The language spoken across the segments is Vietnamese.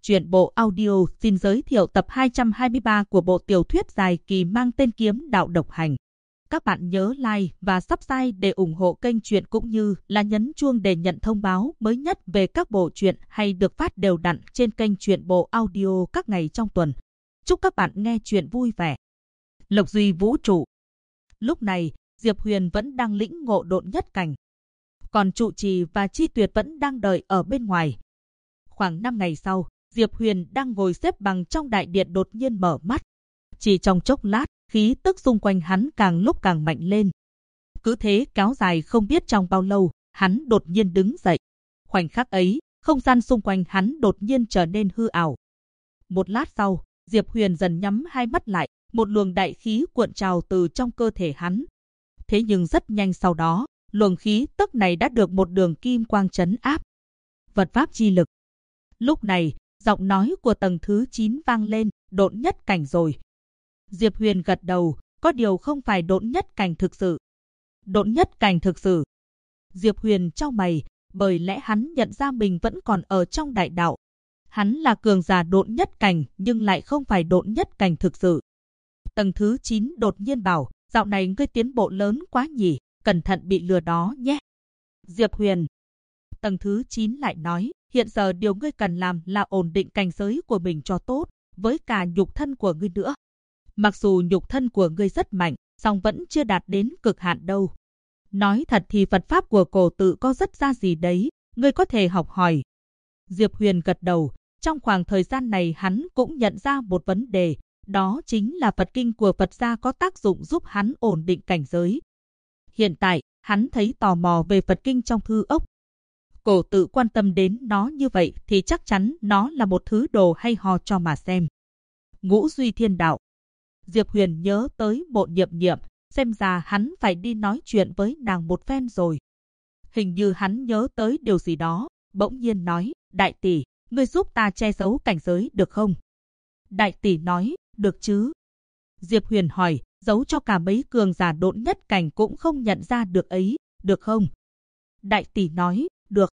Truyện bộ audio xin giới thiệu tập 223 của bộ tiểu thuyết dài kỳ mang tên Kiếm Đạo Độc Hành. Các bạn nhớ like và subscribe để ủng hộ kênh truyện cũng như là nhấn chuông để nhận thông báo mới nhất về các bộ truyện hay được phát đều đặn trên kênh truyện bộ audio các ngày trong tuần. Chúc các bạn nghe truyện vui vẻ. Lộc Duy Vũ trụ. Lúc này, Diệp Huyền vẫn đang lĩnh ngộ độn nhất cảnh. Còn Trụ Trì và Chi Tuyệt vẫn đang đợi ở bên ngoài. Khoảng 5 ngày sau, Diệp Huyền đang ngồi xếp bằng trong đại điện đột nhiên mở mắt. Chỉ trong chốc lát, khí tức xung quanh hắn càng lúc càng mạnh lên. Cứ thế kéo dài không biết trong bao lâu, hắn đột nhiên đứng dậy. Khoảnh khắc ấy, không gian xung quanh hắn đột nhiên trở nên hư ảo. Một lát sau, Diệp Huyền dần nhắm hai mắt lại, một luồng đại khí cuộn trào từ trong cơ thể hắn. Thế nhưng rất nhanh sau đó, luồng khí tức này đã được một đường kim quang trấn áp. Vật pháp chi lực. Lúc này, giọng nói của tầng thứ 9 vang lên, độn nhất cảnh rồi. Diệp Huyền gật đầu, có điều không phải độn nhất cảnh thực sự. Độn nhất cảnh thực sự. Diệp Huyền chau mày, bởi lẽ hắn nhận ra mình vẫn còn ở trong đại đạo. Hắn là cường giả độn nhất cảnh nhưng lại không phải độn nhất cảnh thực sự. Tầng thứ 9 đột nhiên bảo, dạo này ngươi tiến bộ lớn quá nhỉ, cẩn thận bị lừa đó nhé. Diệp Huyền. Tầng thứ 9 lại nói, hiện giờ điều ngươi cần làm là ổn định cảnh giới của mình cho tốt, với cả nhục thân của ngươi nữa. Mặc dù nhục thân của ngươi rất mạnh, song vẫn chưa đạt đến cực hạn đâu. Nói thật thì Phật Pháp của cổ tự có rất ra gì đấy, ngươi có thể học hỏi. Diệp Huyền gật đầu, trong khoảng thời gian này hắn cũng nhận ra một vấn đề, đó chính là Phật Kinh của Phật gia có tác dụng giúp hắn ổn định cảnh giới. Hiện tại, hắn thấy tò mò về Phật Kinh trong thư ốc. Cổ tự quan tâm đến nó như vậy thì chắc chắn nó là một thứ đồ hay ho cho mà xem. Ngũ Duy Thiên Đạo. Diệp Huyền nhớ tới Mộ Nhiệm Nhiệm, xem ra hắn phải đi nói chuyện với nàng một phen rồi. Hình như hắn nhớ tới điều gì đó, bỗng nhiên nói, đại tỷ, ngươi giúp ta che giấu cảnh giới được không? Đại tỷ nói, được chứ. Diệp Huyền hỏi, giấu cho cả mấy cường giả độn nhất cảnh cũng không nhận ra được ấy, được không? Đại tỷ nói, được.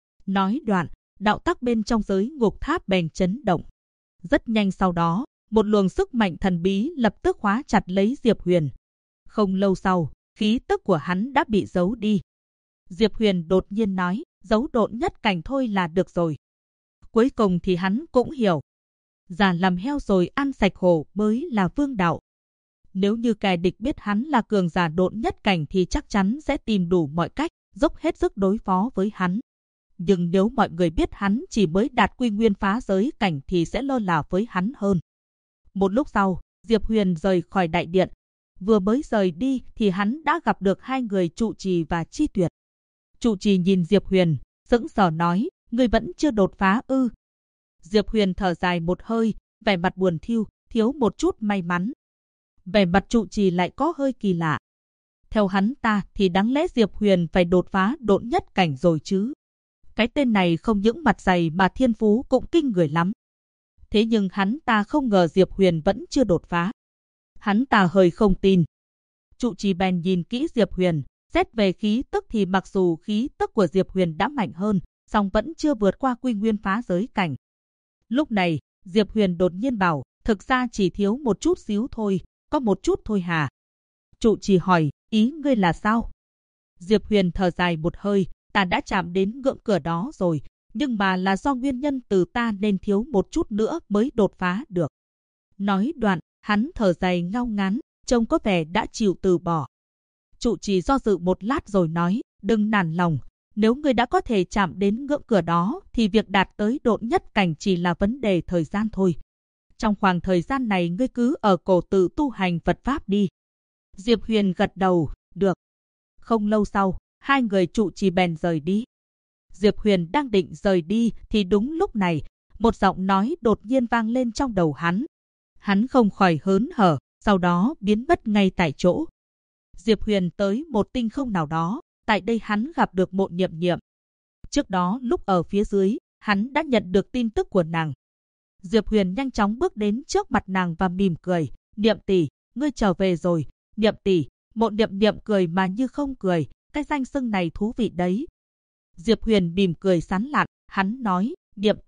Nói đoạn, đạo tắc bên trong giới ngục tháp bèn chấn động. Rất nhanh sau đó, một luồng sức mạnh thần bí lập tức khóa chặt lấy Diệp Huyền. Không lâu sau, khí tức của hắn đã bị giấu đi. Diệp Huyền đột nhiên nói, giấu độn nhất cảnh thôi là được rồi. Cuối cùng thì hắn cũng hiểu. Già làm heo rồi ăn sạch hổ mới là vương đạo. Nếu như kẻ địch biết hắn là cường giả độn nhất cảnh thì chắc chắn sẽ tìm đủ mọi cách, dốc hết sức đối phó với hắn. Nhưng nếu mọi người biết hắn chỉ mới đạt quy nguyên phá giới cảnh thì sẽ lơ là với hắn hơn. Một lúc sau, Diệp Huyền rời khỏi đại điện. Vừa mới rời đi thì hắn đã gặp được hai người Trụ Trì và Chi Tuyệt. Trụ Trì nhìn Diệp Huyền, sững sờ nói, ngươi vẫn chưa đột phá ư? Diệp Huyền thở dài một hơi, vẻ mặt buồn thiu, thiếu một chút may mắn. Vẻ mặt Trụ Trì lại có hơi kỳ lạ. Theo hắn ta thì đáng lẽ Diệp Huyền phải đột phá độn nhất cảnh rồi chứ. Cái tên này không những mặt dày mà thiên phú cũng kinh người lắm. Thế nhưng hắn ta không ngờ Diệp Huyền vẫn chưa đột phá. Hắn ta hơi không tin. Trụ Trì bèn nhìn kỹ Diệp Huyền, xét về khí tức thì mặc dù khí tức của Diệp Huyền đã mạnh hơn, song vẫn chưa vượt qua quy nguyên phá giới cảnh. Lúc này, Diệp Huyền đột nhiên bảo, thực ra chỉ thiếu một chút xíu thôi, có một chút thôi hả? Trụ Trì hỏi, ý ngươi là sao? Diệp Huyền thở dài một hơi, ta đã chạm đến ngưỡng cửa đó rồi, nhưng mà là do nguyên nhân từ ta nên thiếu một chút nữa mới đột phá được. Nói đoạn, hắn thở dài ngao ngán, trông có vẻ đã chịu từ bỏ. Trụ Trì do dự một lát rồi nói, đừng nản lòng, nếu ngươi đã có thể chạm đến ngưỡng cửa đó thì việc đạt tới độn nhất cảnh chỉ là vấn đề thời gian thôi. Trong khoảng thời gian này ngươi cứ ở cổ tự tu hành Phật Pháp đi. Diệp Huyền gật đầu, được. Không lâu sau, hai người Trụ Trì bèn rời đi. Diệp Huyền đang định rời đi thì đúng lúc này, một giọng nói đột nhiên vang lên trong đầu hắn. Hắn không khỏi hớn hở, sau đó biến mất ngay tại chỗ. Diệp Huyền tới một tinh không nào đó, tại đây hắn gặp được Mộ Nhiệm Nhiệm. Trước đó lúc ở phía dưới, hắn đã nhận được tin tức của nàng. Diệp Huyền nhanh chóng bước đến trước mặt nàng và mỉm cười, Niệm tỷ, ngươi trở về rồi. Niệm tỷ. Mộ Nhiệm Nhiệm cười mà như không cười, cái danh xưng này thú vị đấy. Diệp Huyền mỉm cười sán lạn, hắn nói, Niệm tỷ,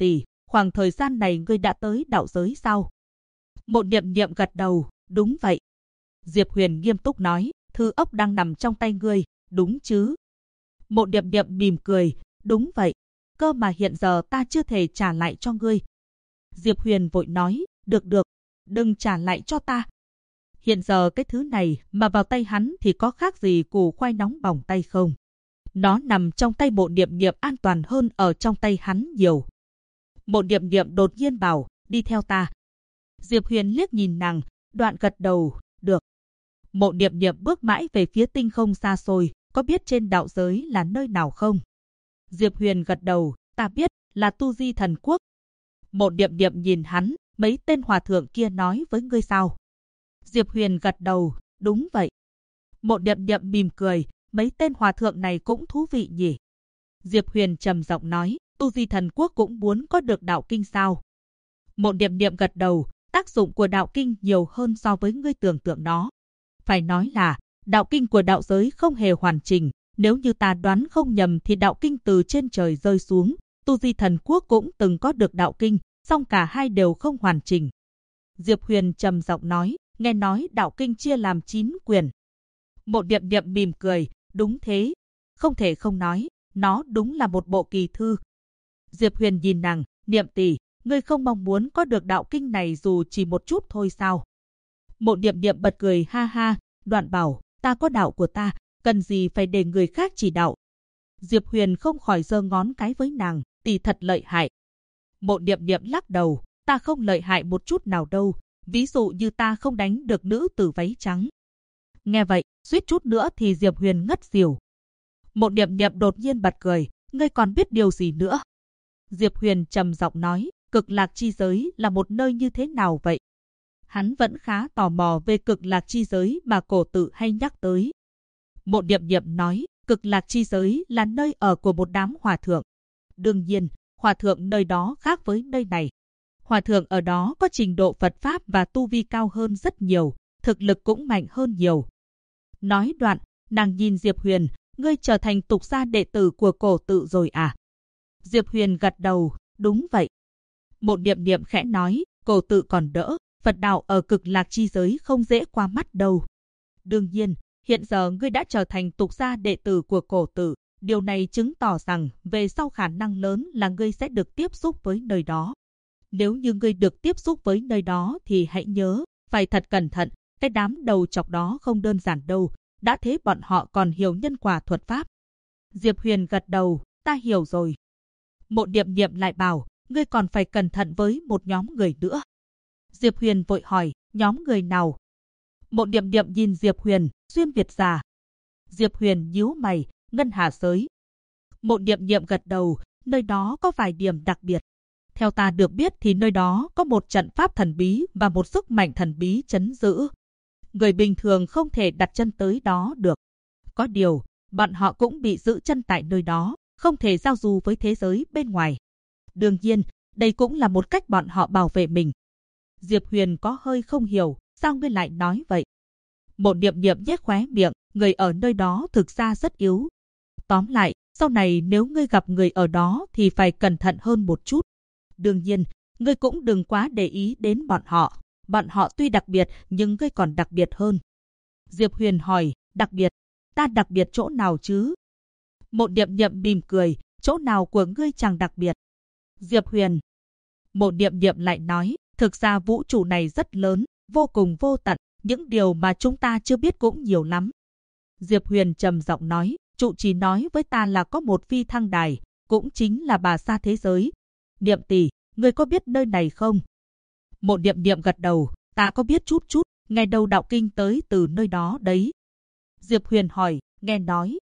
khoảng thời gian này ngươi đã tới đạo giới sao? Mộ Niệm Niệm gật đầu, đúng vậy. Diệp Huyền nghiêm túc nói, thư ốc đang nằm trong tay ngươi, đúng chứ? Mộ Niệm Niệm mỉm cười, đúng vậy, cơ mà hiện giờ ta chưa thể trả lại cho ngươi. Diệp Huyền vội nói, được, đừng trả lại cho ta. Hiện giờ cái thứ này mà vào tay hắn thì có khác gì củ khoai nóng bỏng tay không? Nó nằm trong tay Mộ Niệm Niệm an toàn hơn ở trong tay hắn nhiều. Mộ Niệm Niệm đột nhiên bảo, đi theo ta. Diệp Huyền liếc nhìn nàng, đoạn gật đầu, được. Mộ Niệm Niệm bước mãi về phía tinh không xa xôi, có biết trên đạo giới là nơi nào không? Diệp Huyền gật đầu, ta biết, là Tu Di Thần Quốc. Mộ Niệm Niệm nhìn hắn, mấy tên hòa thượng kia nói với ngươi sao? Diệp Huyền gật đầu, đúng vậy. Mộ Niệm Niệm mỉm cười, mấy tên hòa thượng này cũng thú vị nhỉ? Diệp Huyền trầm giọng nói, Tu Di Thần Quốc cũng muốn có được đạo kinh sao? Mộ Niệm Niệm gật đầu, tác dụng của đạo kinh nhiều hơn so với ngươi tưởng tượng nó. Phải nói là, đạo kinh của đạo giới không hề hoàn chỉnh, nếu như ta đoán không nhầm thì đạo kinh từ trên trời rơi xuống, Tu Di Thần Quốc cũng từng có được đạo kinh, song cả hai đều không hoàn chỉnh. Diệp Huyền trầm giọng nói, nghe nói đạo kinh chia làm 9 quyển. Mộ Niệm Niệm mỉm cười, đúng thế, không thể không nói, nó đúng là một bộ kỳ thư. Diệp Huyền nhìn nàng, Niệm tỷ, ngươi không mong muốn có được đạo kinh này dù chỉ một chút thôi sao? Mộ Niệm Niệm bật cười ha ha, đoạn bảo, ta có đạo của ta, cần gì phải để người khác chỉ đạo. Diệp Huyền không khỏi giơ ngón cái với nàng, tỷ thật lợi hại. Mộ Niệm Niệm lắc đầu, ta không lợi hại một chút nào đâu, ví dụ như ta không đánh được nữ tử váy trắng. Nghe vậy, suýt chút nữa thì Diệp Huyền ngất xỉu. Mộ Niệm Niệm đột nhiên bật cười, ngươi còn biết điều gì nữa? Diệp Huyền trầm giọng nói, Cực Lạc chi giới là một nơi như thế nào vậy? Hắn vẫn khá tò mò về Cực Lạc chi giới mà cổ tự hay nhắc tới. Mộ Niệm Niệm nói, Cực Lạc chi giới là nơi ở của một đám hòa thượng. Đương nhiên, hòa thượng nơi đó khác với nơi này. Hòa thượng ở đó có trình độ Phật Pháp và tu vi cao hơn rất nhiều, thực lực cũng mạnh hơn nhiều. Nói đoạn, nàng nhìn Diệp Huyền, ngươi trở thành tục gia đệ tử của cổ tự rồi à? Diệp Huyền gật đầu, đúng vậy. Mộ Niệm Niệm khẽ nói, cổ tự còn đỡ, Phật đạo ở Cực Lạc chi giới không dễ qua mắt đâu. Đương nhiên, hiện giờ ngươi đã trở thành tục gia đệ tử của cổ tự, điều này chứng tỏ rằng về sau khả năng lớn là ngươi sẽ được tiếp xúc với nơi đó. Nếu như ngươi được tiếp xúc với nơi đó thì hãy nhớ, phải thật cẩn thận, cái đám đầu chọc đó không đơn giản đâu, đã thế bọn họ còn hiểu nhân quả thuật pháp. Diệp Huyền gật đầu, ta hiểu rồi. Mộ Niệm Niệm lại bảo, ngươi còn phải cẩn thận với một nhóm người nữa. Diệp Huyền vội hỏi, nhóm người nào? Mộ Niệm Niệm nhìn Diệp Huyền, xuyên Việt già. Diệp Huyền nhíu mày, Ngân Hà giới. Mộ Niệm Niệm gật đầu, nơi đó có vài điểm đặc biệt. Theo ta được biết thì nơi đó có một trận pháp thần bí và một sức mạnh thần bí trấn giữ. Người bình thường không thể đặt chân tới đó được. Có điều, bọn họ cũng bị giữ chân tại nơi đó, không thể giao du với thế giới bên ngoài. Đương nhiên, đây cũng là một cách bọn họ bảo vệ mình. Diệp Huyền có hơi không hiểu, sao ngươi lại nói vậy? Mộ Niệm Niệm nhếch khóe miệng, người ở nơi đó thực ra rất yếu. Tóm lại, sau này nếu ngươi gặp người ở đó thì phải cẩn thận hơn một chút. Đương nhiên, ngươi cũng đừng quá để ý đến bọn họ. Bọn họ tuy đặc biệt nhưng ngươi còn đặc biệt hơn. Diệp Huyền hỏi, đặc biệt? Ta đặc biệt chỗ nào chứ? Mộ Niệm Niệm mỉm cười, chỗ nào của ngươi chẳng đặc biệt? Diệp Huyền. Mộ Niệm Niệm lại nói, thực ra vũ trụ này rất lớn, vô cùng vô tận, những điều mà chúng ta chưa biết cũng nhiều lắm. Diệp Huyền trầm giọng nói, trụ trì nói với ta là có một phi thăng đài, cũng chính là bà sa thế giới. Niệm tỷ, ngươi có biết nơi này không? Mộ Niệm Niệm gật đầu, ta có biết chút chút, ngày đầu đạo kinh tới từ nơi đó đấy. Diệp Huyền hỏi, nghe nói.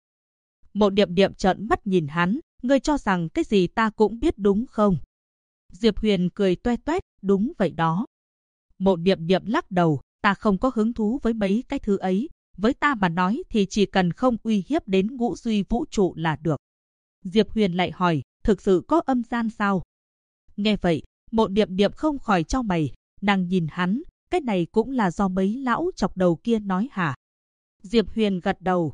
Mộ Niệm Niệm trợn mắt nhìn hắn, ngươi cho rằng cái gì ta cũng biết đúng không? Diệp Huyền cười toe toét, đúng vậy đó. Mộ Niệm Niệm lắc đầu, ta không có hứng thú với mấy cái thứ ấy, với ta mà nói thì chỉ cần không uy hiếp đến ngũ duy vũ trụ là được. Diệp Huyền lại hỏi, thực sự có âm gian sao? Nghe vậy, Mộ Niệm Niệm không khỏi chau mày, nàng nhìn hắn, cái này cũng là do mấy lão chọc đầu kia nói hả? Diệp Huyền gật đầu.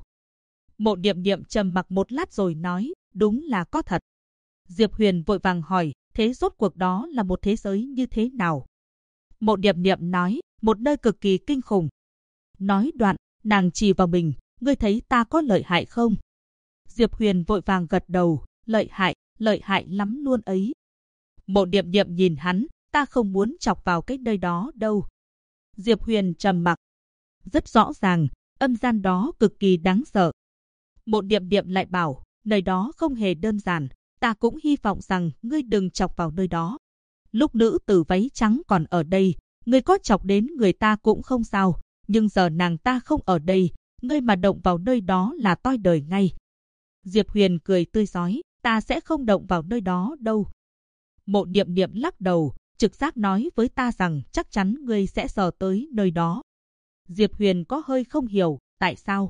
Mộ Niệm Niệm trầm mặc một lát rồi nói, đúng là có thật. Diệp Huyền vội vàng hỏi, thế rốt cuộc đó là một thế giới như thế nào? Mộ Điệp Điệp nói, một nơi cực kỳ kinh khủng. Nói đoạn, nàng chỉ vào mình, ngươi thấy ta có lợi hại không? Diệp Huyền vội vàng gật đầu, lợi hại lắm luôn ấy. Mộ Điệp Điệp nhìn hắn, ta không muốn chọc vào cái nơi đó đâu. Diệp Huyền trầm mặc. Rất rõ ràng, âm gian đó cực kỳ đáng sợ. Mộ Điệp Điệp lại bảo, nơi đó không hề đơn giản, ta cũng hy vọng rằng ngươi đừng chọc vào nơi đó. Lúc nữ tử váy trắng còn ở đây, ngươi có chọc đến người ta cũng không sao, nhưng giờ nàng ta không ở đây, ngươi mà động vào nơi đó là toi đời ngay. Diệp Huyền cười tươi rói, ta sẽ không động vào nơi đó đâu. Mộ Điệp Điệp lắc đầu, trực giác nói với ta rằng chắc chắn ngươi sẽ sờ tới nơi đó. Diệp Huyền có hơi không hiểu, tại sao?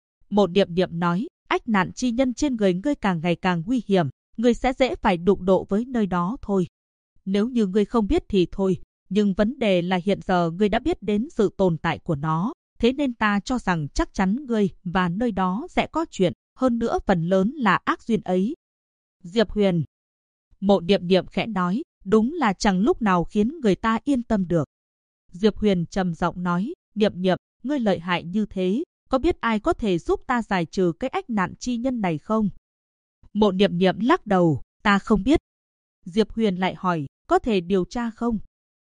Mộ Điệp Điệp nói, ách nạn chi nhân trên người ngươi càng ngày càng nguy hiểm, ngươi sẽ dễ phải đụng độ với nơi đó thôi. Nếu như ngươi không biết thì thôi, nhưng vấn đề là hiện giờ ngươi đã biết đến sự tồn tại của nó, thế nên ta cho rằng chắc chắn ngươi và nơi đó sẽ có chuyện, hơn nữa phần lớn là ác duyên ấy. Diệp Huyền. Mộ Điệp Điệp khẽ nói, đúng là chẳng lúc nào khiến người ta yên tâm được. Diệp Huyền trầm giọng nói, Điệp Điệp, ngươi lợi hại như thế, có biết ai có thể giúp ta giải trừ cái ách nạn chi nhân này không? Mộ Điệp Điệp lắc đầu, ta không biết. Diệp Huyền lại hỏi, có thể điều tra không?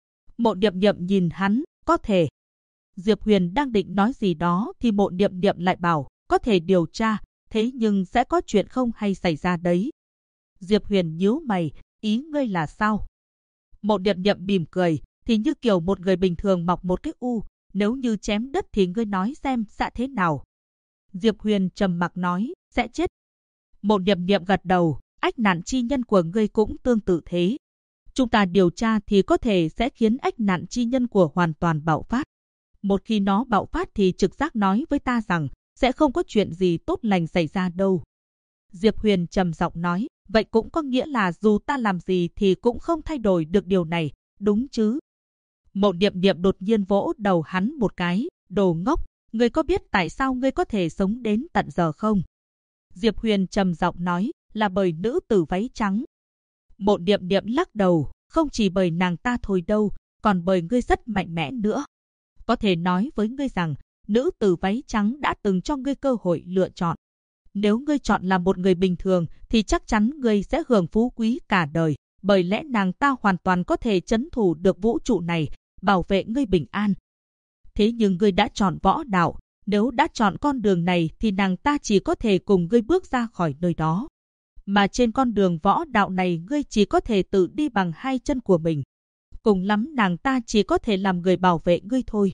Mộ Điệp Điệp nhìn hắn, có thể. Diệp Huyền đang định nói gì đó thì Mộ Điệp Điệp lại bảo, có thể điều tra, thế nhưng sẽ có chuyện không hay xảy ra đấy. Diệp Huyền nhíu mày, ý ngươi là sao? Mộ Điệp Điệp mỉm cười, thì như kiểu một người bình thường mọc một cái u, nếu như chém đất thì ngươi nói xem sẽ thế nào? Diệp Huyền trầm mặc nói, sẽ chết. Mộ Điệp Điệp gật đầu, ách nạn chi nhân của ngươi cũng tương tự thế. Chúng ta điều tra thì có thể sẽ khiến ách nạn chi nhân của hoàn toàn bạo phát. Một khi nó bạo phát thì trực giác nói với ta rằng sẽ không có chuyện gì tốt lành xảy ra đâu. Diệp Huyền trầm giọng nói, vậy cũng có nghĩa là dù ta làm gì thì cũng không thay đổi được điều này, đúng chứ? Mộ Điệp Điệp đột nhiên vỗ đầu hắn một cái, đồ ngốc, ngươi có biết tại sao ngươi có thể sống đến tận giờ không? Diệp Huyền trầm giọng nói, là bởi nữ tử váy trắng. Mộ Điệp Điệp lắc đầu, không chỉ bởi nàng ta thôi đâu, còn bởi ngươi rất mạnh mẽ nữa. Có thể nói với ngươi rằng, nữ tử váy trắng đã từng cho ngươi cơ hội lựa chọn. Nếu ngươi chọn là một người bình thường thì chắc chắn ngươi sẽ hưởng phú quý cả đời, bởi lẽ nàng ta hoàn toàn có thể trấn thủ được vũ trụ này, bảo vệ ngươi bình an. Thế nhưng ngươi đã chọn võ đạo, nếu đã chọn con đường này thì nàng ta chỉ có thể cùng ngươi bước ra khỏi nơi đó. Mà trên con đường võ đạo này ngươi chỉ có thể tự đi bằng hai chân của mình. Cùng lắm nàng ta chỉ có thể làm người bảo vệ ngươi thôi.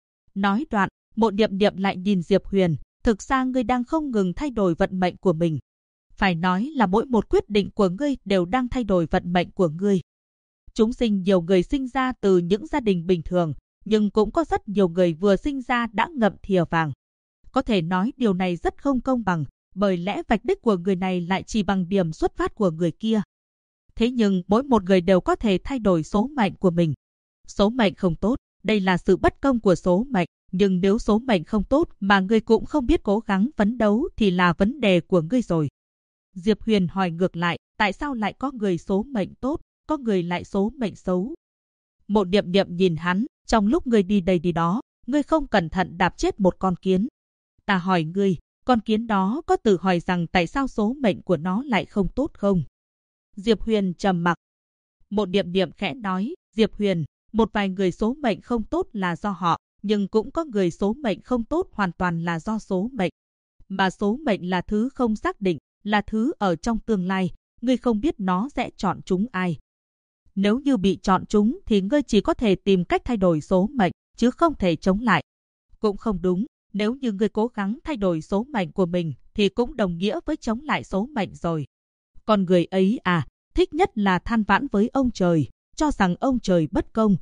Nói đoạn, Mộ Điệp Điệp lại nhìn Diệp Huyền, thực ra ngươi đang không ngừng thay đổi vận mệnh của mình. Phải nói là mỗi một quyết định của ngươi đều đang thay đổi vận mệnh của ngươi. Chúng sinh nhiều người sinh ra từ những gia đình bình thường, nhưng cũng có rất nhiều người vừa sinh ra đã ngậm thìa vàng. Có thể nói điều này rất không công bằng, bởi lẽ vạch đích của người này lại chỉ bằng điểm xuất phát của người kia. Thế nhưng mỗi một người đều có thể thay đổi số mệnh của mình. Số mệnh không tốt, đây là sự bất công của số mệnh, nhưng nếu số mệnh không tốt mà ngươi cũng không biết cố gắng phấn đấu thì là vấn đề của ngươi rồi. Diệp Huyền hỏi ngược lại, tại sao lại có người số mệnh tốt, có người lại số mệnh xấu? Mộ Điệp Điệp nhìn hắn, trong lúc ngươi đi đây đi đó, ngươi không cẩn thận đạp chết một con kiến. Ta hỏi ngươi, con kiến đó có tự hỏi rằng tại sao số mệnh của nó lại không tốt không? Diệp Huyền trầm mặc. Mộ Điệp Điệp khẽ nói, Diệp Huyền, một vài người số mệnh không tốt là do họ, nhưng cũng có người số mệnh không tốt hoàn toàn là do số mệnh. Mà số mệnh là thứ không xác định, là thứ ở trong tương lai, ngươi không biết nó sẽ chọn chúng ai. Nếu như bị chọn chúng thì ngươi chỉ có thể tìm cách thay đổi số mệnh, chứ không thể chống lại. Cũng không đúng, nếu như ngươi cố gắng thay đổi số mệnh của mình thì cũng đồng nghĩa với chống lại số mệnh rồi. Con người ấy thích nhất là than vãn với ông trời, cho rằng ông trời bất công.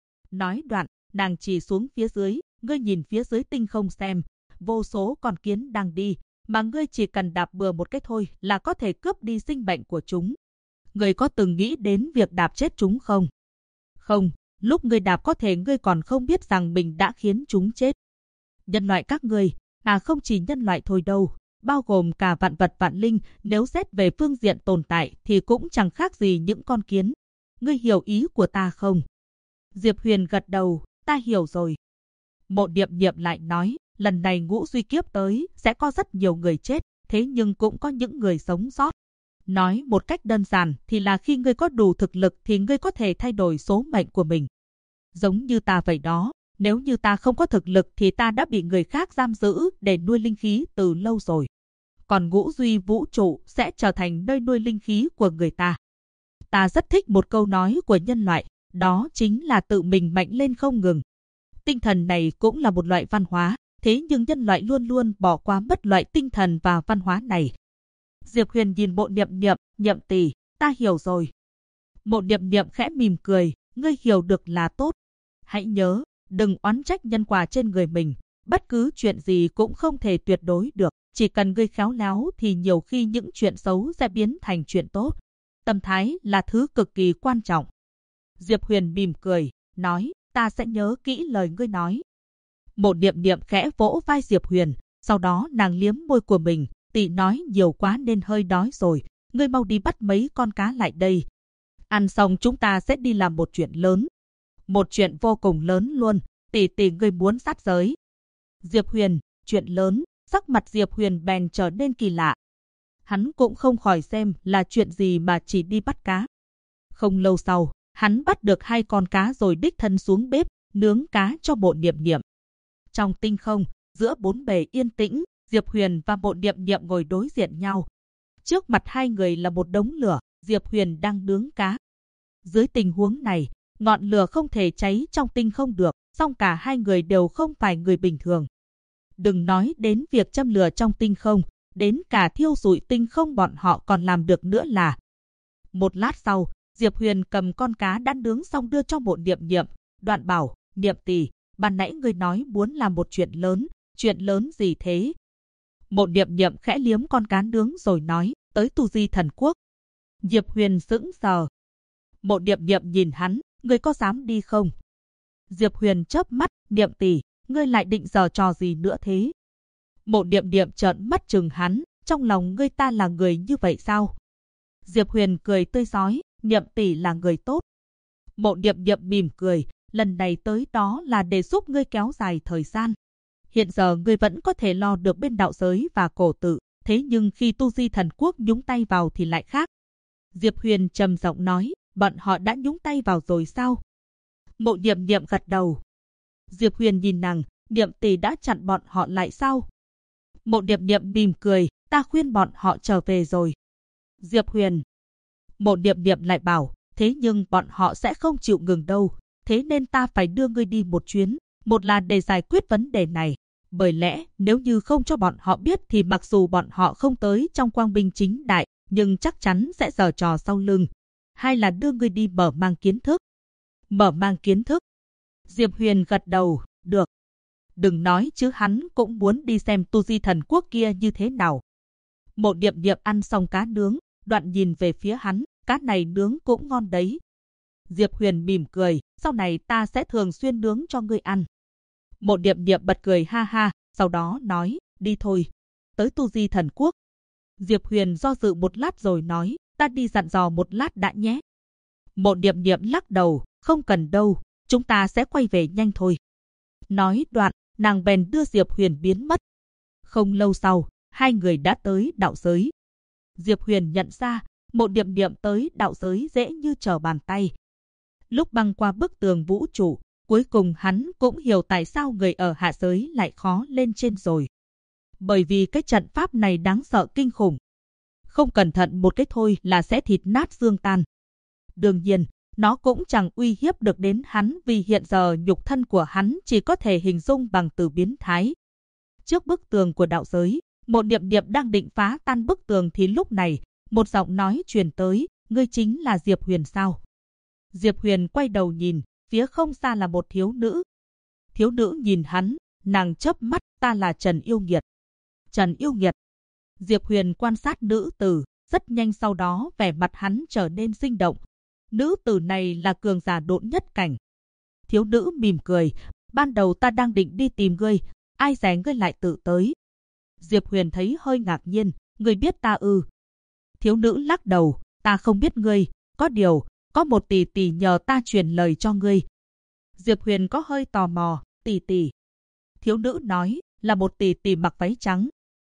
Nói đoạn, nàng chỉ xuống phía dưới, ngươi nhìn phía dưới tinh không xem, vô số con kiến đang đi, mà ngươi chỉ cần đạp bừa một cái thôi là có thể cướp đi sinh mệnh của chúng. Ngươi có từng nghĩ đến việc đạp chết chúng không? Không, lúc ngươi đạp có thể ngươi còn không biết rằng mình đã khiến chúng chết. Nhân loại các ngươi, không chỉ nhân loại thôi đâu, bao gồm cả vạn vật vạn linh, nếu xét về phương diện tồn tại thì cũng chẳng khác gì những con kiến. Ngươi hiểu ý của ta không? Diệp Huyền gật đầu, ta hiểu rồi. Mộ Niệm Niệm lại nói, lần này ngũ duy kiếp tới, sẽ có rất nhiều người chết, thế nhưng cũng có những người sống sót. Nói một cách đơn giản thì là khi ngươi có đủ thực lực thì ngươi có thể thay đổi số mệnh của mình. Giống như ta vậy đó, nếu như ta không có thực lực thì ta đã bị người khác giam giữ để nuôi linh khí từ lâu rồi. Còn ngũ duy vũ trụ sẽ trở thành nơi nuôi linh khí của người ta. Ta rất thích một câu nói của nhân loại, đó chính là tự mình mạnh lên không ngừng. Tinh thần này cũng là một loại văn hóa, thế nhưng nhân loại luôn luôn bỏ qua mất loại tinh thần và văn hóa này. Diệp Huyền nhìn Mộ Niệm Niệm, Niệm tỷ, ta hiểu rồi. Mộ Niệm Niệm khẽ mỉm cười, ngươi hiểu được là tốt. Hãy nhớ, đừng oán trách nhân quả trên người mình, bất cứ chuyện gì cũng không thể tuyệt đối được, chỉ cần ngươi khéo léo thì nhiều khi những chuyện xấu sẽ biến thành chuyện tốt. Tâm thái là thứ cực kỳ quan trọng. Diệp Huyền mỉm cười, nói, ta sẽ nhớ kỹ lời ngươi nói. Mộ Niệm Niệm khẽ vỗ vai Diệp Huyền, sau đó nàng liếm môi của mình, tỷ nói nhiều quá nên hơi đói rồi, ngươi mau đi bắt mấy con cá lại đây. Ăn xong chúng ta sẽ đi làm một chuyện lớn. Một chuyện vô cùng lớn luôn, tỷ ngươi muốn sát giới. Diệp Huyền, chuyện lớn, sắc mặt Diệp Huyền bèn trở nên kỳ lạ. Hắn cũng không khỏi xem là chuyện gì mà chỉ đi bắt cá. Không lâu sau, hắn bắt được 2 con cá rồi đích thân xuống bếp, nướng cá cho Mộ Niệm Niệm. Trong tinh không, giữa bốn bề yên tĩnh, Diệp Huyền và Mộ Niệm Niệm ngồi đối diện nhau. Trước mặt hai người là một đống lửa, Diệp Huyền đang nướng cá. Dưới tình huống này, ngọn lửa không thể cháy trong tinh không được, song cả hai người đều không phải người bình thường. Đừng nói đến việc châm lửa trong tinh không, đến cả thiêu rụi tinh không bọn họ còn làm được nữa là. Một lát sau, Diệp Huyền cầm con cá đã nướng xong đưa cho Mộ Niệm Niệm, đoạn bảo, Niệm tỷ, ban nãy ngươi nói muốn làm một chuyện lớn gì thế? Mộ Niệm Niệm khẽ liếm con cá nướng rồi nói, tới Tu Di Thần Quốc. Diệp Huyền sững sờ. Mộ Niệm Niệm nhìn hắn, ngươi có dám đi không? Diệp Huyền chớp mắt, Niệm tỷ, ngươi lại định giở trò gì nữa thế? Mộ Niệm Niệm trợn mắt trừng hắn, trong lòng ngươi ta là người như vậy sao? Diệp Huyền cười tươi rói, Niệm tỷ là người tốt. Mộ Niệm Niệm mỉm cười, lần này tới đó là để giúp ngươi kéo dài thời gian. Hiện giờ ngươi vẫn có thể lo được bên đạo giới và cổ tự, thế nhưng khi Tu Di Thần Quốc nhúng tay vào thì lại khác. Diệp Huyền trầm giọng nói, bọn họ đã nhúng tay vào rồi sao? Mộ Niệm Niệm gật đầu. Diệp Huyền nhìn nàng, Niệm tỷ đã chặn bọn họ lại sao? Mộ Niệm Niệm mỉm cười, ta khuyên bọn họ trở về rồi. Diệp Huyền. Mộ Niệm Niệm lại bảo, thế nhưng bọn họ sẽ không chịu ngừng đâu, thế nên ta phải đưa ngươi đi một chuyến, một là để giải quyết vấn đề này. Bởi lẽ, nếu như không cho bọn họ biết thì mặc dù bọn họ không tới trong quang minh chính đại, nhưng chắc chắn sẽ giở trò sau lưng. Hai là đưa ngươi đi mở mang kiến thức. Mở mang kiến thức. Diệp Huyền gật đầu, được. Đừng nói chứ hắn cũng muốn đi xem Tu Di Thần Quốc kia như thế nào. Mộ Niệm Niệm ăn xong cá nướng, đoạn nhìn về phía hắn, cá này nướng cũng ngon đấy. Diệp Huyền mỉm cười, sau này ta sẽ thường xuyên nướng cho ngươi ăn. Mộ Niệm Niệm bật cười ha ha, sau đó nói, đi thôi, tới Tu Di Thần Quốc. Diệp Huyền do dự một lát rồi nói, ta đi dặn dò một lát đã nhé. Mộ Niệm Niệm lắc đầu, không cần đâu, chúng ta sẽ quay về nhanh thôi. Nói đoạn, nàng bèn đưa Diệp Huyền biến mất. Không lâu sau, hai người đã tới đạo giới. Diệp Huyền nhận ra, Mộ Niệm Niệm tới đạo giới dễ như trở bàn tay. Lúc băng qua bức tường vũ trụ, cuối cùng hắn cũng hiểu tại sao người ở hạ giới lại khó lên trên rồi. Bởi vì cái trận pháp này đáng sợ kinh khủng. Không cẩn thận một cái thôi là sẽ thịt nát xương tan. Đương nhiên, nó cũng chẳng uy hiếp được đến hắn vì hiện giờ nhục thân của hắn chỉ có thể hình dung bằng từ biến thái. Trước bức tường của đạo giới, Mộ Niệm Niệm đang định phá tan bức tường thì lúc này, một giọng nói truyền tới, ngươi chính là Diệp Huyền sao? Diệp Huyền quay đầu nhìn, phía không xa là một thiếu nữ. Thiếu nữ nhìn hắn, nàng chớp mắt, ta là Trần Yêu Nghiệt. Trần Yêu Nghiệt. Diệp Huyền quan sát nữ tử, rất nhanh sau đó vẻ mặt hắn trở nên sinh động. Nữ tử này là cường giả độn nhất cảnh. Thiếu nữ mỉm cười, ban đầu ta đang định đi tìm ngươi, ai dè ngươi lại tự tới. Diệp Huyền thấy hơi ngạc nhiên, ngươi biết ta ư? Thiếu nữ lắc đầu, ta không biết ngươi, có điều, có một tỷ tỷ nhờ ta truyền lời cho ngươi. Diệp Huyền có hơi tò mò, tỷ tỷ. Thiếu nữ nói, là một tỷ tỷ mặc váy trắng.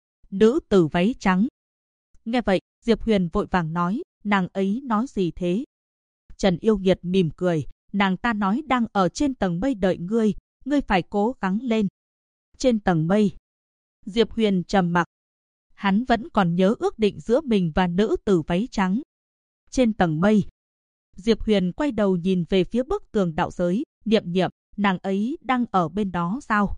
Nữ tử váy trắng. Nghe vậy, Diệp Huyền vội vàng nói, nàng ấy nói gì thế? Trần Yêu Nghiệt mỉm cười, nàng ta nói đang ở trên tầng mây đợi ngươi, ngươi phải cố gắng lên. Trên tầng mây. Diệp Huyền trầm mặc. Hắn vẫn còn nhớ ước định giữa mình và nữ tử váy trắng. Trên tầng mây. Diệp Huyền quay đầu nhìn về phía bức tường đạo giới, Niệm Niệm, nàng ấy đang ở bên đó sao?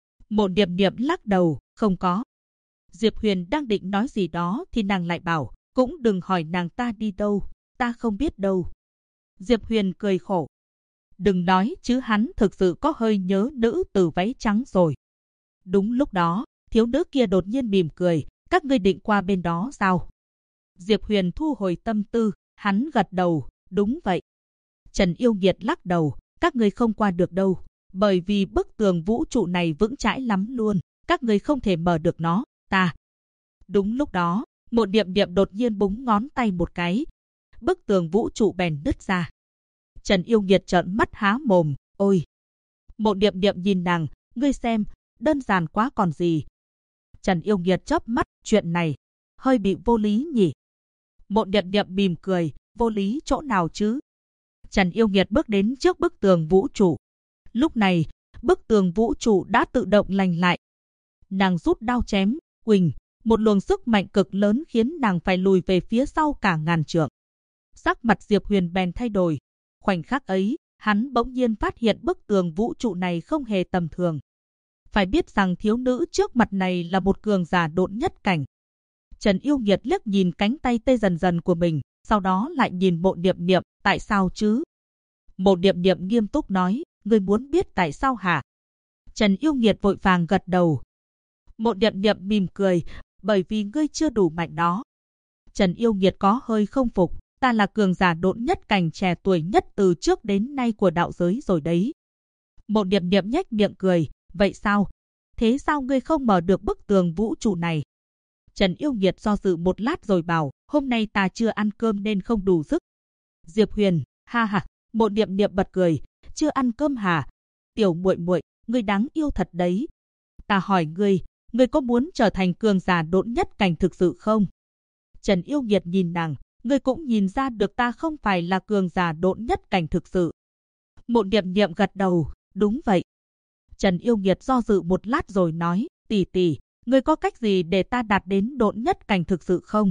Mộ Niệm Niệm lắc đầu, không có. Diệp Huyền đang định nói gì đó thì nàng lại bảo, cũng đừng hỏi nàng ta đi đâu, ta không biết đâu. Diệp Huyền cười khổ. Đừng nói chứ hắn thực sự có hơi nhớ nữ tử váy trắng rồi. Đúng lúc đó, thiếu nữ kia đột nhiên mỉm cười, các ngươi định qua bên đó sao? Diệp Huyền thu hồi tâm tư, hắn gật đầu, đúng vậy. Trần Yêu Nghiệt lắc đầu, các ngươi không qua được đâu, bởi vì bức tường vũ trụ này vững chãi lắm luôn, các ngươi không thể mở được nó, ta. Đúng lúc đó, Mộ Niệm Niệm đột nhiên búng ngón tay một cái, bức tường vũ trụ bèn nứt ra. Trần Yêu Nghiệt trợn mắt há mồm, ôi. Mộ Niệm Niệm nhìn nàng, ngươi xem, đơn giản quá còn gì. Trần Yêu Nghiệt chớp mắt, chuyện này hơi bị vô lý nhỉ. Mộ Niệm Niệm mỉm cười, vô lý chỗ nào chứ? Trần Yêu Nghiệt bước đến trước bức tường vũ trụ. Lúc này, bức tường vũ trụ đã tự động lành lại. Nàng rút đao chém, huỳnh, một luồng sức mạnh cực lớn khiến nàng phải lùi về phía sau cả ngàn trượng. Sắc mặt Diệp Huyền bèn thay đổi. Khoảnh khắc ấy, hắn bỗng nhiên phát hiện bức tường vũ trụ này không hề tầm thường. Phải biết rằng thiếu nữ trước mặt này là một cường giả độn nhất cảnh. Trần Yêu Nghiệt liếc nhìn cánh tay tê dần dần của mình, sau đó lại nhìn Mộ Niệm Niệm, tại sao chứ? Mộ Niệm Niệm nghiêm túc nói, ngươi muốn biết tại sao hả? Trần Yêu Nghiệt vội vàng gật đầu. Mộ Niệm Niệm mỉm cười, bởi vì ngươi chưa đủ mạnh đó. Trần Yêu Nghiệt có hơi không phục, ta là cường giả độn nhất cảnh trẻ tuổi nhất từ trước đến nay của đạo giới rồi đấy. Mộ Niệm Niệm nhếch miệng cười, vậy sao? Thế sao ngươi không mở được bức tường vũ trụ này? Trần Yêu Nghiệt do dự một lát rồi bảo, hôm nay ta chưa ăn cơm nên không đủ sức. Diệp Huyền, ha ha, Mộ Niệm Niệm bật cười, chưa ăn cơm hả? Tiểu muội muội, ngươi đáng yêu thật đấy. Ta hỏi ngươi có muốn trở thành cường giả độn nhất cảnh thực sự không? Trần Yêu Nghiệt nhìn nàng, ngươi cũng nhìn ra được ta không phải là cường giả độn nhất cảnh thực sự. Mộ Niệm Niệm gật đầu, đúng vậy. Trần Yêu Nghiệt do dự một lát rồi nói, tỷ tỷ, ngươi có cách gì để ta đạt đến độn nhất cảnh thực sự không?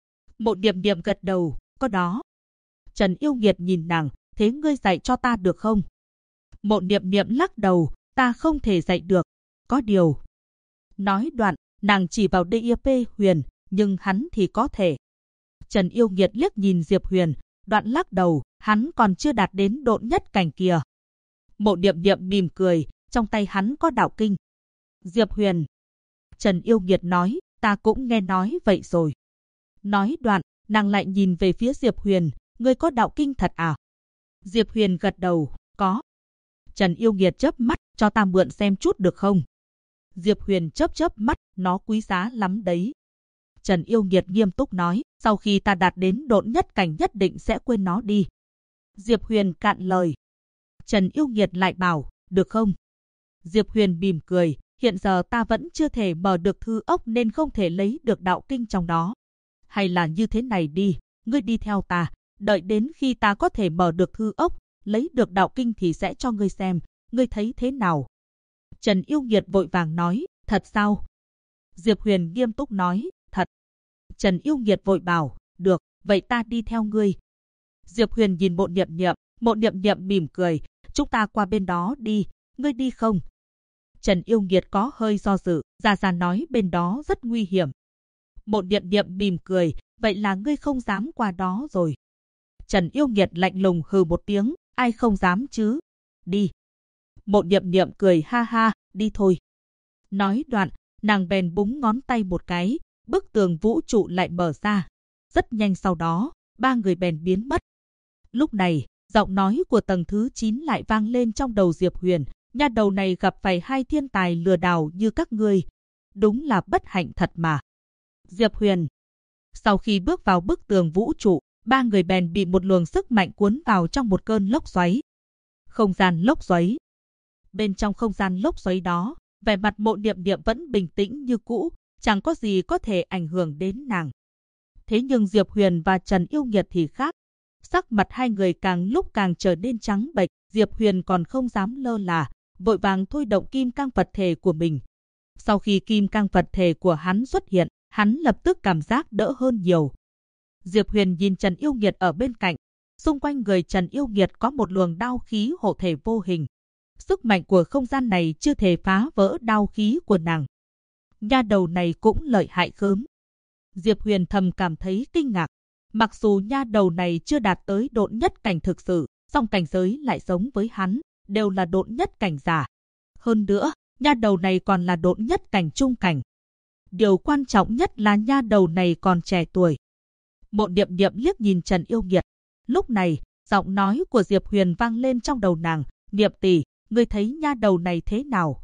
Mộ Niệm Niệm gật đầu, có đó. Trần Yêu Nghiệt nhìn nàng, thế ngươi dạy cho ta được không? Mộ Niệm Niệm lắc đầu, ta không thể dạy được, có điều. Nói đoạn, nàng chỉ vào DIP Huyền, nhưng hắn thì có thể. Trần Yêu Nghiệt liếc nhìn Diệp Huyền, đoạn lắc đầu, hắn còn chưa đạt đến độn nhất cảnh kìa. Mộ Niệm Niệm mỉm cười, trong tay hắn có đạo kinh. Diệp Huyền. Trần Yêu Nghiệt nói, ta cũng nghe nói vậy rồi. Nói đoạn, nàng lại nhìn về phía Diệp Huyền, ngươi có đạo kinh thật à? Diệp Huyền gật đầu, có. Trần Yêu Nghiệt chớp mắt, cho ta mượn xem chút được không? Diệp Huyền chớp mắt, nó quý giá lắm đấy. Trần Yêu Nghiệt nghiêm túc nói, sau khi ta đạt đến độn nhất cảnh nhất định sẽ quên nó đi. Diệp Huyền cạn lời. Trần Yêu Nghiệt lại bảo, được không? Diệp Huyền mỉm cười, hiện giờ ta vẫn chưa thể mở được thư ốc nên không thể lấy được đạo kinh trong đó. Hay là như thế này đi, ngươi đi theo ta, đợi đến khi ta có thể mở được thư ốc, lấy được đạo kinh thì sẽ cho ngươi xem, ngươi thấy thế nào? Trần Yêu Nghiệt vội vàng nói, thật sao? Diệp Huyền nghiêm túc nói, thật. Trần Yêu Nghiệt vội bảo, được, vậy ta đi theo ngươi. Diệp Huyền nhìn Mộ Niệm Niệm, Mộ Niệm Niệm mỉm cười, chúng ta qua bên đó đi, ngươi đi không? Trần Yêu Nghiệt có hơi do dự, già nói bên đó rất nguy hiểm. Mộ Niệm Niệm mỉm cười, vậy là ngươi không dám qua đó rồi. Trần Yêu Nghiệt lạnh lùng hừ một tiếng, ai không dám chứ? Đi. Mộ Niệm Niệm cười ha ha, đi thôi. Nói đoạn, nàng bèn búng ngón tay một cái, bức tường vũ trụ lại mở ra. Rất nhanh sau đó, ba người bèn biến mất. Lúc này, giọng nói của tầng thứ 9 lại vang lên trong đầu Diệp Huyền. Nha đầu này gặp phải hai thiên tài lừa đảo như các ngươi. đúng là bất hạnh thật mà. Diệp Huyền. Sau khi bước vào bức tường vũ trụ, ba người bèn bị một luồng sức mạnh cuốn vào trong một cơn lốc xoáy. Không gian lốc xoáy. Bên trong không gian lốc xoáy đó, vẻ mặt Mộ Niệm Niệm vẫn bình tĩnh như cũ, chẳng có gì có thể ảnh hưởng đến nàng. Thế nhưng Diệp Huyền và Trần Yêu Nghiệt thì khác. Sắc mặt hai người càng lúc càng trở nên trắng bệch, Diệp Huyền còn không dám lơ là, vội vàng thôi động kim cang Phật thể của mình. Sau khi kim cang Phật thể của hắn xuất hiện, hắn lập tức cảm giác đỡ hơn nhiều. Diệp Huyền nhìn Trần Yêu Nghiệt ở bên cạnh, xung quanh người Trần Yêu Nghiệt có một luồng đao khí hộ thể vô hình. Sức mạnh của không gian này chưa thể phá vỡ đao khí của nàng. Nha đầu này cũng lợi hại gớm. Diệp Huyền thầm cảm thấy kinh ngạc. Mặc dù nha đầu này chưa đạt tới độn nhất cảnh thực sự, song cảnh giới lại giống với hắn, đều là độn nhất cảnh giả. Hơn nữa, nha đầu này còn là độn nhất cảnh trung cảnh. Điều quan trọng nhất là nha đầu này còn trẻ tuổi. Mộ Niệm Niệm liếc nhìn Trần Yêu Nghiệt. Lúc này, giọng nói của Diệp Huyền vang lên trong đầu nàng. Niệm tỷ, ngươi thấy nha đầu này thế nào?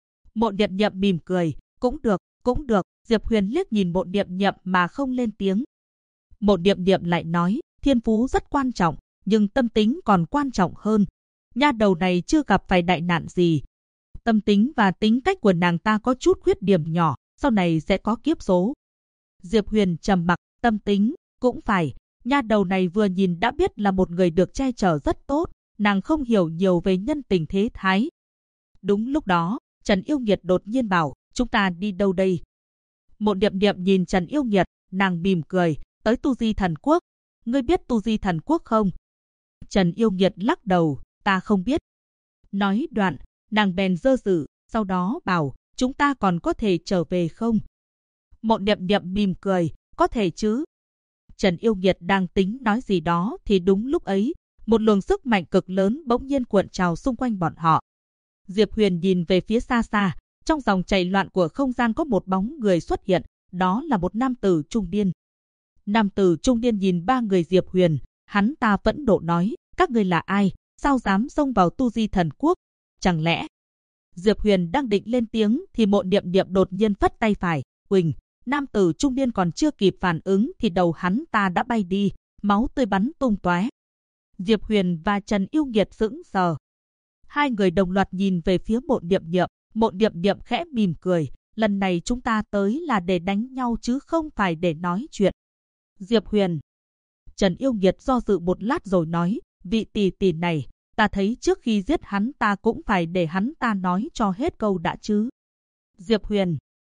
Mộ Niệm Niệm mỉm cười. Cũng được, cũng được. Diệp Huyền liếc nhìn Mộ Niệm Niệm mà không lên tiếng. Mộ Niệm Niệm lại nói, thiên phú rất quan trọng, nhưng tâm tính còn quan trọng hơn. Nha đầu này chưa gặp phải đại nạn gì. Tâm tính và tính cách của nàng ta có chút khuyết điểm nhỏ, sau này sẽ có kiếp số. Diệp Huyền trầm mặc, tâm tính, cũng phải. Nha đầu này vừa nhìn đã biết là một người được che chở rất tốt, nàng không hiểu nhiều về nhân tình thế thái. Đúng lúc đó, Trần Yêu Nghiệt đột nhiên bảo, chúng ta đi đâu đây? Mộ Niệm Niệm nhìn Trần Yêu Nghiệt, nàng mỉm cười, tới Tu Di Thần Quốc. Ngươi biết Tu Di Thần Quốc không? Trần Yêu Nghiệt lắc đầu, ta không biết. Nói đoạn, nàng bèn giơ dự, sau đó bảo, chúng ta còn có thể trở về không? Mộ Niệm Niệm mỉm cười, có thể chứ. Trần Yêu Nghiệt đang tính nói gì đó thì đúng lúc ấy, một luồng sức mạnh cực lớn bỗng nhiên cuộn trào xung quanh bọn họ. Diệp Huyền nhìn về phía xa xa, trong dòng chảy loạn của không gian có một bóng người xuất hiện, đó là một nam tử trung niên. Nam tử trung niên nhìn ba người Diệp Huyền, hắn ta phẫn nộ nói, các ngươi là ai, sao dám xông vào Tu Di Thần Quốc? Chẳng lẽ... Diệp Huyền đang định lên tiếng thì Mộ Niệm Niệm đột nhiên phất tay phải, huỳnh. Nam tử trung niên còn chưa kịp phản ứng thì đầu hắn ta đã bay đi, máu tươi bắn tung tóe. Diệp Huyền và Trần Yêu Nghiệt sững sờ. Hai người đồng loạt nhìn về phía Mộ Niệm Niệm. Mộ Niệm Niệm khẽ mỉm cười, lần này chúng ta tới là để đánh nhau chứ không phải để nói chuyện. Diệp Huyền. Trần Yêu Nghiệt do dự một lát rồi nói, vị tỷ tỷ này, ta thấy trước khi giết hắn ta cũng phải để hắn ta nói cho hết câu đã chứ. Diệp Huyền.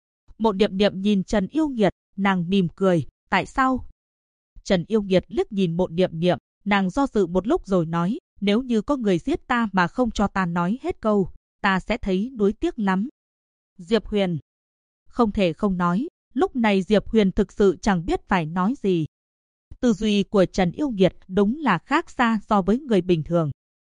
Mộ Niệm Niệm nhìn Trần Yêu Nghiệt, nàng mỉm cười, tại sao? Trần Yêu Nghiệt liếc nhìn Mộ Niệm Niệm, nàng do dự một lúc rồi nói, nếu như có người giết ta mà không cho ta nói hết câu, ta sẽ thấy nuối tiếc lắm. Diệp Huyền. Không thể không nói, lúc này Diệp Huyền thực sự chẳng biết phải nói gì. Tư duy của Trần Yêu Nghiệt đúng là khác xa so với người bình thường.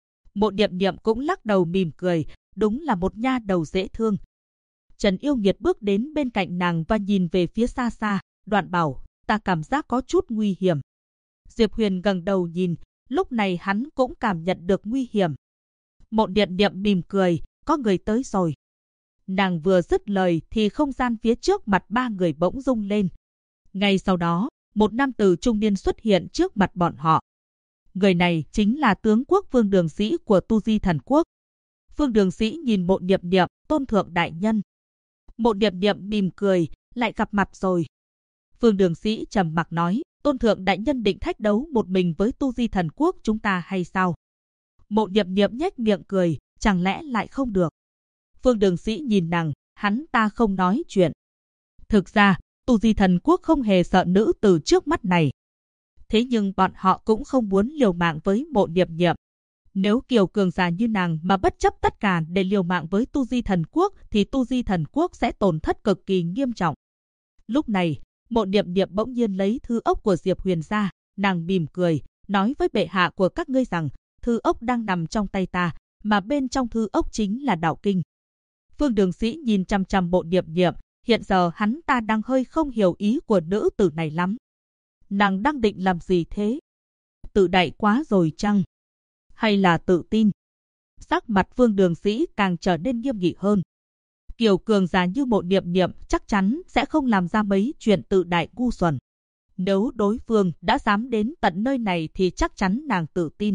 Mộ Niệm Niệm cũng lắc đầu mỉm cười, đúng là một nha đầu dễ thương. Trần Yêu Nghiệt bước đến bên cạnh nàng và nhìn về phía xa xa, đoạn bảo, ta cảm giác có chút nguy hiểm. Diệp Huyền gật đầu nhìn, lúc này hắn cũng cảm nhận được nguy hiểm. Mộ Niệm Niệm mỉm cười, có người tới rồi. Nàng vừa dứt lời thì không gian phía trước mặt ba người bỗng rung lên. Ngay sau đó, một nam tử trung niên xuất hiện trước mặt bọn họ. Người này chính là tướng quốc Phương Đường Sĩ của Tu Di Thần Quốc. Phương Đường Sĩ nhìn Mộ Niệm Niệm, tôn thượng đại nhân. Mộ Niệm Niệm mỉm cười, lại gặp mặt rồi. Phương Đường Sĩ trầm mặc nói, tôn thượng đại nhân định thách đấu một mình với Tu Di Thần Quốc chúng ta hay sao? Mộ Niệm Niệm nhếch miệng cười, chẳng lẽ lại không được? Phương Đường Sĩ nhìn nàng, hắn ta không nói chuyện. Thực ra, Tu Di Thần Quốc không hề sợ nữ từ trước mắt này. Thế nhưng bọn họ cũng không muốn liều mạng với Mộ Niệm Niệm. Nếu kiều cường giả như nàng mà bất chấp tất cả để liều mạng với Tu Di Thần Quốc thì Tu Di Thần Quốc sẽ tổn thất cực kỳ nghiêm trọng. Lúc này, Mộ Niệm Niệm bỗng nhiên lấy thư ốc của Diệp Huyền ra, nàng mỉm cười, nói với bệ hạ của các ngươi rằng thư ốc đang nằm trong tay ta, mà bên trong thư ốc chính là đạo kinh. Phương Đường Sĩ nhìn chằm chằm Mộ Niệm Niệm, hiện giờ hắn ta đang hơi không hiểu ý của nữ tử này lắm. Nàng đang định làm gì thế? Tự đại quá rồi chăng? Hay là tự tin? Sắc mặt Phương Đường Sĩ càng trở nên nghiêm nghị hơn. Kiểu cường giả như Mộ Niệm Niệm chắc chắn sẽ không làm ra mấy chuyện tự đại ngu xuẩn. Nếu đối phương đã dám đến tận nơi này thì chắc chắn nàng tự tin.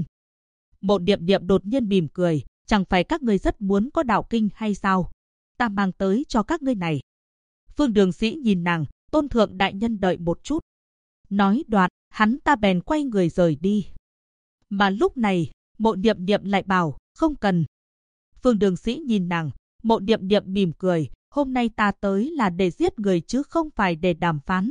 Mộ Niệm Niệm đột nhiên mỉm cười, chẳng phải các ngươi rất muốn có đạo kinh hay sao? Ta mang tới cho các ngươi này. Phương Đường Sĩ nhìn nàng, tôn thượng đại nhân đợi một chút. Nói đoạn, hắn ta bèn quay người rời đi. Mà lúc này, Mộ Niệm Niệm lại bảo, không cần. Phương Đường Sĩ nhìn nàng, Mộ Niệm Niệm mỉm cười, hôm nay ta tới là để giết người chứ không phải để đàm phán.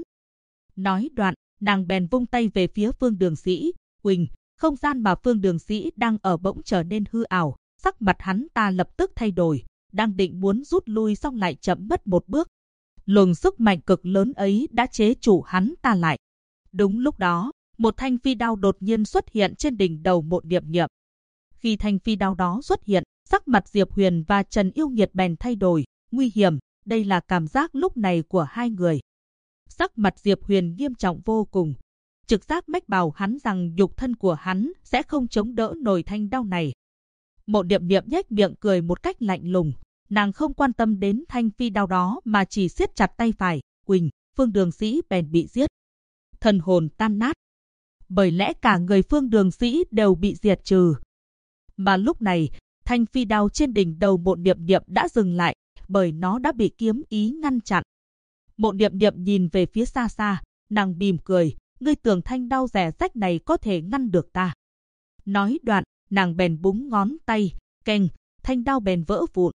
Nói đoạn, nàng bèn vung tay về phía Phương Đường Sĩ, huỳnh, không gian mà Phương Đường Sĩ đang ở bỗng trở nên hư ảo, sắc mặt hắn ta lập tức thay đổi, đang định muốn rút lui xong lại chậm mất một bước. Luồng sức mạnh cực lớn ấy đã chế trụ hắn ta lại. Đúng lúc đó, một thanh phi đao đột nhiên xuất hiện trên đỉnh đầu Mộ Niệm Niệm. Khi thanh phi đao đó xuất hiện, sắc mặt Diệp Huyền và Trần Yêu Nghiệt bèn thay đổi, nguy hiểm, đây là cảm giác lúc này của hai người. Sắc mặt Diệp Huyền nghiêm trọng vô cùng. Trực giác mách bảo hắn rằng nhục thân của hắn sẽ không chống đỡ nổi thanh đao này. Mộ Niệm Niệm nhếch miệng cười một cách lạnh lùng. Nàng không quan tâm đến thanh phi đao đó mà chỉ siết chặt tay phải. Quỳnh, Phương Đường Sĩ bèn bị giết. Thần hồn tan nát. Bởi lẽ cả người Phương Đường Sĩ đều bị diệt trừ. Mà lúc này, thanh phi đao trên đỉnh đầu Mộ Niệm Niệm đã dừng lại, bởi nó đã bị kiếm ý ngăn chặn. Mộ Niệm Niệm nhìn về phía xa xa, nàng mỉm cười, ngươi tưởng thanh đao rẻ rách này có thể ngăn được ta. Nói đoạn, nàng bèn búng ngón tay, keng, thanh đao bèn vỡ vụn.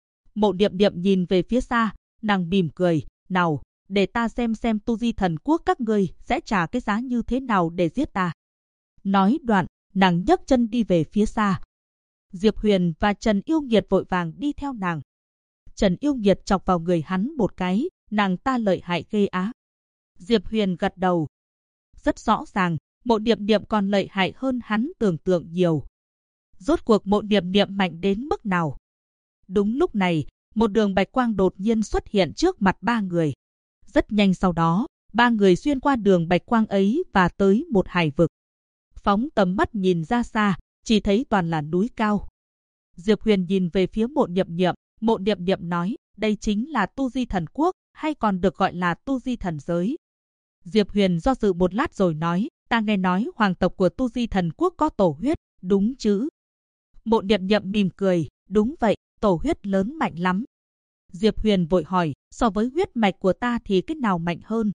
Mộ Niệm Niệm nhìn về phía xa, nàng mỉm cười, nào, để ta xem Tu Di Thần Quốc các ngươi sẽ trả cái giá như thế nào để giết ta. Nói đoạn, nàng nhấc chân đi về phía xa. Diệp Huyền và Trần Yêu Nghiệt vội vàng đi theo nàng. Trần Yêu Nghiệt chọc vào người hắn một cái, nàng ta lợi hại ghê á. Diệp Huyền gật đầu. Rất rõ ràng, Mộ Niệm Niệm còn lợi hại hơn hắn tưởng tượng nhiều. Rốt cuộc Mộ Niệm Niệm mạnh đến mức nào? Đúng lúc này, một đường bạch quang đột nhiên xuất hiện trước mặt ba người. Rất nhanh sau đó, ba người xuyên qua đường bạch quang ấy và tới một hải vực. Phóng tầm mắt nhìn ra xa, chỉ thấy toàn là núi cao. Diệp Huyền nhìn về phía Mộ Niệm Niệm, Mộ Niệm Niệm nói, đây chính là Tu Di Thần Quốc, hay còn được gọi là Tu Di Thần Giới. Diệp Huyền do dự một lát rồi nói, ta nghe nói hoàng tộc của Tu Di Thần Quốc có tổ huyết, đúng chứ? Mộ Niệm Niệm mỉm cười, đúng vậy, tổ huyết lớn mạnh lắm. Diệp Huyền vội hỏi, so với huyết mạch của ta thì cái nào mạnh hơn?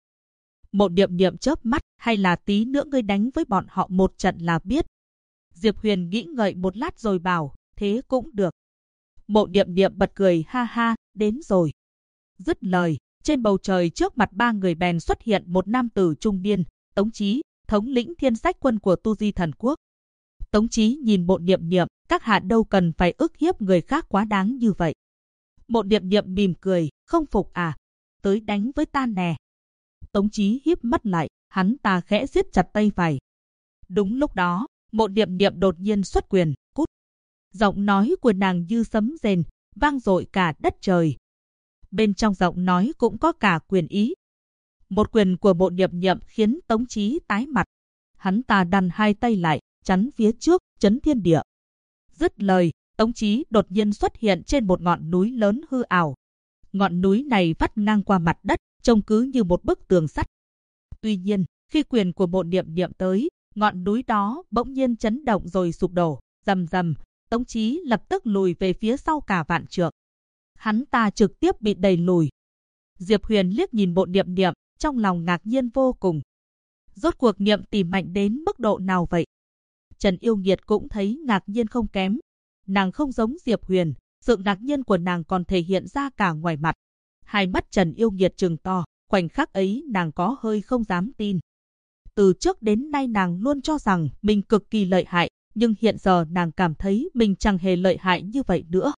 Mộ Niệm Niệm chớp mắt, hay là tí nữa ngươi đánh với bọn họ một trận là biết. Diệp Huyền nghĩ ngợi một lát rồi bảo, thế cũng được. Mộ Niệm Niệm bật cười, ha ha, đến rồi. Dứt lời, trên bầu trời trước mặt ba người bèn xuất hiện một nam tử trung niên, Tống Chí, thống lĩnh Thiên Sách quân của Tu Di Thần Quốc. Tống Chí nhìn Mộ Niệm Niệm, các hạ đâu cần phải ức hiếp người khác quá đáng như vậy. Mộ Niệm Niệm mỉm cười, không phục à? Tới đánh với ta nè. Tống Chí híp mắt lại, hắn ta khẽ siết chặt tay phải. Đúng lúc đó, Mộ Niệm Niệm đột nhiên xuất quyền, cút. Giọng nói của nàng như sấm rền, vang dội cả đất trời. Bên trong giọng nói cũng có cả quyền ý. Một quyền của Mộ Niệm Niệm khiến Tống Chí tái mặt. Hắn ta đan hai tay lại, chắn phía trước, chấn thiên địa. Dứt lời, Tống Chí đột nhiên xuất hiện trên một ngọn núi lớn hư ảo. Ngọn núi này vắt ngang qua mặt đất, trông cứ như một bức tường sắt. Tuy nhiên, khi quyền của Mộ Niệm Niệm tới, ngọn núi đó bỗng nhiên chấn động rồi sụp đổ, rầm rầm. Tống Chí lập tức lùi về phía sau cả vạn trượng. Hắn ta trực tiếp bị đẩy lùi. Diệp Huyền liếc nhìn Mộ Niệm Niệm, trong lòng ngạc nhiên vô cùng. Rốt cuộc Niệm tỷ mạnh đến mức độ nào vậy? Trần Yêu Nghiệt cũng thấy ngạc nhiên không kém. Nàng không giống Diệp Huyền, sự ngạc nhiên của nàng còn thể hiện ra cả ngoài mặt. Hai mắt Trần Yêu Nghiệt trừng to, khoảnh khắc ấy nàng có hơi không dám tin. Từ trước đến nay nàng luôn cho rằng mình cực kỳ lợi hại, nhưng hiện giờ nàng cảm thấy mình chẳng hề lợi hại như vậy nữa.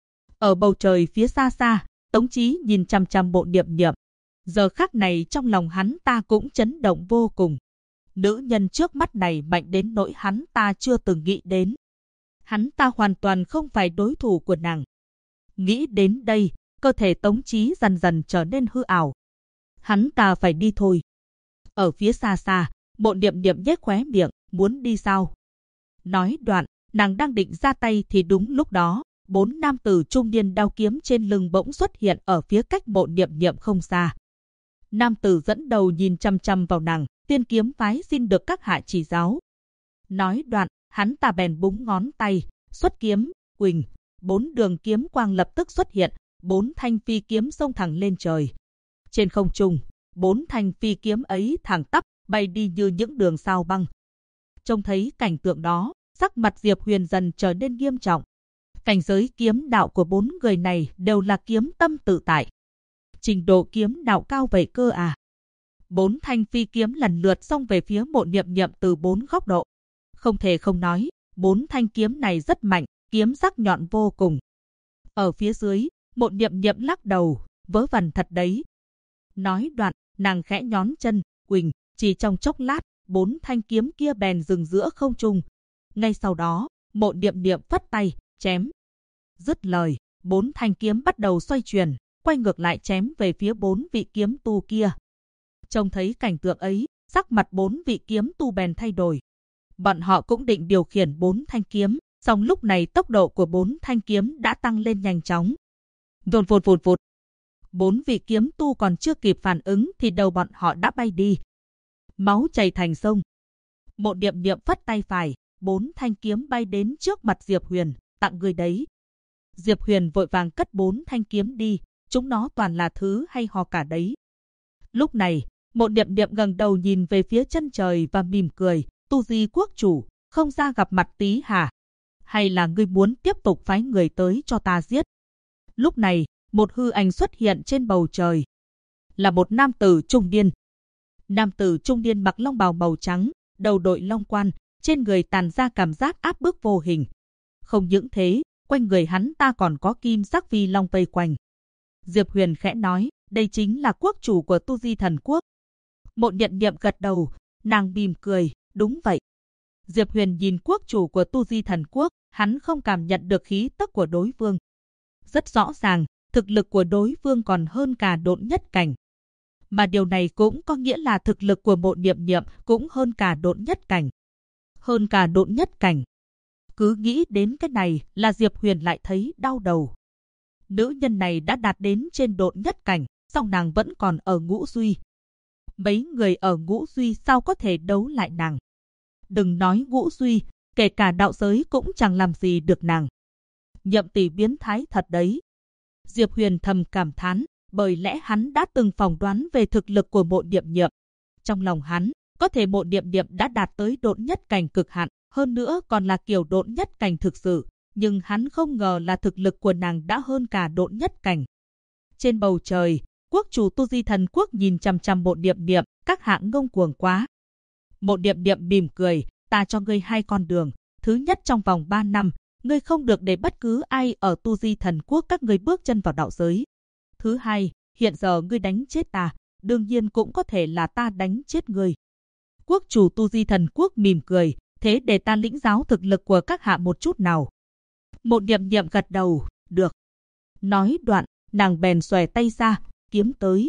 Ở bầu trời phía xa xa, Tống Chí nhìn chằm chằm Mộ Niệm Niệm. Giờ khắc này trong lòng hắn ta cũng chấn động vô cùng. Nữ nhân trước mắt này mạnh đến nỗi hắn ta chưa từng nghĩ đến. Hắn ta hoàn toàn không phải đối thủ của nàng. Nghĩ đến đây, cơ thể Tống Chí dần dần trở nên hư ảo. Hắn ta phải đi thôi. Ở phía xa xa, Mộ Niệm Niệm nhếch khóe miệng, muốn đi sao? Nói đoạn, nàng đang định ra tay thì đúng lúc đó, 4 nam tử trung niên đao kiếm trên lưng bỗng xuất hiện ở phía cách Mộ Niệm Niệm không xa. Nam tử dẫn đầu nhìn chăm chăm vào nàng, Tiên kiếm phái xin được các hạ chỉ giáo. Nói đoạn, hắn ta bèn búng ngón tay, xuất kiếm, quỳnh, 4 đường kiếm quang lập tức xuất hiện, 4 thanh phi kiếm xông thẳng lên trời. Trên không trung, 4 thanh phi kiếm ấy thẳng tắp, bay đi như những đường sao băng. Trông thấy cảnh tượng đó, sắc mặt Diệp Huyền dần trở nên nghiêm trọng. Cảnh giới kiếm đạo của 4 người này đều là kiếm tâm tự tại. Trình độ kiếm đạo cao vậy cơ à? 4 thanh phi kiếm lần lượt xông về phía Mộ Niệm Niệm từ 4 góc độ. Không thể không nói, 4 thanh kiếm này rất mạnh, kiếm sắc nhọn vô cùng. Ở phía dưới, Mộ Niệm Niệm lắc đầu, vớ vẩn thật đấy. Nói đoạn, nàng khẽ nhón chân, quỳnh, chỉ trong chốc lát, 4 thanh kiếm kia bèn dừng giữa không trung. Ngay sau đó, Mộ Niệm Niệm phất tay, chém. Dứt lời, 4 thanh kiếm bắt đầu xoay chuyển, quay ngược lại chém về phía 4 vị kiếm tu kia. Trông thấy cảnh tượng ấy, sắc mặt 4 vị kiếm tu bèn thay đổi. Bọn họ cũng định điều khiển 4 thanh kiếm, song lúc này tốc độ của 4 thanh kiếm đã tăng lên nhanh chóng. Vụt vụt vụt vụt. 4 vị kiếm tu còn chưa kịp phản ứng thì đầu bọn họ đã bay đi. Máu chảy thành sông. Mộ Niệm Niệm phất tay phải, 4 thanh kiếm bay đến trước mặt Diệp Huyền, tặng người đấy. Diệp Huyền vội vàng cất 4 thanh kiếm đi, chúng nó toàn là thứ hay ho cả đấy. Lúc này, Mộ Niệm Niệm ngẩng đầu nhìn về phía chân trời và mỉm cười, Tu Di quốc chủ, không ra gặp mặt tí hả? Hay là ngươi muốn tiếp tục phái người tới cho ta giết? Lúc này, một hư ảnh xuất hiện trên bầu trời. Là một nam tử trung niên. Nam tử trung niên mặc long bào màu trắng, đầu đội long quan, trên người tàn ra cảm giác áp bức vô hình. Không những thế, quanh người hắn ta còn có kim sắc phi long vây quanh. Diệp Huyền khẽ nói, đây chính là quốc chủ của Tu Di Thần Quốc. Mộ Niệm Niệm gật đầu, nàng mỉm cười, đúng vậy. Diệp Huyền nhìn quốc chủ của Tu Di Thần Quốc, hắn không cảm nhận được khí tức của đối phương. Rất rõ ràng, thực lực của đối phương còn hơn cả độn nhất cảnh. Mà điều này cũng có nghĩa là thực lực của Mộ Niệm Niệm cũng hơn cả độn nhất cảnh. Hơn cả độn nhất cảnh. Cứ nghĩ đến cái này là Diệp Huyền lại thấy đau đầu. Nữ nhân này đã đạt đến trên độn nhất cảnh, song nàng vẫn còn ở ngũ duy. Mấy người ở ngũ duy sao có thể đấu lại nàng? Đừng nói ngũ duy, kể cả đạo giới cũng chẳng làm gì được nàng. Nhậm tỷ biến thái thật đấy. Diệp Huyền thầm cảm thán, bởi lẽ hắn đã từng phỏng đoán về thực lực của Mộ Niệm Niệm. Trong lòng hắn, có thể Mộ Niệm Niệm đã đạt tới độn nhất cảnh cực hạn, hơn nữa còn là kiểu độn nhất cảnh thực sự, nhưng hắn không ngờ là thực lực của nàng đã hơn cả độn nhất cảnh. Trên bầu trời, quốc chủ Tu Di Thần Quốc nhìn chằm chằm Mộ Niệm Niệm, các hạng ngông cuồng quá. Mộ Niệm Niệm mỉm cười, ta cho ngươi 2 con đường. Thứ nhất, trong vòng 3 năm, ngươi không được để bất cứ ai ở Tu Di Thần Quốc các ngươi bước chân vào đạo giới. Thứ hai, hiện giờ ngươi đánh chết ta, đương nhiên cũng có thể là ta đánh chết ngươi. Quốc chủ Tu Di Thần Quốc mỉm cười, thế để ta lĩnh giáo thực lực của các hạ một chút nào. Mộ Niệm Niệm gật đầu, được. Nói đoạn, nàng bèn xòe tay ra, kiếm tới.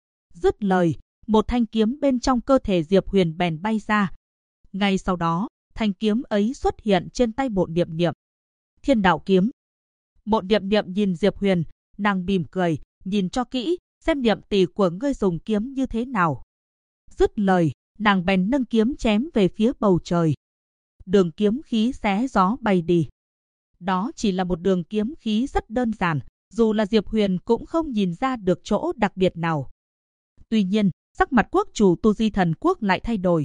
Dứt lời, một thanh kiếm bên trong cơ thể Diệp Huyền bèn bay ra. Ngay sau đó, thanh kiếm ấy xuất hiện trên tay Mộ Niệm Niệm. Thiên đạo kiếm. Mộ Niệm Niệm nhìn Diệp Huyền, nàng mỉm cười, nhìn cho kỹ, xem Niệm tỷ của ngươi dùng kiếm như thế nào. Dứt lời, nàng bèn nâng kiếm chém về phía bầu trời. Đường kiếm khí xé gió bay đi. Đó chỉ là một đường kiếm khí rất đơn giản, dù là Diệp Huyền cũng không nhìn ra được chỗ đặc biệt nào. Tuy nhiên, sắc mặt quốc chủ Tu Di Thần Quốc lại thay đổi.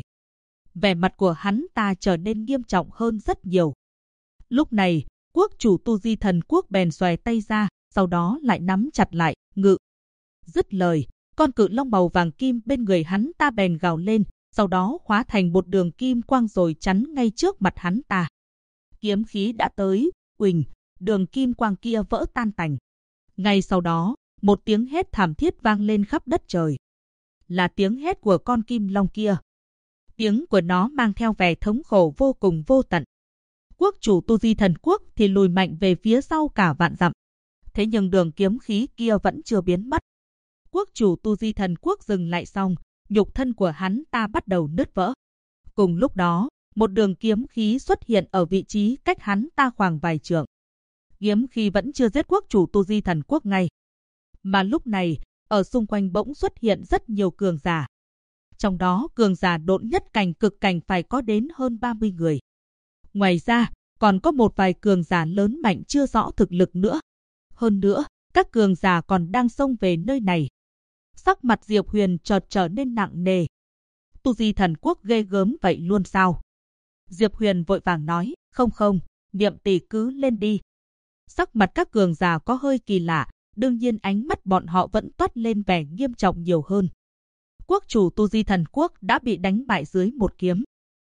Vẻ mặt của hắn ta trở nên nghiêm trọng hơn rất nhiều. Lúc này, quốc chủ Tu Di Thần Quốc bèn xòe tay ra, sau đó lại nắm chặt lại, ngự. Dứt lời, con cự long màu vàng kim bên người hắn ta bèn gào lên, sau đó hóa thành một đường kim quang rồi chắn ngay trước mặt hắn ta. Kiếm khí đã tới, uỳnh, đường kim quang kia vỡ tan tành. Ngay sau đó, một tiếng hét thảm thiết vang lên khắp đất trời. Là tiếng hét của con kim long kia. Tiếng của nó mang theo vẻ thống khổ vô cùng vô tận. Quốc chủ Tu Di Thần Quốc thì lùi mạnh về phía sau cả vạn dặm. Thế nhưng đường kiếm khí kia vẫn chưa biến mất. Quốc chủ Tu Di Thần Quốc dừng lại xong, nhục thân của hắn ta bắt đầu nứt vỡ. Cùng lúc đó, một đường kiếm khí xuất hiện ở vị trí cách hắn ta khoảng vài trượng. Hiếm khi vẫn chưa giết quốc chủ Tu Di Thần Quốc ngay. Mà lúc này, ở xung quanh bỗng xuất hiện rất nhiều cường giả. Trong đó cường giả độn nhất cảnh cực cảnh phải có đến hơn 30 người. Ngoài ra, còn có một vài cường giả lớn mạnh chưa rõ thực lực nữa. Hơn nữa, các cường giả còn đang xông về nơi này. Sắc mặt Diệp Huyền chợt trở nên nặng nề. Tu Di Thần Quốc ghê gớm vậy luôn sao? Diệp Huyền vội vàng nói, không, Niệm tỷ cứ lên đi. Sắc mặt các cường giả có hơi kỳ lạ, đương nhiên ánh mắt bọn họ vẫn toát lên vẻ nghiêm trọng nhiều hơn. Quốc chủ Tu Di Thần Quốc đã bị đánh bại dưới một kiếm.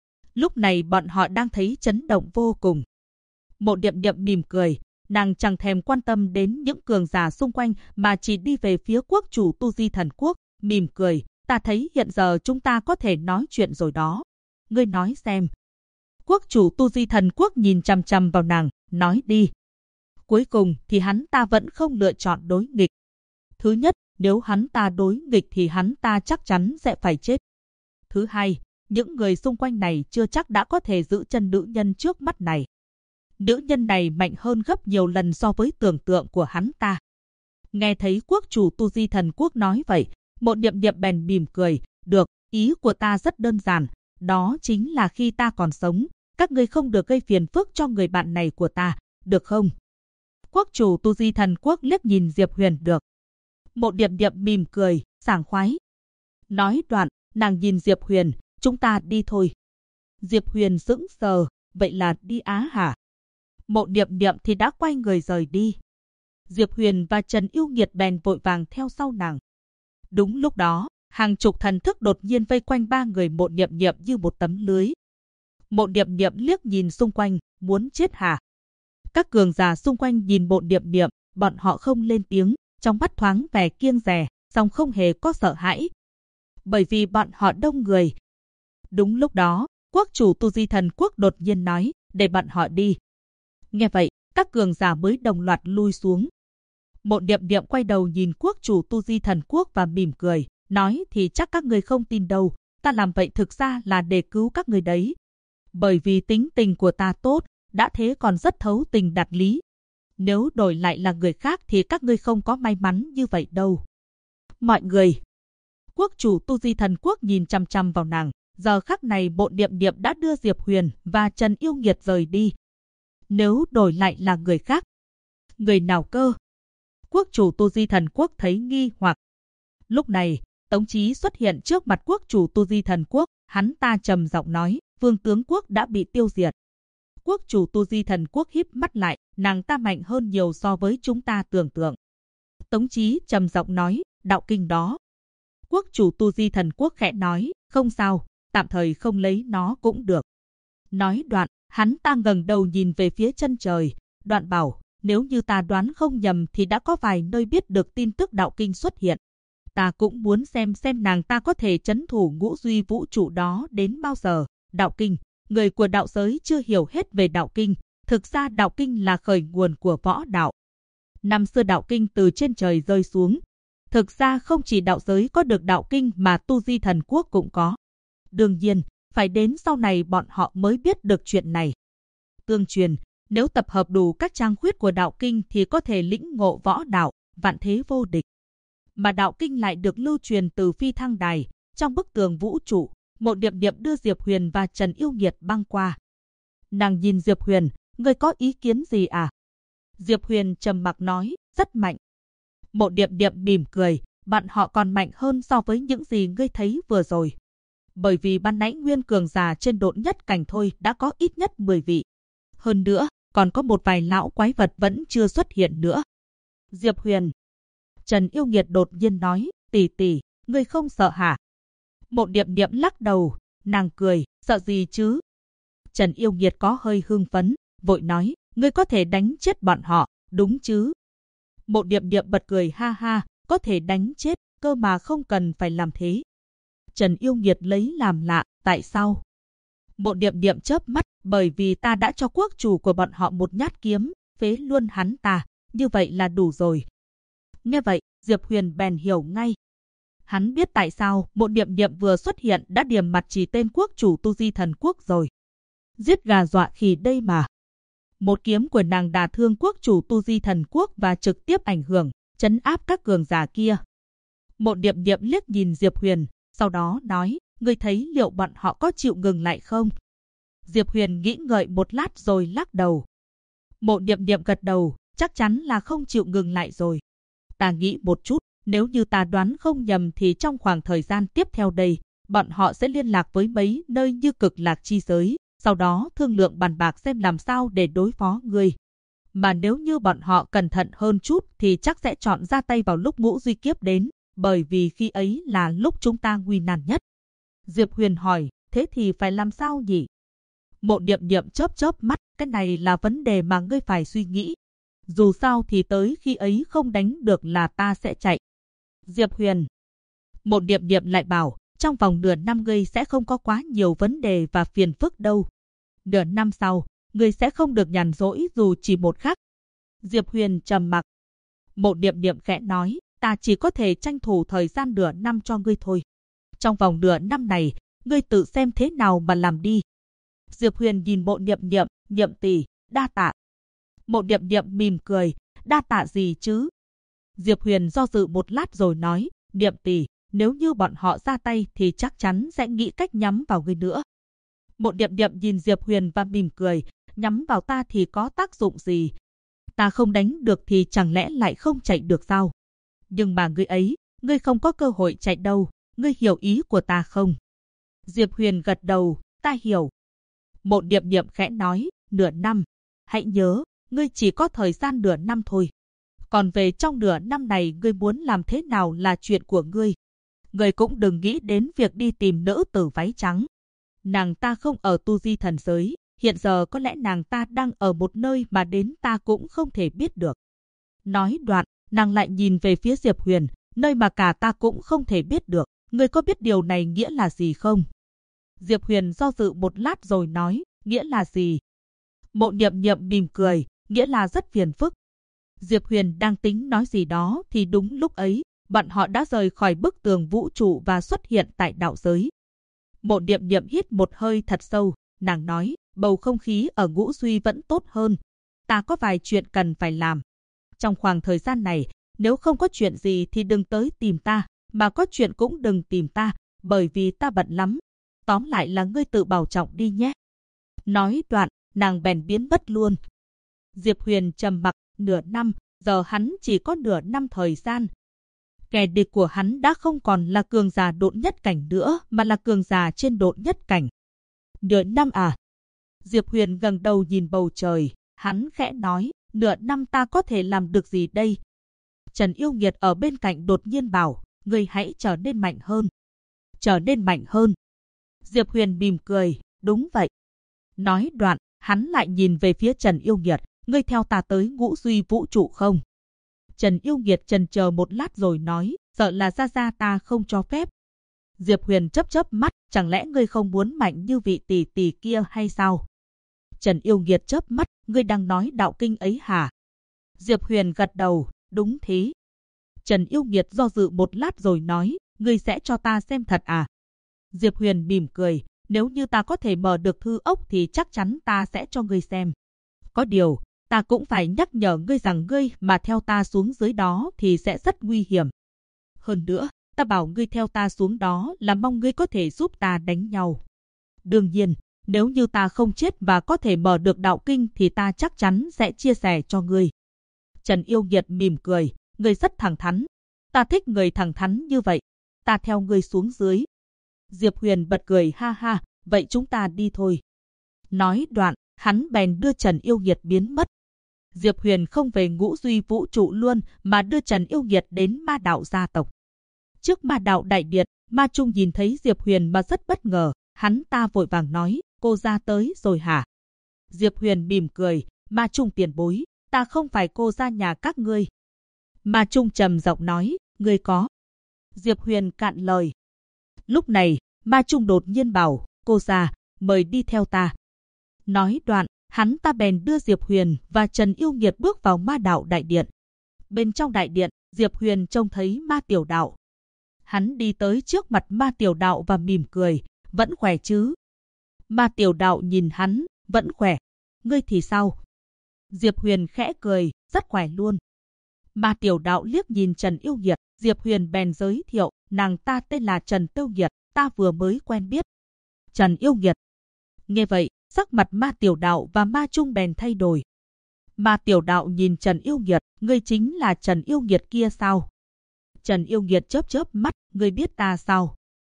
Lúc này bọn họ đang thấy chấn động vô cùng. Mộ Điệm Điệm mỉm cười, nàng chẳng thèm quan tâm đến những cường giả xung quanh mà chỉ đi về phía quốc chủ Tu Di Thần Quốc, mỉm cười, ta thấy hiện giờ chúng ta có thể nói chuyện rồi đó. Ngươi nói xem. Quốc chủ Tu Di Thần Quốc nhìn chằm chằm vào nàng, nói đi. Cuối cùng thì hắn ta vẫn không lựa chọn đối nghịch. Thứ nhất, nếu hắn ta đối nghịch thì hắn ta chắc chắn sẽ phải chết. Thứ hai, những người xung quanh này chưa chắc đã có thể giữ chân nữ nhân trước mắt này. Nữ nhân này mạnh hơn gấp nhiều lần so với tưởng tượng của hắn ta. Nghe thấy quốc chủ Tu Di Thần Quốc nói vậy, Mộ Điệm Điệm bèn mỉm cười, được, ý của ta rất đơn giản, đó chính là khi ta còn sống, các ngươi không được gây phiền phức cho người bạn này của ta, được không? Quốc chủ Tu Di Thần Quốc liếc nhìn Diệp Huyền được. Mộ Điệm Điệm mỉm cười, sảng khoái. Nói đoạn, nàng nhìn Diệp Huyền, chúng ta đi thôi. Diệp Huyền sững sờ, vậy là đi Á hả? Mộ Điệm Điệm thì đã quay người rời đi. Diệp Huyền và Trần Yêu Nghiệt bèn vội vàng theo sau nàng. Đúng lúc đó, hàng chục thần thức đột nhiên vây quanh ba người Mộ Điệm Điệm như một tấm lưới. Mộ Điệm Điệm liếc nhìn xung quanh, muốn chết hả? Các cường giả xung quanh nhìn Mộ Điệm Điệm, bọn họ không lên tiếng, trong mắt thoáng vẻ kiêng dè, song không hề có sợ hãi. Bởi vì bọn họ đông người. Đúng lúc đó, quốc chủ Tu Di Thần Quốc đột nhiên nói, để bọn họ đi. Nghe vậy, các cường giả mới đồng loạt lui xuống. Mộ Điệm Điệm quay đầu nhìn quốc chủ Tu Di Thần Quốc và mỉm cười, nói thì chắc các người không tin đâu, ta làm vậy thực ra là để cứu các người đấy. Bởi vì tính tình của ta tốt, đã thế còn rất thấu tình đạt lý. Nếu đổi lại là người khác thì các ngươi không có may mắn như vậy đâu. Mọi người. Quốc chủ Tu Di Thần Quốc nhìn chằm chằm vào nàng, giờ khắc này Mộ Điệm Điệm đã đưa Diệp Huyền và Trần Yêu Nghiệt rời đi. Nếu đổi lại là người khác. Người nào cơ? Quốc chủ Tu Di Thần Quốc thấy nghi hoặc. Lúc này, Tống Chí xuất hiện trước mặt quốc chủ Tu Di Thần Quốc, hắn ta trầm giọng nói, vương tướng quốc đã bị tiêu diệt. Quốc chủ Tu Di Thần Quốc híp mắt lại, nàng ta mạnh hơn nhiều so với chúng ta tưởng tượng. Tống Chí trầm giọng nói, đạo kinh đó. Quốc chủ Tu Di Thần Quốc khẽ nói, không sao, tạm thời không lấy nó cũng được. Nói đoạn, hắn ta ngẩng đầu nhìn về phía chân trời, đoạn bảo, nếu như ta đoán không nhầm thì đã có vài nơi biết được tin tức đạo kinh xuất hiện. Ta cũng muốn xem nàng ta có thể trấn thủ ngũ duy vũ trụ đó đến bao giờ. Đạo kinh, người của đạo giới chưa hiểu hết về đạo kinh, thực ra đạo kinh là khởi nguồn của võ đạo. Năm xưa đạo kinh từ trên trời rơi xuống. Thực ra không chỉ đạo giới có được đạo kinh mà Tu Di Thần Quốc cũng có. Đương nhiên, phải đến sau này bọn họ mới biết được chuyện này. Tương truyền, nếu tập hợp đủ các trang khuyết của đạo kinh thì có thể lĩnh ngộ võ đạo, vạn thế vô địch. Mà đạo kinh lại được lưu truyền từ phi thăng đài, trong bức tường vũ trụ. Mộ Điệm Điệm đưa Diệp Huyền và Trần Yêu Nghiệt băng qua. Nàng nhìn Diệp Huyền, ngươi có ý kiến gì à? Diệp Huyền trầm mặc nói, rất mạnh. Mộ Điệm Điệm mỉm cười, bọn họ còn mạnh hơn so với những gì ngươi thấy vừa rồi. Bởi vì ban nãy nguyên cường giả trên độn nhất cảnh thôi đã có ít nhất 10 vị. Hơn nữa, còn có một vài lão quái vật vẫn chưa xuất hiện nữa. Diệp Huyền. Trần Yêu Nghiệt đột nhiên nói, tỷ tỷ, ngươi không sợ hả? Mộ Điệm Điệm lắc đầu, nàng cười, sợ gì chứ? Trần Yêu Nghiệt có hơi hưng phấn, vội nói, ngươi có thể đánh chết bọn họ, đúng chứ? Mộ Điệm Điệm bật cười ha ha, có thể đánh chết, cơ mà không cần phải làm thế. Trần Yêu Nghiệt lấy làm lạ, tại sao? Mộ Điệm Điệm chớp mắt, bởi vì ta đã cho quốc chủ của bọn họ một nhát kiếm, phế luôn hắn ta, như vậy là đủ rồi. Nghe vậy, Diệp Huyền bèn hiểu ngay. Hắn biết tại sao Mộ Điệm Điệm vừa xuất hiện đã điểm mặt chỉ tên quốc chủ Tu Di Thần Quốc rồi. Giết gà dọa khỉ đây mà. Một kiếm của nàng đả thương quốc chủ Tu Di Thần Quốc và trực tiếp ảnh hưởng, trấn áp các cường giả kia. Mộ Điệp Điệp liếc nhìn Diệp Huyền, sau đó nói, ngươi thấy liệu bọn họ có chịu ngừng lại không? Diệp Huyền nghĩ ngợi một lát rồi lắc đầu. Mộ Điệp Điệp gật đầu, chắc chắn là không chịu ngừng lại rồi. Ta nghĩ một chút, nếu như ta đoán không nhầm thì trong khoảng thời gian tiếp theo đây, bọn họ sẽ liên lạc với mấy nơi như Cực Lạc Chi Giới, sau đó thương lượng bàn bạc xem làm sao để đối phó ngươi. Mà nếu như bọn họ cẩn thận hơn chút thì chắc sẽ chọn ra tay vào lúc Ngũ Duy Kiếp đến, bởi vì khi ấy là lúc chúng ta nguy nan nhất. Diệp Huyền hỏi, thế thì phải làm sao nhỉ? Mộ Điệp Điệp chớp chớp mắt, cái này là vấn đề mà ngươi phải suy nghĩ. Dù sao thì tới khi ấy không đánh được là ta sẽ chạy. Diệp Huyền. Mộ Điệp Điệp lại bảo, trong vòng nửa năm ngươi sẽ không có quá nhiều vấn đề và phiền phức đâu. Nửa năm sau, ngươi sẽ không được nhàn rỗi dù chỉ một khắc. Diệp Huyền trầm mặc. Mộ Điệp Điệp khẽ nói, ta chỉ có thể tranh thủ thời gian nửa năm cho ngươi thôi. Trong vòng nửa năm này, ngươi tự xem thế nào mà làm đi. Diệp Huyền nhìn Mộ Điệp Điệp, Điệp tỷ, đa tạ. Mộ Điệp Điệp mỉm cười, đa tạ gì chứ? Diệp Huyền do dự một lát rồi nói, Điệp tỷ, nếu như bọn họ ra tay thì chắc chắn sẽ nghĩ cách nhắm vào ngươi nữa. Mộ Điệp Điệp nhìn Diệp Huyền và mỉm cười, nhắm vào ta thì có tác dụng gì? Ta không đánh được thì chẳng lẽ lại không chạy được sao? Nhưng mà ngươi ấy, ngươi không có cơ hội chạy đâu, ngươi hiểu ý của ta không? Diệp Huyền gật đầu, ta hiểu. Mộ Điệp Điệp khẽ nói, nửa năm. Hãy nhớ, ngươi chỉ có thời gian nửa năm thôi. Còn về trong nửa năm này ngươi muốn làm thế nào là chuyện của ngươi. Ngươi cũng đừng nghĩ đến việc đi tìm nữ tử váy trắng. Nàng ta không ở Tu Di Thần Giới, hiện giờ có lẽ nàng ta đang ở một nơi mà đến ta cũng không thể biết được. Nói đoạn, nàng lại nhìn về phía Diệp Huyền, nơi mà cả ta cũng không thể biết được. Ngươi có biết điều này nghĩa là gì không? Diệp Huyền do dự một lát rồi nói, nghĩa là gì? Mộ Điệp Điệp mỉm cười, nghĩa là rất phiền phức. Diệp Huyền đang tính nói gì đó thì đúng lúc ấy, bọn họ đã rời khỏi bức tường vũ trụ và xuất hiện tại đạo giới. Mộ Điệp Điệp hít một hơi thật sâu, nàng nói, bầu không khí ở Ngũ Duy vẫn tốt hơn. Ta có vài chuyện cần phải làm. Trong khoảng thời gian này, nếu không có chuyện gì thì đừng tới tìm ta, mà có chuyện cũng đừng tìm ta, bởi vì ta bận lắm. Tóm lại là ngươi tự bảo trọng đi nhé. Nói đoạn, nàng bèn biến mất luôn. Diệp Huyền trầm mặc nửa năm, giờ hắn chỉ có nửa năm thời gian. Kẻ địch của hắn đã không còn là cường giả độn nhất cảnh nữa, mà là cường giả trên độn nhất cảnh. Nửa năm à? Diệp Huyền ngẩng đầu nhìn bầu trời, hắn khẽ nói, nửa năm ta có thể làm được gì đây? Trần Yêu Nghiệt ở bên cạnh đột nhiên bảo, ngươi hãy trở nên mạnh hơn. Trở nên mạnh hơn. Diệp Huyền mỉm cười, đúng vậy. Nói đoạn, hắn lại nhìn về phía Trần Yêu Nghiệt, ngươi theo ta tới Ngũ Duy vũ trụ không? Trần Yêu Nghiệt chần chờ một lát rồi nói, sợ là gia gia ta không cho phép. Diệp Huyền chớp chớp mắt, chẳng lẽ ngươi không muốn mạnh như vị tỷ tỷ kia hay sao? Trần Yêu Nghiệt chớp mắt, ngươi đang nói đạo kinh ấy hả? Diệp Huyền gật đầu, đúng thế. Trần Yêu Nghiệt do dự một lát rồi nói, ngươi sẽ cho ta xem thật à? Diệp Huyền mỉm cười, nếu như ta có thể mở được thư ốc thì chắc chắn ta sẽ cho ngươi xem. Có điều, ta cũng phải nhắc nhở ngươi rằng ngươi mà theo ta xuống dưới đó thì sẽ rất nguy hiểm. Hơn nữa, ta bảo ngươi theo ta xuống đó là mong ngươi có thể giúp ta đánh nhau. Đương nhiên, nếu như ta không chết và có thể mở được đạo kinh thì ta chắc chắn sẽ chia sẻ cho ngươi. Trần Yêu Nghiệt mỉm cười, ngươi rất thẳng thắn. Ta thích người thẳng thắn như vậy. Ta theo ngươi xuống dưới. Diệp Huyền bật cười ha ha, vậy chúng ta đi thôi. Nói đoạn, hắn bèn đưa Trần Yêu Nghiệt biến mất. Diệp Huyền không về Ngũ Duy vũ trụ luôn mà đưa Trần Yêu Nghiệt đến Ma Đạo gia tộc. Trước Ma Đạo đại điện, Ma Trung nhìn thấy Diệp Huyền mà rất bất ngờ, hắn ta vội vàng nói, cô ra tới rồi hả? Diệp Huyền mỉm cười, Ma Trung tiền bối, ta không phải cô ra nhà các ngươi. Ma Trung trầm giọng nói, ngươi có. Diệp Huyền cạn lời. Lúc này, Ma Trung đột nhiên bảo, cô ra, mời đi theo ta. Nói đoạn, hắn ta bèn đưa Diệp Huyền và Trần Yêu Nghiệt bước vào Ma Đạo đại điện. Bên trong đại điện, Diệp Huyền trông thấy Ma Tiểu Đạo. Hắn đi tới trước mặt Ma Tiểu Đạo và mỉm cười, vẫn khỏe chứ? Ma Tiểu Đạo nhìn hắn, vẫn khỏe. Ngươi thì sao? Diệp Huyền khẽ cười, rất khỏe luôn. Ma Tiểu Đạo liếc nhìn Trần Yêu Nghiệt, Diệp Huyền bèn giới thiệu, nàng ta tên là Trần Tiêu Nghiệt, ta vừa mới quen biết. Trần Yêu Nghiệt. Nghe vậy, sắc mặt Ma Tiểu Đạo và Ma Trung bèn thay đổi. Ma Tiểu Đạo nhìn Trần Yêu Nghiệt, ngươi chính là Trần Yêu Nghiệt kia sao? Trần Yêu Nghiệt chớp chớp mắt, ngươi biết ta sao?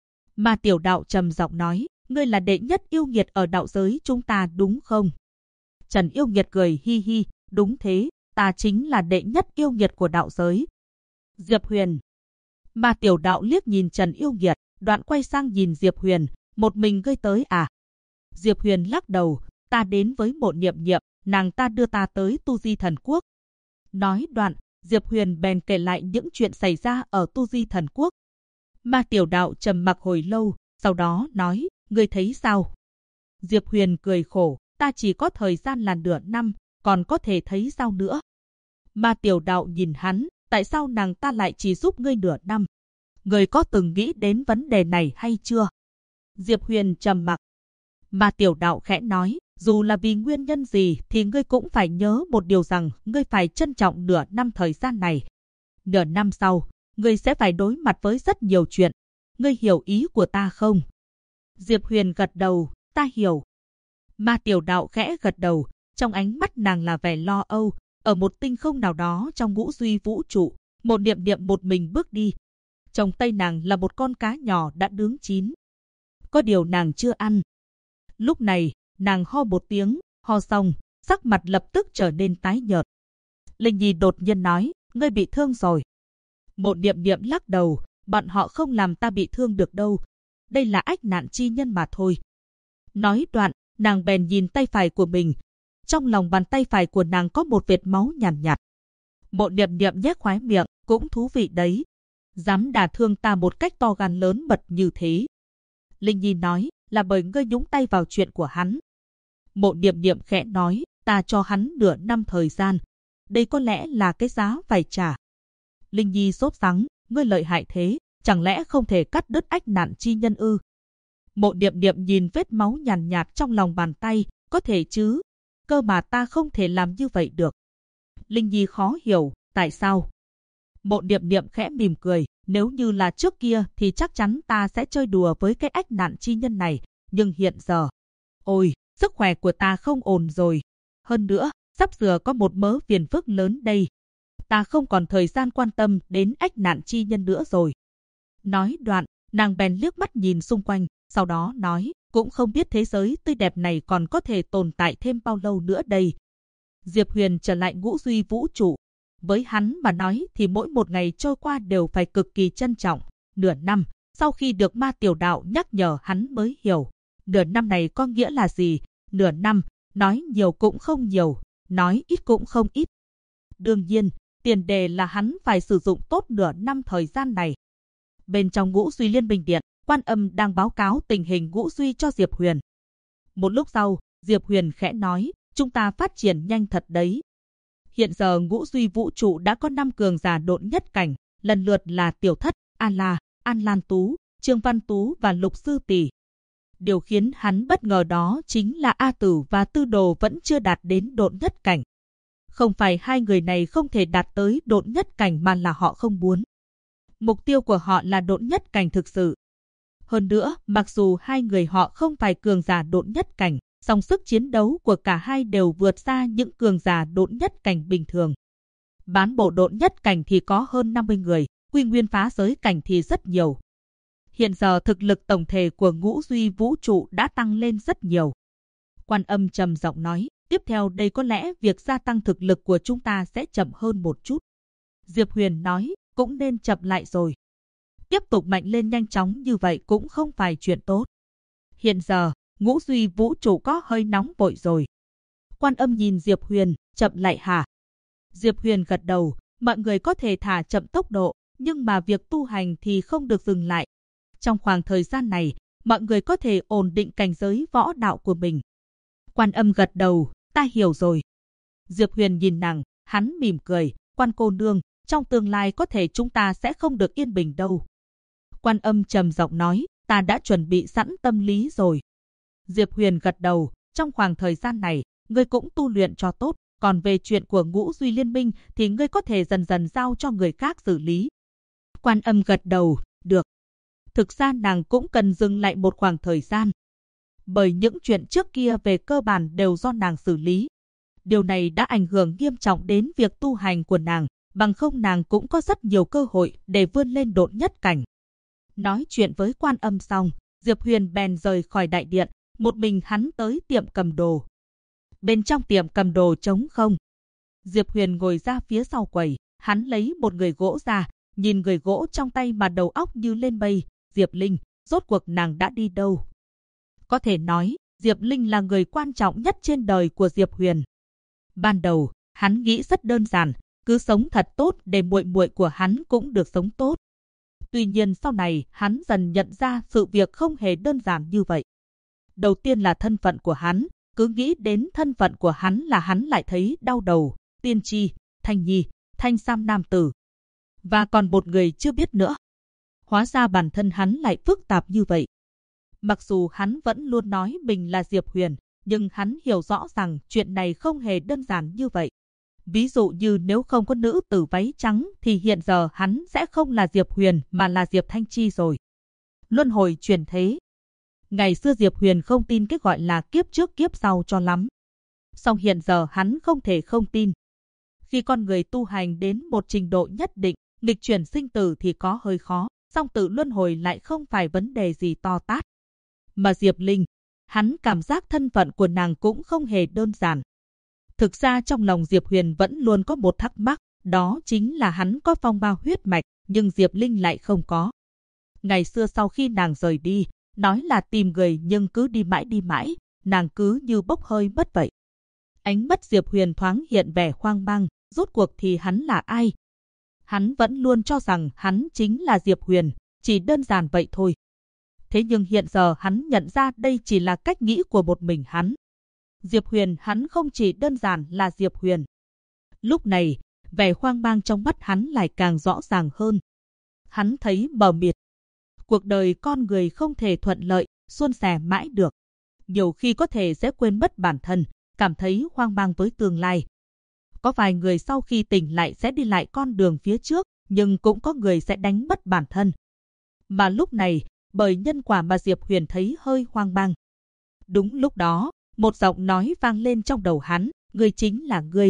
Ma Tiểu Đạo trầm giọng nói, ngươi là đệ nhất yêu nghiệt ở đạo giới chúng ta đúng không? Trần Yêu Nghiệt cười hi hi, đúng thế, ta chính là đệ nhất yêu nghiệt của đạo giới. Diệp Huyền. Ma Tiểu Đạo liếc nhìn Trần Yêu Nghiệt, đoạn quay sang nhìn Diệp Huyền, một mình ngươi tới à? Diệp Huyền lắc đầu, ta đến với Mộ Niệm Niệm, nàng ta đưa ta tới Tu Di Thần Quốc. Nói đoạn, Diệp Huyền bèn kể lại những chuyện xảy ra ở Tu Di Thần Quốc. Ma Tiểu Đạo trầm mặc hồi lâu, sau đó nói, ngươi thấy sao? Diệp Huyền cười khổ, ta chỉ có thời gian là nửa năm, còn có thể thấy sao nữa? Ma Tiểu Đạo nhìn hắn, tại sao nàng ta lại chỉ giúp ngươi nửa năm? Ngươi có từng nghĩ đến vấn đề này hay chưa? Diệp Huyền trầm mặc. Ma Tiểu Đạo khẽ nói, dù là vì nguyên nhân gì thì ngươi cũng phải nhớ một điều rằng ngươi phải trân trọng nửa năm thời gian này. Nửa năm sau, ngươi sẽ phải đối mặt với rất nhiều chuyện. Ngươi hiểu ý của ta không? Diệp Huyền gật đầu, ta hiểu. Ma Tiểu Đạo khẽ gật đầu, trong ánh mắt nàng là vẻ lo âu. Ở một tinh không nào đó trong ngũ duy vũ trụ, Một Niệm Niệm một mình bước đi. Trong tay nàng là một con cá nhỏ đã nướng chín. Có điều nàng chưa ăn. Lúc này, nàng ho một tiếng, ho xong, sắc mặt lập tức trở nên tái nhợt. Linh Nhi đột nhiên nói, ngươi bị thương rồi. Một Niệm Niệm lắc đầu, bọn họ không làm ta bị thương được đâu. Đây là ách nạn chi nhân mà thôi. Nói đoạn, nàng bèn nhìn tay phải của mình. Trong lòng bàn tay phải của nàng có một vệt máu nhàn nhạt. Một Niệm Niệm nhếch khóe miệng, cũng thú vị đấy. Dám đả thương ta một cách to gan lớn mật như thế. Linh Nhi nói, là bởi ngươi nhúng tay vào chuyện của hắn. Mộ Niệm Niệm khẽ nói, ta cho hắn nửa năm thời gian. Đây có lẽ là cái giá phải trả. Linh Nhi sốt sắng, ngươi lợi hại thế, chẳng lẽ không thể cắt đứt ách nạn chi nhân ư? Mộ Niệm Niệm nhìn vết máu nhàn nhạt trong lòng bàn tay, có thể chứ? Cơ mà ta không thể làm như vậy được. Linh Nhi khó hiểu, tại sao? Mộ Niệm Niệm khẽ mỉm cười, nếu như là trước kia thì chắc chắn ta sẽ chơi đùa với cái ách nạn chi nhân này, nhưng hiện giờ, ôi, sức khỏe của ta không ổn rồi. Hơn nữa, sắp sửa có một mớ phiền phức lớn đây. Ta không còn thời gian quan tâm đến ách nạn chi nhân nữa rồi. Nói đoạn, nàng bèn liếc mắt nhìn xung quanh, sau đó nói, cũng không biết thế giới tươi đẹp này còn có thể tồn tại thêm bao lâu nữa đây. Diệp Huyền trở lại ngũ duy vũ trụ. Với hắn mà nói thì mỗi một ngày trôi qua đều phải cực kỳ trân trọng. Nửa năm, sau khi được Ma Tiểu Đạo nhắc nhở hắn mới hiểu. Nửa năm này có nghĩa là gì? Nửa năm, nói nhiều cũng không nhiều, nói ít cũng không ít. Đương nhiên, tiền đề là hắn phải sử dụng tốt nửa năm thời gian này. Bên trong ngũ duy liên minh điện, Quan Âm đang báo cáo tình hình ngũ duy cho Diệp Huyền. Một lúc sau, Diệp Huyền khẽ nói, chúng ta phát triển nhanh thật đấy. Hiện giờ ngũ duy vũ trụ đã có 5 cường giả độn nhất cảnh, lần lượt là Tiểu Thất, A-La, An Lan Tú, Trương Văn Tú và Lục Sư Tỷ. Điều khiến hắn bất ngờ đó chính là A Tử và Tư Đồ vẫn chưa đạt đến độn nhất cảnh. Không phải hai người này không thể đạt tới độn nhất cảnh mà là họ không muốn. Mục tiêu của họ là độn nhất cảnh thực sự. Hơn nữa, mặc dù hai người họ không phải cường giả độn nhất cảnh, song sức chiến đấu của cả hai đều vượt xa những cường giả độn nhất cảnh bình thường. Bán bộ độn nhất cảnh thì có hơn 50 người, quy nguyên phá giới cảnh thì rất nhiều. Hiện giờ thực lực tổng thể của ngũ duy vũ trụ đã tăng lên rất nhiều. Quan Âm trầm giọng nói, tiếp theo đây có lẽ việc gia tăng thực lực của chúng ta sẽ chậm hơn một chút. Diệp Huyền nói, cũng nên chậm lại rồi. Tiếp tục mạnh lên nhanh chóng như vậy cũng không phải chuyện tốt. Hiện giờ, ngũ duy vũ trụ có hơi nóng vội rồi. Quan Âm nhìn Diệp Huyền, chậm lại hả? Diệp Huyền gật đầu, mọi người có thể thả chậm tốc độ, nhưng mà việc tu hành thì không được dừng lại. Trong khoảng thời gian này, mọi người có thể ổn định cảnh giới võ đạo của mình. Quan Âm gật đầu, ta hiểu rồi. Diệp Huyền nhìn nàng, hắn mỉm cười, Quan cô nương, trong tương lai có thể chúng ta sẽ không được yên bình đâu. Quan Âm trầm giọng nói, ta đã chuẩn bị sẵn tâm lý rồi. Diệp Huyền gật đầu, trong khoảng thời gian này, ngươi cũng tu luyện cho tốt, còn về chuyện của Ngũ Duy Liên Minh thì ngươi có thể dần dần giao cho người khác xử lý. Quan Âm gật đầu, được. Thực ra nàng cũng cần dừng lại một khoảng thời gian. Bởi những chuyện trước kia về cơ bản đều do nàng xử lý. Điều này đã ảnh hưởng nghiêm trọng đến việc tu hành của nàng, bằng không nàng cũng có rất nhiều cơ hội để vươn lên độn nhất cảnh. Nói chuyện với Quan Âm xong, Diệp Huyền bèn rời khỏi đại điện, một mình hắn tới tiệm cầm đồ. Bên trong tiệm cầm đồ trống không. Diệp Huyền ngồi ra phía sau quầy, hắn lấy một người gỗ ra, nhìn người gỗ trong tay mà đầu óc như lên mây. Diệp Linh, rốt cuộc nàng đã đi đâu? Có thể nói, Diệp Linh là người quan trọng nhất trên đời của Diệp Huyền. Ban đầu, hắn nghĩ rất đơn giản, cứ sống thật tốt để muội muội của hắn cũng được sống tốt. Tuy nhiên sau này, hắn dần nhận ra sự việc không hề đơn giản như vậy. Đầu tiên là thân phận của hắn, cứ nghĩ đến thân phận của hắn là hắn lại thấy đau đầu. Tiên tri, Thanh Nhi, Thanh Sam nam tử. Và còn một người chưa biết nữa. Hóa ra bản thân hắn lại phức tạp như vậy. Mặc dù hắn vẫn luôn nói mình là Diệp Huyền, nhưng hắn hiểu rõ rằng chuyện này không hề đơn giản như vậy. Ví dụ như nếu không có nữ tử váy trắng thì hiện giờ hắn sẽ không là Diệp Huyền mà là Diệp Thanh Chi rồi. Luân hồi chuyển thế. Ngày xưa Diệp Huyền không tin cái gọi là kiếp trước kiếp sau cho lắm. Song hiện giờ hắn không thể không tin. Khi con người tu hành đến một trình độ nhất định, nghịch chuyển sinh tử thì có hơi khó, song tự luân hồi lại không phải vấn đề gì to tát. Mà Diệp Linh, hắn cảm giác thân phận của nàng cũng không hề đơn giản. Thực ra trong lòng Diệp Huyền vẫn luôn có một thắc mắc, đó chính là hắn có phong ba huyết mạch, nhưng Diệp Linh lại không có. Ngày xưa sau khi nàng rời đi, nói là tìm người nhưng cứ đi mãi, nàng cứ như bốc hơi mất vậy. Ánh mắt Diệp Huyền thoáng hiện vẻ hoang mang, rốt cuộc thì hắn là ai? Hắn vẫn luôn cho rằng hắn chính là Diệp Huyền, chỉ đơn giản vậy thôi. Thế nhưng hiện giờ hắn nhận ra đây chỉ là cách nghĩ của một mình hắn. Diệp Huyền hắn không chỉ đơn giản là Diệp Huyền. Lúc này, vẻ hoang mang trong mắt hắn lại càng rõ ràng hơn. Hắn thấy mờ mịt. Cuộc đời con người không thể thuận lợi, suôn sẻ mãi được. Nhiều khi có thể sẽ quên mất bản thân, cảm thấy hoang mang với tương lai. Có vài người sau khi tỉnh lại sẽ đi lại con đường phía trước, nhưng cũng có người sẽ đánh mất bản thân. Mà lúc này, bởi nhân quả mà Diệp Huyền thấy hơi hoang mang. Đúng lúc đó, một giọng nói vang lên trong đầu hắn, ngươi chính là ngươi.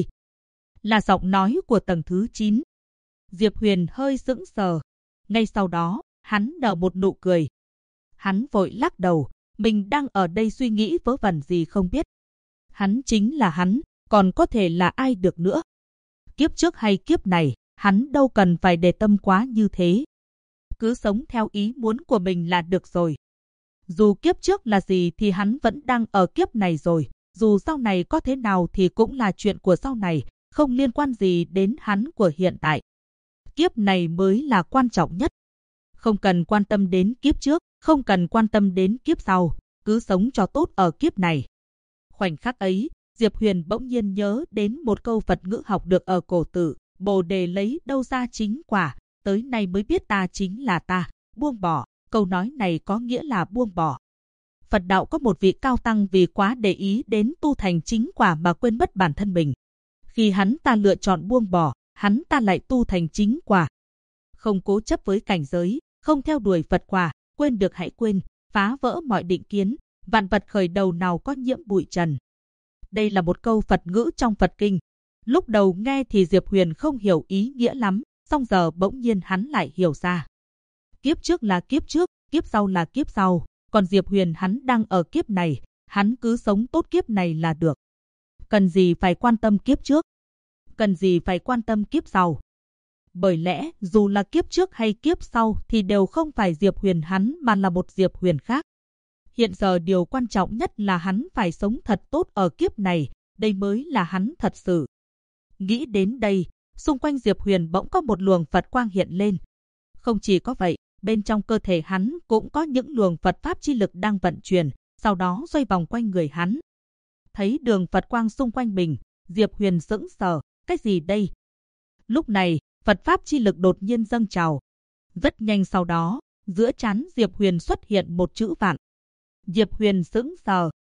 Là giọng nói của tầng thứ 9. Diệp Huyền hơi sững sờ. Ngay sau đó, hắn nở một nụ cười. Hắn vội lắc đầu, mình đang ở đây suy nghĩ vớ vẩn gì không biết. Hắn chính là hắn, còn có thể là ai được nữa. Kiếp trước hay kiếp này, hắn đâu cần phải để tâm quá như thế. Cứ sống theo ý muốn của mình là được rồi. Dù kiếp trước là gì thì hắn vẫn đang ở kiếp này rồi. Dù sau này có thế nào thì cũng là chuyện của sau này, không liên quan gì đến hắn của hiện tại. Kiếp này mới là quan trọng nhất. Không cần quan tâm đến kiếp trước, không cần quan tâm đến kiếp sau, cứ sống cho tốt ở kiếp này. Khoảnh khắc ấy, Diệp Huyền bỗng nhiên nhớ đến một câu Phật ngữ học được ở cổ tự, Bồ đề lấy đâu ra chính quả, tới nay mới biết ta chính là ta, buông bỏ. Câu nói này có nghĩa là buông bỏ. Phật đạo có một vị cao tăng vì quá để ý đến tu thành chính quả mà quên mất bản thân mình. Khi hắn ta lựa chọn buông bỏ, hắn ta lại tu thành chính quả. Không cố chấp với cảnh giới, không theo đuổi Phật quả, quên được hãy quên, phá vỡ mọi định kiến, vạn vật khởi đầu nào có nhiễm bụi trần. Đây là một câu Phật ngữ trong Phật kinh. Lúc đầu nghe thì Diệp Huyền không hiểu ý nghĩa lắm, song giờ bỗng nhiên hắn lại hiểu ra. Kiếp trước là kiếp trước, kiếp sau là kiếp sau, còn Diệp Huyền hắn đang ở kiếp này, hắn cứ sống tốt kiếp này là được. Cần gì phải quan tâm kiếp trước? Cần gì phải quan tâm kiếp sau? Bởi lẽ, dù là kiếp trước hay kiếp sau thì đều không phải Diệp Huyền hắn mà là một Diệp Huyền khác. Hiện giờ điều quan trọng nhất là hắn phải sống thật tốt ở kiếp này, đây mới là hắn thật sự. Nghĩ đến đây, xung quanh Diệp Huyền bỗng có một luồng Phật quang hiện lên. Không chỉ có vậy, bên trong cơ thể hắn cũng có những luồng Phật Pháp chi lực đang vận chuyển, sau đó xoay vòng quanh người hắn. Thấy đường Phật quang xung quanh mình, Diệp Huyền sững sờ, cái gì đây? Lúc này, Phật Pháp chi lực đột nhiên dâng trào. Rất nhanh sau đó, giữa trán Diệp Huyền xuất hiện một chữ vạn. Diệp Huyền sững sờ.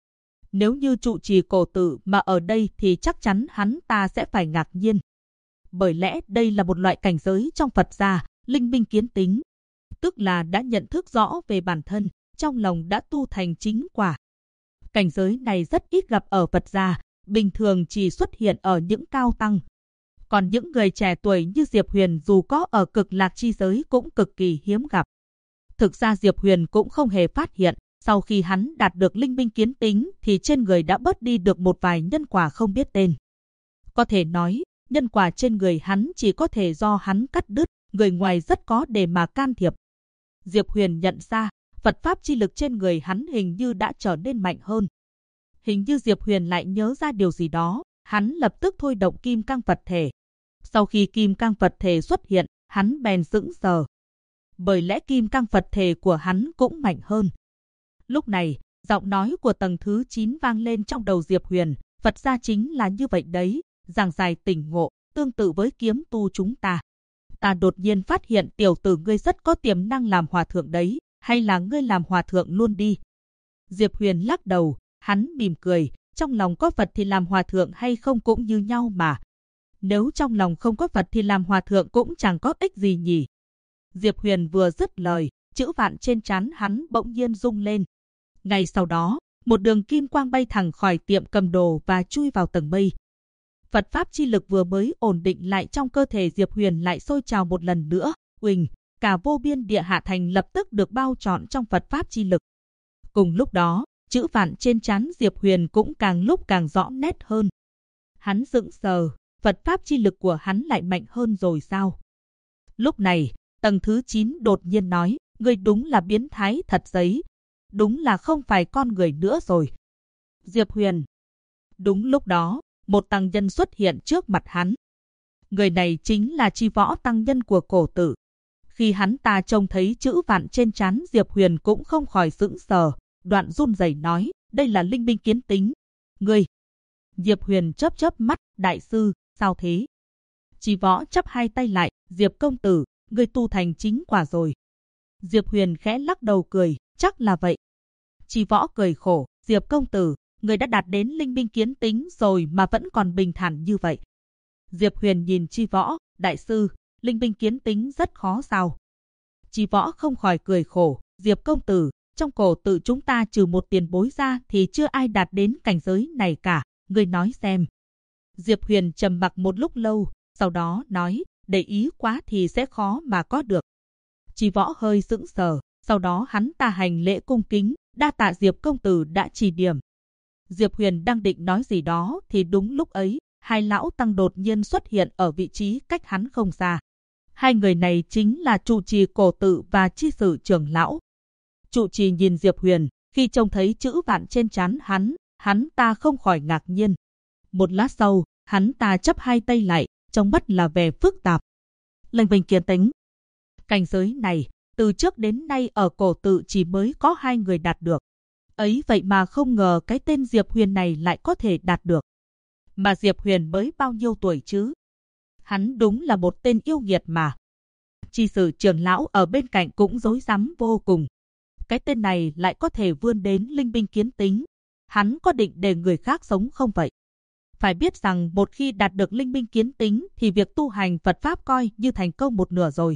Nếu như trụ trì cổ tự mà ở đây thì chắc chắn hắn ta sẽ phải ngạc nhiên. Bởi lẽ đây là một loại cảnh giới trong Phật gia, linh minh kiến tính. Tức là đã nhận thức rõ về bản thân, trong lòng đã tu thành chính quả. Cảnh giới này rất ít gặp ở Phật gia, bình thường chỉ xuất hiện ở những cao tăng. Còn những người trẻ tuổi như Diệp Huyền dù có ở cực lạc chi giới cũng cực kỳ hiếm gặp. Thực ra Diệp Huyền cũng không hề phát hiện, sau khi hắn đạt được linh minh kiến tính thì trên người đã bớt đi được một vài nhân quả không biết tên. Có thể nói, nhân quả trên người hắn chỉ có thể do hắn cắt đứt, người ngoài rất có để mà can thiệp. Diệp Huyền nhận ra, Phật Pháp chi lực trên người hắn hình như đã trở nên mạnh hơn. Hình như Diệp Huyền lại nhớ ra điều gì đó, hắn lập tức thôi động kim cang Phật thể. Sau khi kim cang Phật thể xuất hiện, hắn bèn sững sờ. Bởi lẽ kim cang Phật thể của hắn cũng mạnh hơn. Lúc này, giọng nói của tầng thứ 9 vang lên trong đầu Diệp Huyền, Phật gia chính là như vậy đấy, giảng giải tỉnh ngộ, tương tự với kiếm tu chúng ta. Ta đột nhiên phát hiện tiểu tử ngươi rất có tiềm năng làm hòa thượng đấy, hay là ngươi làm hòa thượng luôn đi. Diệp Huyền lắc đầu, hắn mỉm cười, trong lòng có Phật thì làm hòa thượng hay không cũng như nhau mà. Nếu trong lòng không có Phật thì làm hòa thượng cũng chẳng có ích gì nhỉ. Diệp Huyền vừa dứt lời, chữ vạn trên trán hắn bỗng nhiên rung lên. Ngay sau đó, một đường kim quang bay thẳng khỏi tiệm cầm đồ và chui vào tầng mây. Phật Pháp chi lực vừa mới ổn định lại trong cơ thể Diệp Huyền lại sôi trào một lần nữa. Uỳnh, cả vô biên địa hạ thành lập tức được bao trọn trong Phật Pháp chi lực. Cùng lúc đó, chữ vạn trên trán Diệp Huyền cũng càng lúc càng rõ nét hơn. Hắn sững sờ, Phật Pháp chi lực của hắn lại mạnh hơn rồi sao? Lúc này, tầng thứ 9 đột nhiên nói, ngươi đúng là biến thái thật giấy. Đúng là không phải con người nữa rồi. Diệp Huyền. Đúng lúc đó, một tăng nhân xuất hiện trước mặt hắn. Người này chính là Chi Võ tăng nhân của cổ tử. Khi hắn ta trông thấy chữ vạn trên trán Diệp Huyền cũng không khỏi sững sờ, đoạn run rẩy nói, đây là linh minh kiến tính. Ngươi. Diệp Huyền chớp chớp mắt, đại sư, sao thế? Chi Võ chắp hai tay lại, Diệp công tử, ngươi tu thành chính quả rồi. Diệp Huyền khẽ lắc đầu cười, chắc là vậy. Chi Võ cười khổ, Diệp công tử, người đã đạt đến linh minh kiến tính rồi mà vẫn còn bình thản như vậy. Diệp Huyền nhìn Chi Võ, đại sư, linh minh kiến tính rất khó sao? Chi Võ không khỏi cười khổ, Diệp công tử, trong cổ tự chúng ta trừ một tiền bối ra thì chưa ai đạt đến cảnh giới này cả, ngươi nói xem. Diệp Huyền trầm mặc một lúc lâu, sau đó nói, để ý quá thì sẽ khó mà có được. Chi Võ hơi sững sờ, sau đó hắn ta hành lễ cung kính, đa tạ Diệp công tử đã chỉ điểm. Diệp Huyền đang định nói gì đó thì đúng lúc ấy, hai lão tăng đột nhiên xuất hiện ở vị trí cách hắn không xa. Hai người này chính là trụ trì cổ tự và chi sử trưởng lão. Trụ trì nhìn Diệp Huyền, khi trông thấy chữ vạn trên trán hắn ta không khỏi ngạc nhiên. Một lát sau, hắn ta chắp hai tay lại, trong mắt là vẻ phức tạp. Linh minh kiến tính. Cảnh giới này, từ trước đến nay ở cổ tự chỉ mới có hai người đạt được. Ấy vậy mà không ngờ cái tên Diệp Huyền này lại có thể đạt được. Mà Diệp Huyền mới bao nhiêu tuổi chứ? Hắn đúng là một tên yêu nghiệt mà. Chi sử trưởng lão ở bên cạnh cũng rối rắm vô cùng. Cái tên này lại có thể vươn đến linh minh kiến tính. Hắn có định để người khác sống không vậy? Phải biết rằng một khi đạt được linh minh kiến tính thì việc tu hành Phật Pháp coi như thành công một nửa rồi.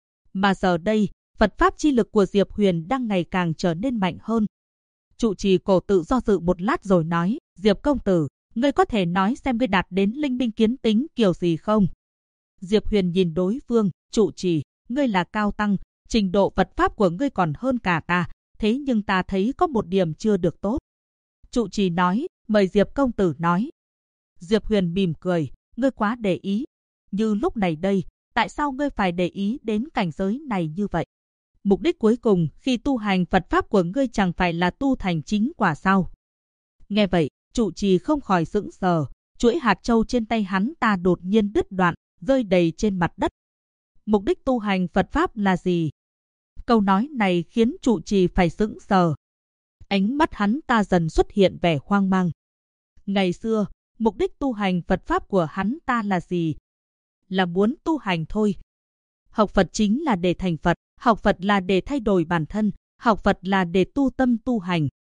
Mà giờ đây, Phật Pháp chi lực của Diệp Huyền đang ngày càng trở nên mạnh hơn. Trụ trì cổ tự do dự một lát rồi nói, Diệp công tử, ngươi có thể nói xem ngươi đạt đến linh minh kiến tính kiểu gì không? Diệp Huyền nhìn đối phương, trụ trì, ngươi là cao tăng, trình độ Phật Pháp của ngươi còn hơn cả ta, thế nhưng ta thấy có một điểm chưa được tốt. Trụ trì nói, mời Diệp công tử nói. Diệp Huyền mỉm cười, ngươi quá để ý. Như lúc này đây, tại sao ngươi phải để ý đến cảnh giới này như vậy? Mục đích cuối cùng khi tu hành Phật Pháp của ngươi chẳng phải là tu thành chính quả sao? Nghe vậy, trụ trì không khỏi sững sờ, chuỗi hạt châu trên tay hắn ta đột nhiên đứt đoạn, rơi đầy trên mặt đất. Mục đích tu hành Phật Pháp là gì? Câu nói này khiến trụ trì phải sững sờ. Ánh mắt hắn ta dần xuất hiện vẻ hoang mang. Ngày xưa, mục đích tu hành Phật Pháp của hắn ta là gì? Là muốn tu hành thôi. Học Phật chính là để thành Phật, học Phật là để thay đổi bản thân, học Phật là để tu tâm tu hành.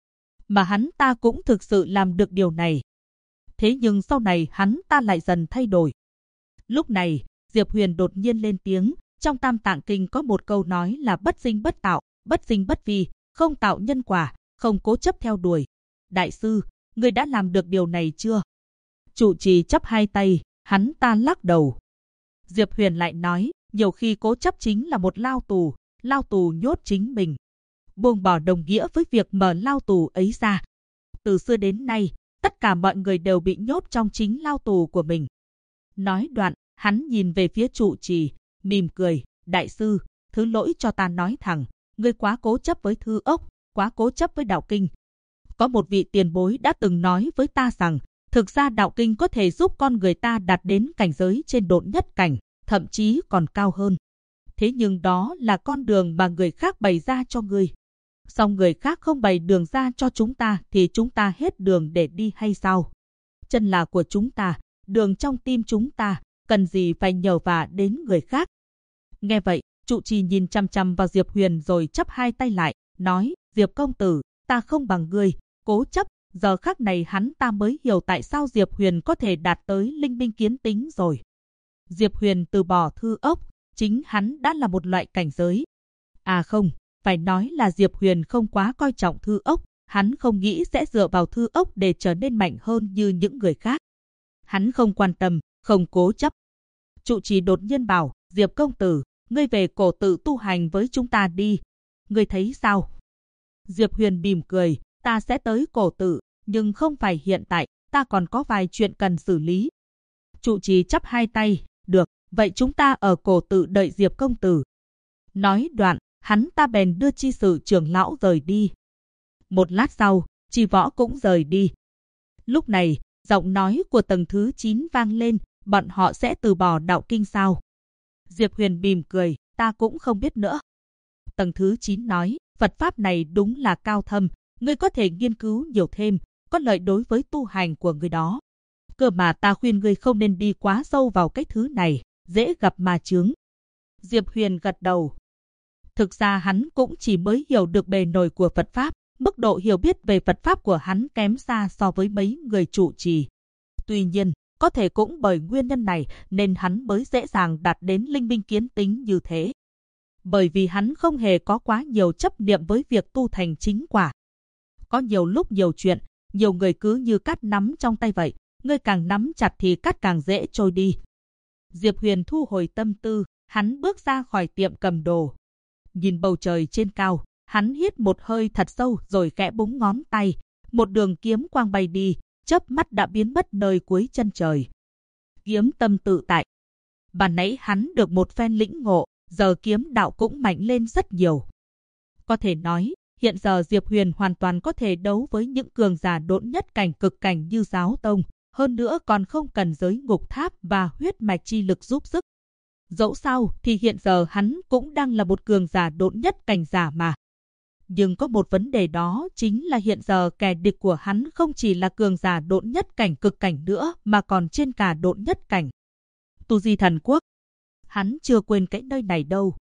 mà hắn ta cũng thực sự làm được điều này. Thế nhưng sau này hắn ta lại dần thay đổi. Lúc này, Diệp Huyền đột nhiên lên tiếng, trong Tam Tạng Kinh có một câu nói là bất sinh bất tạo, bất sinh bất vi, không tạo nhân quả, không cố chấp theo đuổi. Đại sư, người đã làm được điều này chưa? Trụ trì chắp hai tay, hắn ta lắc đầu. Diệp Huyền lại nói, nhiều khi cố chấp chính là một lao tù nhốt chính mình. Buông bỏ đồng nghĩa với việc mở lao tù ấy ra. Từ xưa đến nay, tất cả mọi người đều bị nhốt trong chính lao tù của mình. Nói đoạn, hắn nhìn về phía trụ trì, mỉm cười, đại sư, thứ lỗi cho ta nói thẳng, ngươi quá cố chấp với thư ốc, quá cố chấp với đạo kinh. Có một vị tiền bối đã từng nói với ta rằng, thực ra đạo kinh có thể giúp con người ta đạt đến cảnh giới trên độn nhất cảnh, thậm chí còn cao hơn. Thế nhưng đó là con đường mà người khác bày ra cho ngươi. Song người khác không bày đường ra cho chúng ta thì chúng ta hết đường để đi hay sao? Chân là của chúng ta, đường trong tim chúng ta, cần gì phải nhờ vả đến người khác? Nghe vậy, trụ trì nhìn chăm chăm vào Diệp Huyền rồi chắp hai tay lại, nói, Diệp công tử, ta không bằng ngươi, cố chấp. Giờ khắc này hắn ta mới hiểu tại sao Diệp Huyền có thể đạt tới linh minh kiến tính rồi. Diệp Huyền từ bỏ thư ốc, chính hắn đã là một loại cảnh giới. À không, phải nói là Diệp Huyền không quá coi trọng thư ốc, hắn không nghĩ sẽ dựa vào thư ốc để trở nên mạnh hơn như những người khác. Hắn không quan tâm, không cố chấp. Trụ trì đột nhiên bảo, Diệp công tử, ngươi về cổ tự tu hành với chúng ta đi. Ngươi thấy sao? Diệp Huyền mỉm cười, ta sẽ tới cổ tự, nhưng không phải hiện tại, ta còn có vài chuyện cần xử lý. Trụ trì chắp hai tay, được, vậy chúng ta ở cổ tự đợi Diệp công tử. Nói đoạn, hắn ta bèn đưa chi sự trưởng lão rời đi. Một lát sau, Chi Võ cũng rời đi. Lúc này, giọng nói của tầng thứ 9 vang lên, bọn họ sẽ từ bỏ đạo kinh sao? Diệp Huyền mỉm cười, ta cũng không biết nữa. Tầng thứ 9 nói, Phật Pháp này đúng là cao thâm, ngươi có thể nghiên cứu nhiều thêm, có lợi đối với tu hành của ngươi đó. Cơ mà ta khuyên ngươi không nên đi quá sâu vào cái thứ này, dễ gặp ma chướng. Diệp Huyền gật đầu. Thực ra hắn cũng chỉ mới hiểu được bề nổi của Phật Pháp, mức độ hiểu biết về Phật Pháp của hắn kém xa so với mấy người trụ trì. Tuy nhiên, có thể cũng bởi nguyên nhân này nên hắn mới dễ dàng đạt đến linh minh kiến tính như thế. Bởi vì hắn không hề có quá nhiều chấp niệm với việc tu thành chính quả. Có nhiều lúc nhiều chuyện, nhiều người cứ như cát nắm trong tay vậy, ngươi càng nắm chặt thì cát càng dễ trôi đi. Diệp Huyền thu hồi tâm tư, hắn bước ra khỏi tiệm cầm đồ. Nhìn bầu trời trên cao, hắn hít một hơi thật sâu rồi khẽ búng ngón tay, một đường kiếm quang bay đi, chớp mắt đã biến mất nơi cuối chân trời. Kiếm tâm tự tại. Ban nãy hắn được một phen lĩnh ngộ, giờ kiếm đạo cũng mạnh lên rất nhiều. Có thể nói, hiện giờ Diệp Huyền hoàn toàn có thể đấu với những cường giả độn nhất cảnh cực cảnh như Giáo Tông, hơn nữa còn không cần giới ngục tháp và huyết mạch chi lực giúp sức. Dẫu sao thì hiện giờ hắn cũng đang là một cường giả độn nhất cảnh giả mà. Nhưng có một vấn đề đó chính là hiện giờ kẻ địch của hắn không chỉ là cường giả độn nhất cảnh cực cảnh nữa mà còn trên cả độn nhất cảnh. Tu Di Thần Quốc. Hắn chưa quên cái nơi này đâu.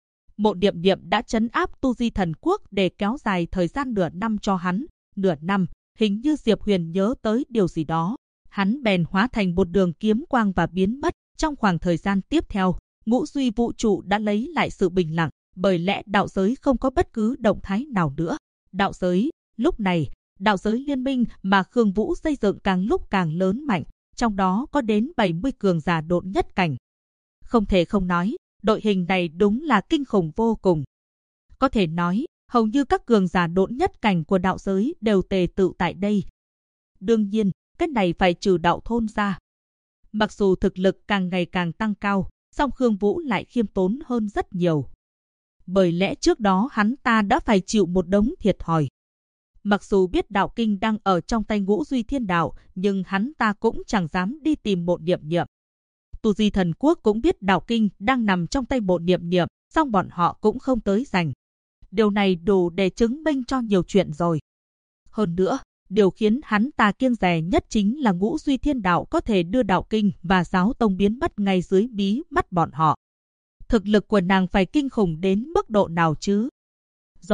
Mộ Điệm Điệm đã trấn áp Tu Di Thần Quốc để kéo dài thời gian nửa năm cho hắn. Nửa năm, hình như Diệp Huyền nhớ tới điều gì đó. Hắn bèn hóa thành một đường kiếm quang và biến mất. Trong khoảng thời gian tiếp theo, ngũ duy vũ trụ đã lấy lại sự bình lặng, bởi lẽ đạo giới không có bất cứ động thái nào nữa. Đạo giới, lúc này, đạo giới liên minh mà Khương Vũ xây dựng càng lúc càng lớn mạnh, trong đó có đến 70 cường giả độn nhất cảnh. Không thể không nói, đội hình này đúng là kinh khủng vô cùng. Có thể nói, hầu như các cường giả độn nhất cảnh của đạo giới đều tề tựu tại đây. Đương nhiên, cái này phải trừ đạo thôn ra. Mặc dù thực lực càng ngày càng tăng cao, song Khương Vũ lại khiêm tốn hơn rất nhiều. Bởi lẽ trước đó hắn ta đã phải chịu một đống thiệt thòi. Mặc dù biết đạo kinh đang ở trong tay Ngũ Duy Thiên Đạo, nhưng hắn ta cũng chẳng dám đi tìm Mộ Điệm Điệm. Tu Di Thần Quốc cũng biết đạo kinh đang nằm trong tay Mộ Điệm Điệm, song bọn họ cũng không tới giành. Điều này đủ để chứng minh cho nhiều chuyện rồi. Hơn nữa, điều khiến hắn ta kiêng dè nhất chính là Ngũ Duy Thiên Đạo có thể đưa đạo kinh và Giáo Tông biến mất ngay dưới mí mắt bọn họ. Thực lực của nàng phải kinh khủng đến mức độ nào chứ? Do vậy,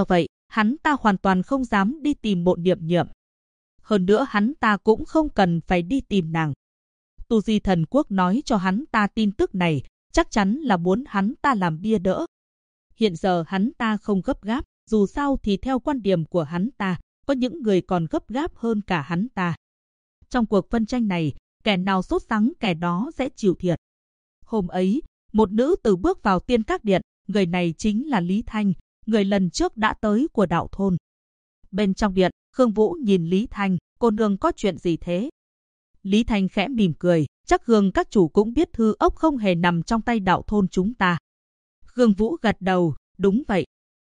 hắn ta hoàn toàn không dám đi tìm Mộ Niệm Niệm. Hơn nữa hắn ta cũng không cần phải đi tìm nàng. Tu Di Thần Quốc nói cho hắn ta tin tức này, chắc chắn là muốn hắn ta làm bia đỡ. Hiện giờ hắn ta không gấp gáp, dù sao thì theo quan điểm của hắn ta, có những người còn gấp gáp hơn cả hắn ta. Trong cuộc phân tranh này, kẻ nào sốt sắng kẻ đó sẽ chịu thiệt. Hôm ấy, một nữ tử bước vào Tiên Các Điện, người này chính là Lý Thanh, người lần trước đã tới của đạo thôn. Bên trong điện, Khương Vũ nhìn Lý Thanh, cô nương có chuyện gì thế? Lý Thanh khẽ mỉm cười, chắc Khương các chủ cũng biết thư ốc không hề nằm trong tay đạo thôn chúng ta. Khương Vũ gật đầu, đúng vậy.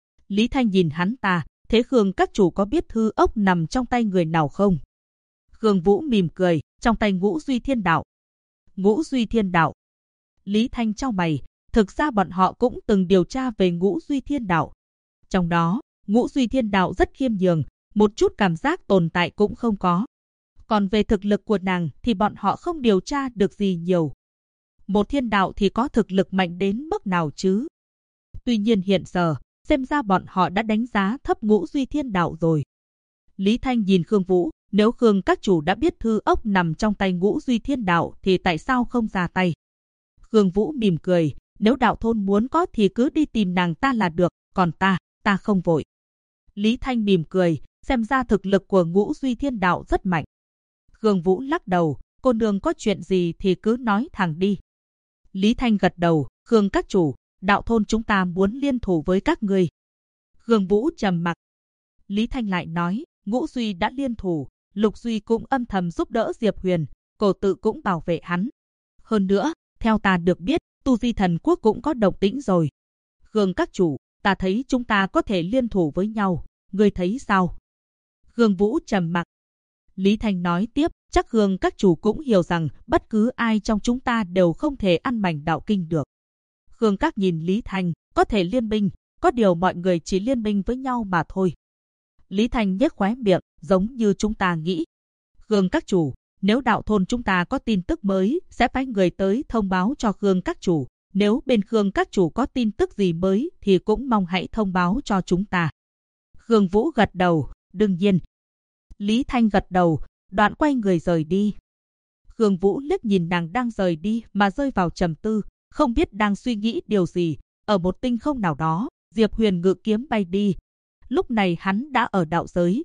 Lý Thanh nhìn hắn ta, thế Khương các chủ có biết thư ốc nằm trong tay người nào không? Khương Vũ mỉm cười, trong tay Ngũ Duy Thiên Đạo. Ngũ Duy Thiên Đạo. Lý Thanh chau mày, thực ra bọn họ cũng từng điều tra về Ngũ Duy Thiên Đạo. Trong đó, Ngũ Duy Thiên Đạo rất khiêm nhường, một chút cảm giác tồn tại cũng không có. Còn về thực lực của nàng thì bọn họ không điều tra được gì nhiều. Một thiên đạo thì có thực lực mạnh đến mức nào chứ? Tuy nhiên hiện giờ, xem ra bọn họ đã đánh giá thấp Ngũ Duy Thiên Đạo rồi. Lý Thanh nhìn Khương Vũ, nếu Khương các chủ đã biết thư ốc nằm trong tay Ngũ Duy Thiên Đạo thì tại sao không ra tay? Khương Vũ mỉm cười, nếu đạo thôn muốn có thì cứ đi tìm nàng ta là được, còn ta không vội. Lý Thanh mỉm cười, xem ra thực lực của Ngũ Duy Thiên Đạo rất mạnh. Khương Vũ lắc đầu, cô nương có chuyện gì thì cứ nói thẳng đi. Lý Thanh gật đầu, Khương các chủ, đạo thôn chúng ta muốn liên thủ với các ngươi. Khương Vũ trầm mặc. Lý Thanh lại nói, Ngũ Duy đã liên thủ, Lục Duy cũng âm thầm giúp đỡ Diệp Huyền, Cổ Tự cũng bảo vệ hắn. Hơn nữa, theo ta được biết, Tu Di Thần Quốc cũng có động tĩnh rồi. Khương các chủ, ta thấy chúng ta có thể liên thủ với nhau, ngươi thấy sao? Khương Vũ trầm mặc. Lý Thanh nói tiếp, chắc Khương các chủ cũng hiểu rằng bất cứ ai trong chúng ta đều không thể ăn mảnh đạo kinh được. Khương các nhìn Lý Thanh, có thể liên minh, có điều mọi người chỉ liên minh với nhau mà thôi. Lý Thanh nhếch khóe miệng, giống như chúng ta nghĩ. Khương các chủ, nếu đạo thôn chúng ta có tin tức mới, sẽ phái người tới thông báo cho Khương các chủ. Nếu bên Khương các chủ có tin tức gì mới thì cũng mong hãy thông báo cho chúng ta. Khương Vũ gật đầu, đương nhiên. Lý Thanh gật đầu, đoạn quay người rời đi. Khương Vũ liếc nhìn nàng đang rời đi mà rơi vào trầm tư, không biết đang suy nghĩ điều gì. Ở một tinh không nào đó, Diệp Huyền ngự kiếm bay đi. Lúc này hắn đã ở đạo giới.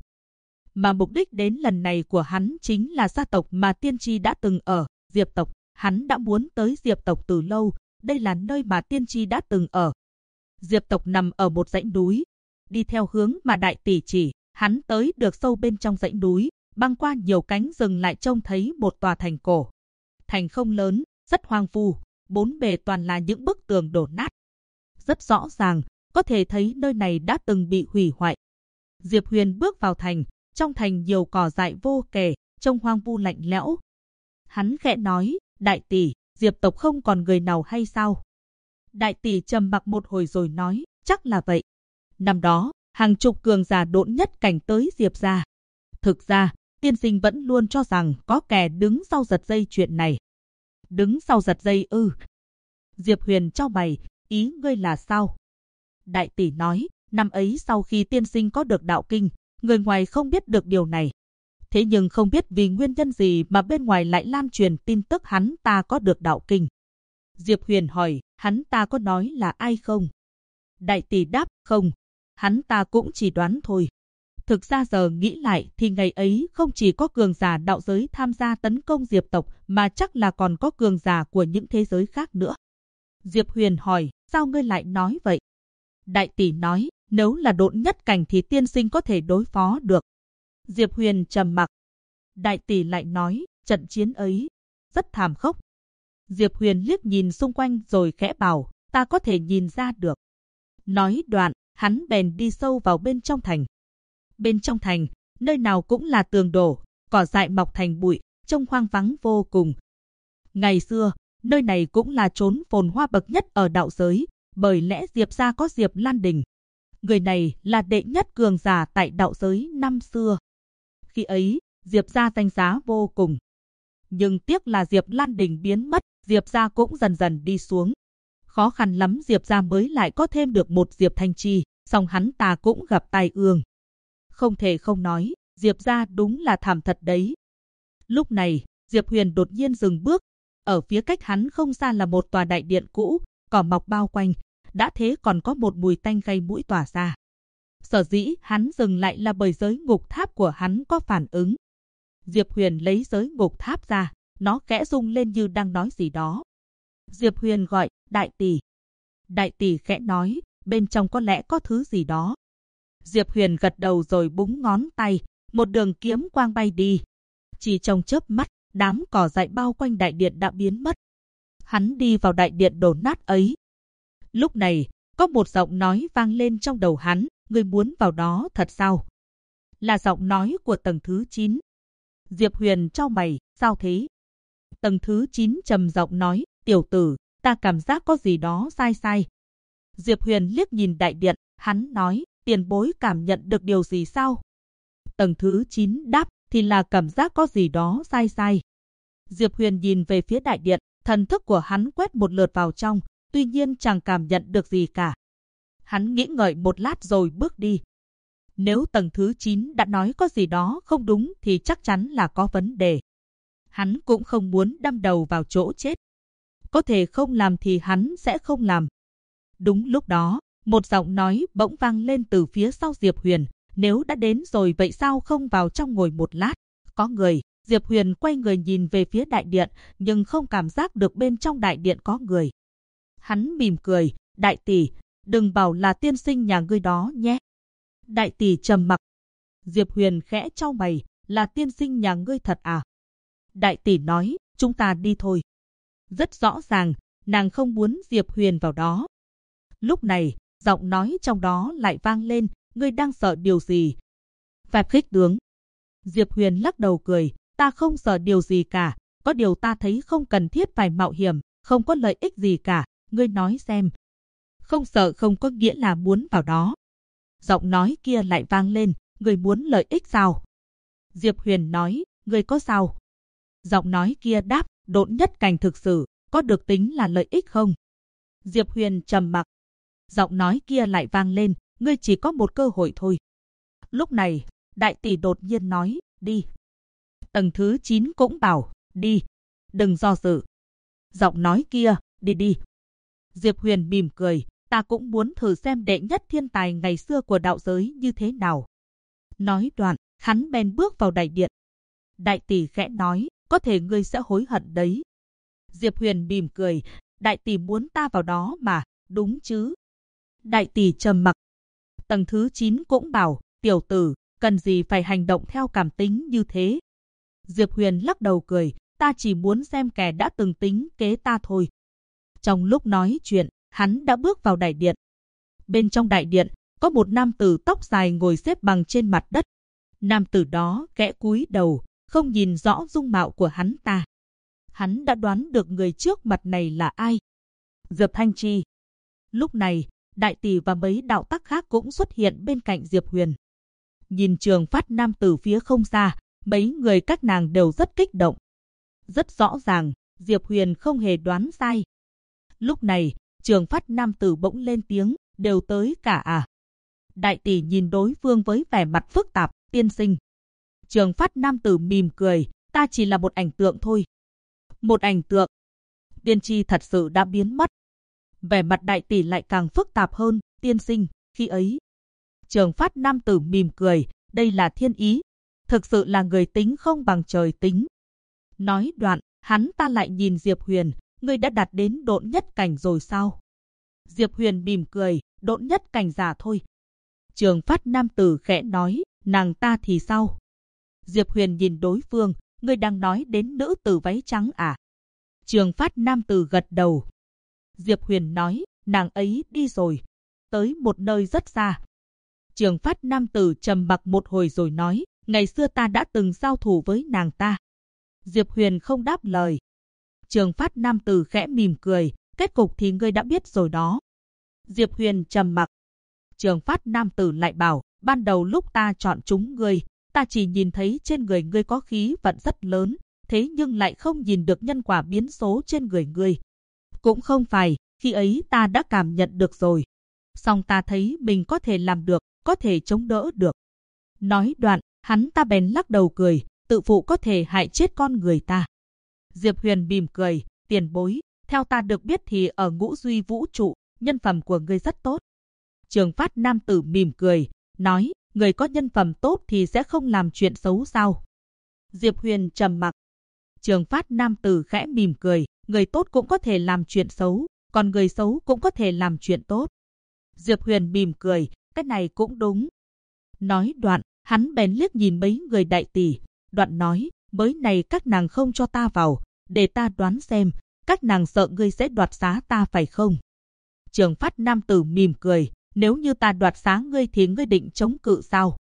Mà mục đích đến lần này của hắn chính là gia tộc mà tiên tri đã từng ở, Diệp tộc. Hắn đã muốn tới Diệp tộc từ lâu, đây là nơi mà tiên tri đã từng ở. Diệp tộc nằm ở một dãy núi. Đi theo hướng mà đại tỷ chỉ, hắn tới được sâu bên trong dãy núi, băng qua nhiều cánh rừng lại trông thấy một tòa thành cổ. Thành không lớn, rất hoang vu, bốn bề toàn là những bức tường đổ nát. Rất rõ ràng, có thể thấy nơi này đã từng bị hủy hoại. Diệp Huyền bước vào thành, trong thành nhiều cỏ dại vô kể, trông hoang vu lạnh lẽo. Hắn khẽ nói, đại tỷ, Diệp tộc không còn người nào hay sao? Đại tỷ trầm mặc một hồi rồi nói, chắc là vậy. Năm đó, hàng chục cường giả độn nhất cảnh tới Diệp gia. Thực ra, tiên sinh vẫn luôn cho rằng có kẻ đứng sau giật dây chuyện này. Đứng sau giật dây ư? Diệp Huyền chau mày, ý ngươi là sao? Đại tỷ nói, năm ấy sau khi tiên sinh có được đạo kinh, người ngoài không biết được điều này. Thế nhưng không biết vì nguyên nhân gì mà bên ngoài lại lan truyền tin tức hắn ta có được đạo kinh. Diệp Huyền hỏi, hắn ta có nói là ai không? Đại tỷ đáp, không. Hắn ta cũng chỉ đoán thôi. Thực ra giờ nghĩ lại thì ngày ấy không chỉ có cường giả đạo giới tham gia tấn công Diệp tộc mà chắc là còn có cường giả của những thế giới khác nữa. Diệp Huyền hỏi, sao ngươi lại nói vậy? Đại tỷ nói, nếu là độn nhất cảnh thì tiên sinh có thể đối phó được. Diệp Huyền trầm mặc. Đại tỷ lại nói, trận chiến ấy rất thảm khốc. Diệp Huyền liếc nhìn xung quanh rồi khẽ bảo, ta có thể nhìn ra được. Nói đoạn, hắn bèn đi sâu vào bên trong thành. Bên trong thành, nơi nào cũng là tường đổ, cỏ dại mọc thành bụi, trông hoang vắng vô cùng. Ngày xưa, nơi này cũng là chốn phồn hoa bậc nhất ở đạo giới, bởi lẽ Diệp gia có Diệp Lan Đình. Người này là đệ nhất cường giả tại đạo giới năm xưa. Khi ấy, Diệp gia danh giá vô cùng. Nhưng tiếc là Diệp Lan Đình biến mất, Diệp gia cũng dần dần đi xuống. Khó khăn lắm Diệp gia mới lại có thêm được một Diệp Thanh Chi, song hắn ta cũng gặp tai ương. Không thể không nói, Diệp gia đúng là thảm thật đấy. Lúc này, Diệp Huyền đột nhiên dừng bước. Ở phía cách hắn không xa là một tòa đại điện cũ, cỏ mọc bao quanh, đã thế còn có một mùi tanh gây mũi tỏa ra. Sở dĩ hắn dừng lại là bởi giới ngục tháp của hắn có phản ứng. Diệp Huyền lấy giới ngục tháp ra, nó khẽ rung lên như đang nói gì đó. Diệp Huyền gọi, đại tỷ. Đại tỷ khẽ nói, bên trong có lẽ có thứ gì đó. Diệp Huyền gật đầu rồi búng ngón tay, một đường kiếm quang bay đi. Chỉ trong chớp mắt, đám cỏ dại bao quanh đại điện đã biến mất. Hắn đi vào đại điện đổ nát ấy. Lúc này, có một giọng nói vang lên trong đầu hắn, ngươi muốn vào đó thật sao? Là giọng nói của tầng thứ 9. Diệp Huyền chau mày, sao thế? Tầng thứ 9 trầm giọng nói, tiểu tử, ta cảm giác có gì đó sai sai. Diệp Huyền liếc nhìn đại điện, hắn nói, tiền bối cảm nhận được điều gì sao? Tầng thứ 9 đáp, thì là cảm giác có gì đó sai sai. Diệp Huyền nhìn về phía đại điện, thần thức của hắn quét một lượt vào trong, tuy nhiên chẳng cảm nhận được gì cả. Hắn nghĩ ngợi một lát rồi bước đi. Nếu tầng thứ 9 đã nói có gì đó không đúng thì chắc chắn là có vấn đề. Hắn cũng không muốn đâm đầu vào chỗ chết. Có thể không làm thì hắn sẽ không làm. Đúng lúc đó, một giọng nói bỗng vang lên từ phía sau Diệp Huyền. Nếu đã đến rồi vậy sao không vào trong ngồi một lát? Có người. Diệp Huyền quay người nhìn về phía đại điện, nhưng không cảm giác được bên trong đại điện có người. Hắn mỉm cười, đại tỷ, đừng bảo là tiên sinh nhà ngươi đó nhé. Đại tỷ trầm mặc. Diệp Huyền khẽ chau mày, là tiên sinh nhà ngươi thật à? Đại tỷ nói, chúng ta đi thôi. Rất rõ ràng, nàng không muốn Diệp Huyền vào đó. Lúc này, giọng nói trong đó lại vang lên, ngươi đang sợ điều gì? Phép khích tướng. Diệp Huyền lắc đầu cười, ta không sợ điều gì cả, có điều ta thấy không cần thiết phải mạo hiểm, không có lợi ích gì cả, ngươi nói xem. Không sợ không có nghĩa là muốn vào đó. Giọng nói kia lại vang lên, ngươi muốn lợi ích sao? Diệp Huyền nói, ngươi có sao? Giọng nói kia đáp, độn nhất cảnh thực sự, có được tính là lợi ích không? Diệp Huyền trầm mặc. Giọng nói kia lại vang lên, ngươi chỉ có một cơ hội thôi. Lúc này, đại tỷ đột nhiên nói, đi. Tầng thứ 9 cũng bảo, đi, đừng do dự. Giọng nói kia, đi đi. Diệp Huyền mỉm cười, ta cũng muốn thử xem đệ nhất thiên tài ngày xưa của đạo giới như thế nào. Nói đoạn, hắn bèn bước vào đại điện. Đại tỷ khẽ nói, có thể ngươi sẽ hối hận đấy. Diệp Huyền mỉm cười, đại tỷ muốn ta vào đó mà, đúng chứ? Đại tỷ trầm mặc. Tầng thứ 9 cũng bảo, tiểu tử, cần gì phải hành động theo cảm tính như thế? Diệp Huyền lắc đầu cười, ta chỉ muốn xem kẻ đã từng tính kế ta thôi. Trong lúc nói chuyện, hắn đã bước vào đại điện. Bên trong đại điện, có một nam tử tóc dài ngồi xếp bằng trên mặt đất. Nam tử đó khẽ cúi đầu, không nhìn rõ dung mạo của hắn ta. Hắn đã đoán được người trước mặt này là ai. Diệp Thanh Chi. Lúc này, đại tỷ và mấy đạo tắc khác cũng xuất hiện bên cạnh Diệp Huyền. Nhìn Trường Phát nam tử phía không xa, mấy người các nàng đều rất kích động. Rất rõ ràng, Diệp Huyền không hề đoán sai. Lúc này, Trường Phát nam tử bỗng lên tiếng, đều tới cả à? Đại tỷ nhìn đối phương với vẻ mặt phức tạp, tiên sinh. Trường Phát nam tử mỉm cười, ta chỉ là một ảnh tượng thôi. Một ảnh tượng. Tiên tri thật sự đã biến mất. Vẻ mặt đại tỷ lại càng phức tạp hơn, tiên sinh, khi ấy. Trường Phát nam tử mỉm cười, đây là thiên ý. Thực sự là người tính không bằng trời tính. Nói đoạn, hắn ta lại nhìn Diệp Huyền, ngươi đã đạt đến độn nhất cảnh rồi sao? Diệp Huyền mỉm cười, độn nhất cảnh giả thôi. Trường Phát nam tử khẽ nói, nàng ta thì sao? Diệp Huyền nhìn đối phương, ngươi đang nói đến nữ tử váy trắng à? Trường Phát nam tử gật đầu. Diệp Huyền nói, nàng ấy đi rồi, tới một nơi rất xa. Trường Phát nam tử trầm mặc một hồi rồi nói, ngày xưa ta đã từng giao thủ với nàng ta. Diệp Huyền không đáp lời. Trường Phát nam tử khẽ mỉm cười, kết cục thì ngươi đã biết rồi đó. Diệp Huyền trầm mặc. Trường Phát nam tử lại bảo, ban đầu lúc ta chọn chúng ngươi, ta chỉ nhìn thấy trên người ngươi có khí vận rất lớn, thế nhưng lại không nhìn được nhân quả biến số trên người ngươi. Cũng không phải, khi ấy ta đã cảm nhận được rồi. Song ta thấy mình có thể làm được, có thể chống đỡ được. Nói đoạn, hắn ta bèn lắc đầu cười, tự phụ có thể hại chết con người ta. Diệp Huyền mỉm cười, tiền bối, theo ta được biết thì ở Ngũ Duy vũ trụ, nhân phẩm của ngươi rất tốt. Trường Phát nam tử mỉm cười, nói, người có nhân phẩm tốt thì sẽ không làm chuyện xấu sao? Diệp Huyền trầm mặc. Trường Phát nam tử khẽ mỉm cười, người tốt cũng có thể làm chuyện xấu, còn người xấu cũng có thể làm chuyện tốt. Diệp Huyền mỉm cười, cái này cũng đúng. Nói đoạn, hắn bèn liếc nhìn mấy người đại tỷ, đoạn nói, mới này các nàng không cho ta vào, để ta đoán xem, các nàng sợ ngươi sẽ đoạt xá ta phải không? Trường Phát nam tử mỉm cười, nếu như ta đoạt xá ngươi thì ngươi định chống cự sao?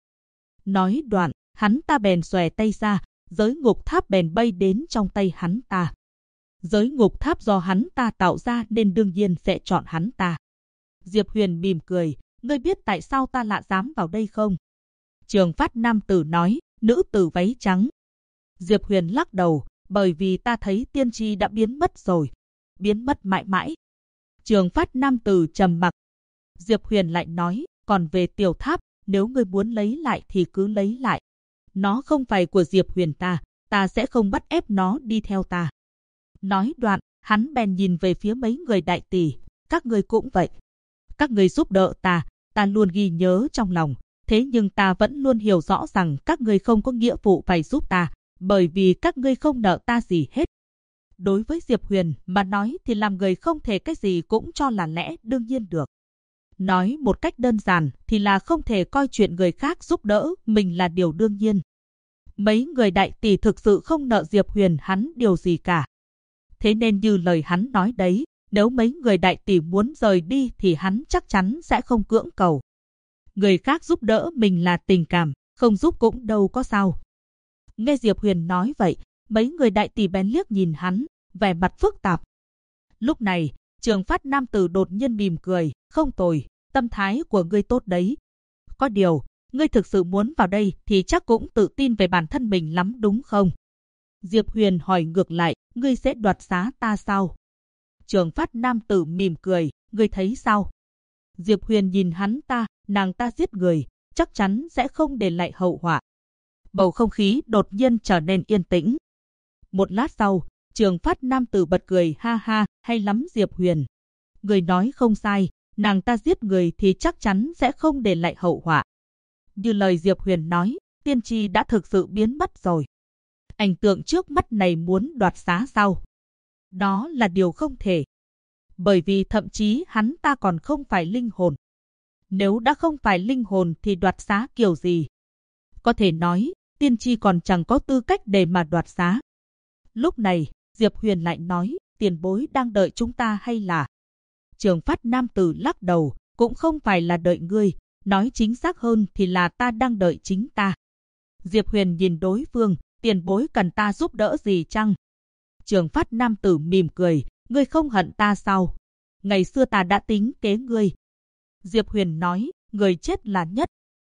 Nói đoạn, hắn ta bèn xòe tay ra, giới ngục tháp bèn bay đến trong tay hắn ta. Giới ngục tháp do hắn ta tạo ra nên đương nhiên sẽ chọn hắn ta. Diệp Huyền mỉm cười, ngươi biết tại sao ta lại dám vào đây không? Trường Phát nam tử nói, nữ tử váy trắng. Diệp Huyền lắc đầu, bởi vì ta thấy tiên tri đã biến mất rồi. Biến mất mãi mãi. Trường Phát nam tử trầm mặc. Diệp Huyền lại nói, còn về tiểu tháp, nếu ngươi muốn lấy lại thì cứ lấy lại. Nó không phải của Diệp Huyền ta sẽ không bắt ép nó đi theo ta. Nói đoạn, hắn bèn nhìn về phía mấy người đại tỷ, các ngươi cũng vậy. Các ngươi giúp đỡ ta luôn ghi nhớ trong lòng, thế nhưng ta vẫn luôn hiểu rõ rằng các ngươi không có nghĩa vụ phải giúp ta, bởi vì các ngươi không nợ ta gì hết. Đối với Diệp Huyền mà nói thì làm người không thể cái gì cũng cho là lẽ đương nhiên được. Nói một cách đơn giản thì là không thể coi chuyện người khác giúp đỡ mình là điều đương nhiên. Mấy người đại tỷ thực sự không nợ Diệp Huyền hắn điều gì cả. Thế nên như lời hắn nói đấy, nếu mấy người đại tỷ muốn rời đi thì hắn chắc chắn sẽ không cưỡng cầu. Người khác giúp đỡ mình là tình cảm, không giúp cũng đâu có sao. Nghe Diệp Huyền nói vậy, mấy người đại tỷ bèn liếc nhìn hắn, vẻ mặt phức tạp. Lúc này, Trường Phát nam tử đột nhiên mỉm cười, không tồi, tâm thái của ngươi tốt đấy. Có điều, ngươi thực sự muốn vào đây thì chắc cũng tự tin về bản thân mình lắm đúng không? Diệp Huyền hỏi ngược lại, ngươi sẽ đoạt xá ta sao? Trường Phát nam tử mỉm cười, ngươi thấy sao? Diệp Huyền nhìn hắn ta, nàng ta giết người, chắc chắn sẽ không để lại hậu họa. Bầu không khí đột nhiên trở nên yên tĩnh. Một lát sau, Trường Phát nam tử bật cười, ha ha, hay lắm Diệp Huyền. Người nói không sai, nàng ta giết người thì chắc chắn sẽ không để lại hậu họa. Như lời Diệp Huyền nói, tiên tri đã thực sự biến mất rồi. Ảnh tượng trước mắt này muốn đoạt xá sao? Đó là điều không thể. Bởi vì thậm chí hắn ta còn không phải linh hồn. Nếu đã không phải linh hồn thì đoạt xá kiểu gì? Có thể nói, tiên tri còn chẳng có tư cách để mà đoạt xá. Lúc này, Diệp Huyền lại nói, tiền bối đang đợi chúng ta hay là? Trường Phát nam tử lắc đầu, cũng không phải là đợi ngươi, nói chính xác hơn thì là ta đang đợi chính ta. Diệp Huyền nhìn đối phương, tiền bối cần ta giúp đỡ gì chăng? Trường Phát nam tử mỉm cười, ngươi không hận ta sao? Ngày xưa ta đã tính kế ngươi. Diệp Huyền nói, người chết là nhất.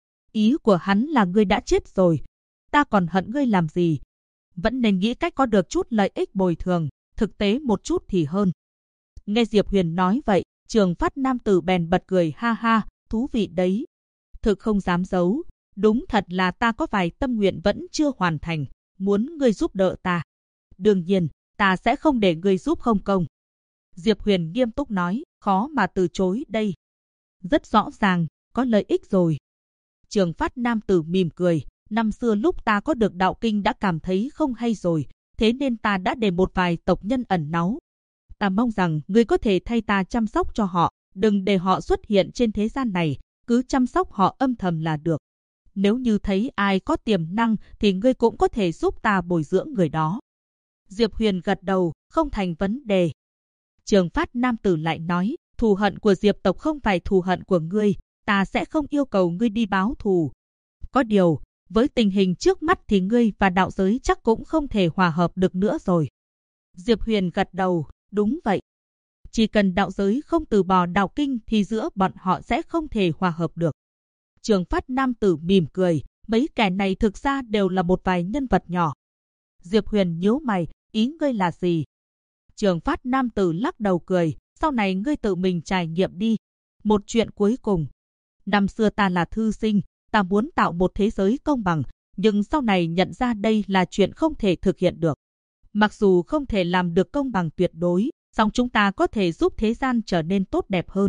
Ý của hắn là ngươi đã chết rồi. Ta còn hận ngươi làm gì? Vẫn nên nghĩ cách có được chút lợi ích bồi thường, thực tế một chút thì hơn. Nghe Diệp Huyền nói vậy, Trường Phát nam tử bèn bật cười, ha ha, thú vị đấy. Thực không dám giấu, đúng thật là ta có vài tâm nguyện vẫn chưa hoàn thành, muốn ngươi giúp đỡ ta. Đương nhiên, ta sẽ không để ngươi giúp không công. Diệp Huyền nghiêm túc nói, khó mà từ chối đây. Rất rõ ràng, có lợi ích rồi. Trường Phát nam tử mỉm cười, năm xưa lúc ta có được đạo kinh đã cảm thấy không hay rồi, thế nên ta đã để một vài tộc nhân ẩn náu. Ta mong rằng ngươi có thể thay ta chăm sóc cho họ, đừng để họ xuất hiện trên thế gian này, cứ chăm sóc họ âm thầm là được. Nếu như thấy ai có tiềm năng thì ngươi cũng có thể giúp ta bồi dưỡng người đó. Diệp Huyền gật đầu, không thành vấn đề. Trường Phát nam tử lại nói, thù hận của Diệp tộc không phải thù hận của ngươi, ta sẽ không yêu cầu ngươi đi báo thù. Có điều, với tình hình trước mắt thì ngươi và đạo giới chắc cũng không thể hòa hợp được nữa rồi. Diệp Huyền gật đầu, đúng vậy. Chỉ cần đạo giới không từ bỏ đạo kinh thì giữa bọn họ sẽ không thể hòa hợp được. Trường Phát nam tử mỉm cười, mấy kẻ này thực ra đều là một vài nhân vật nhỏ. Diệp Huyền nhíu mày, ý ngươi là gì? Trường Phát nam tử lắc đầu cười, sau này ngươi tự mình trải nghiệm đi. Một chuyện cuối cùng. Năm xưa ta là thư sinh, ta muốn tạo một thế giới công bằng, nhưng sau này nhận ra đây là chuyện không thể thực hiện được. Mặc dù không thể làm được công bằng tuyệt đối, song chúng ta có thể giúp thế gian trở nên tốt đẹp hơn.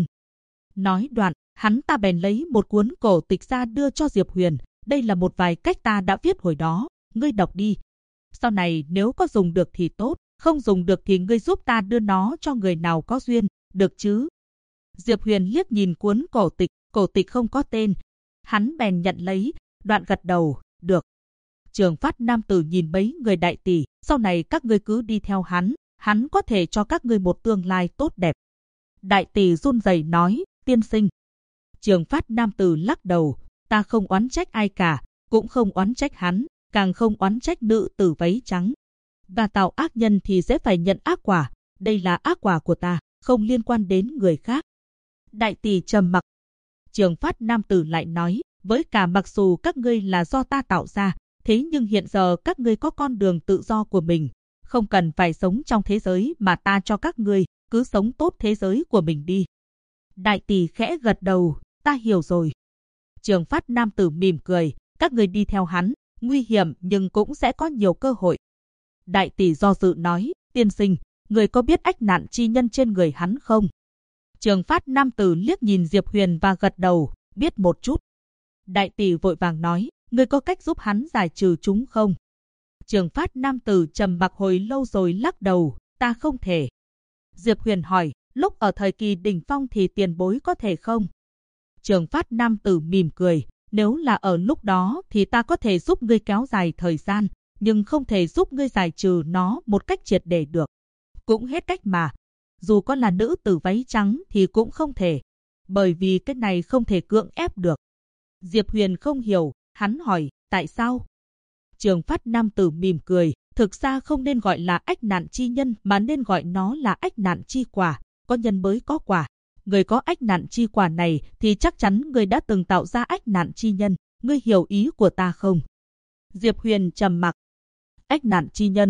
Nói đoạn, hắn ta bèn lấy một cuốn cổ tịch ra đưa cho Diệp Huyền. Đây là một vài cách ta đã viết hồi đó, ngươi đọc đi. Sau này nếu có dùng được thì tốt, không dùng được thì ngươi giúp ta đưa nó cho người nào có duyên, được chứ? Diệp Huyền liếc nhìn cuốn cổ tịch không có tên. Hắn bèn nhận lấy, đoạn gật đầu, được. Trường Phát nam tử nhìn mấy người đại tỷ, sau này các ngươi cứ đi theo hắn có thể cho các ngươi một tương lai tốt đẹp. Đại tỷ run rẩy nói, tiên sinh. Trường Phát nam tử lắc đầu, ta không oán trách ai cả, cũng không oán trách hắn, càng không oán trách nữ tử váy trắng. Và tạo ác nhân thì sẽ phải nhận ác quả, đây là ác quả của ta, không liên quan đến người khác. Đại tỷ trầm mặc. Trường Phát nam tử lại nói, với cả mặc dù các ngươi là do ta tạo ra, thế nhưng hiện giờ các ngươi có con đường tự do của mình, không cần phải sống trong thế giới mà ta cho các ngươi, cứ sống tốt thế giới của mình đi. Đại tỷ khẽ gật đầu, ta hiểu rồi. Trường Phát nam tử mỉm cười, các ngươi đi theo hắn, nguy hiểm nhưng cũng sẽ có nhiều cơ hội. Đại tỷ do dự nói, tiên sinh, người có biết ách nạn chi nhân trên người hắn không? Trường Phát nam tử liếc nhìn Diệp Huyền và gật đầu, biết một chút. Đại tỷ vội vàng nói, người có cách giúp hắn giải trừ chúng không? Trường Phát nam tử trầm mặc hồi lâu rồi lắc đầu, ta không thể. Diệp Huyền hỏi, lúc ở thời kỳ đỉnh phong thì tiền bối có thể không? Trường Phát nam tử mỉm cười, nếu là ở lúc đó thì ta có thể giúp ngươi kéo dài thời gian, nhưng không thể giúp ngươi giải trừ nó một cách triệt để được. Cũng hết cách mà. Dù có là nữ tử váy trắng thì cũng không thể, bởi vì cái này không thể cưỡng ép được. Diệp Huyền không hiểu, hắn hỏi, tại sao? Trường Phát nam tử mỉm cười, thực ra không nên gọi là ách nạn chi nhân mà nên gọi nó là ách nạn chi quả, có nhân mới có quả. Người có ách nạn chi quả này thì chắc chắn người đã từng tạo ra ách nạn chi nhân, ngươi hiểu ý của ta không? Diệp Huyền trầm mặc. Ách nạn chi nhân.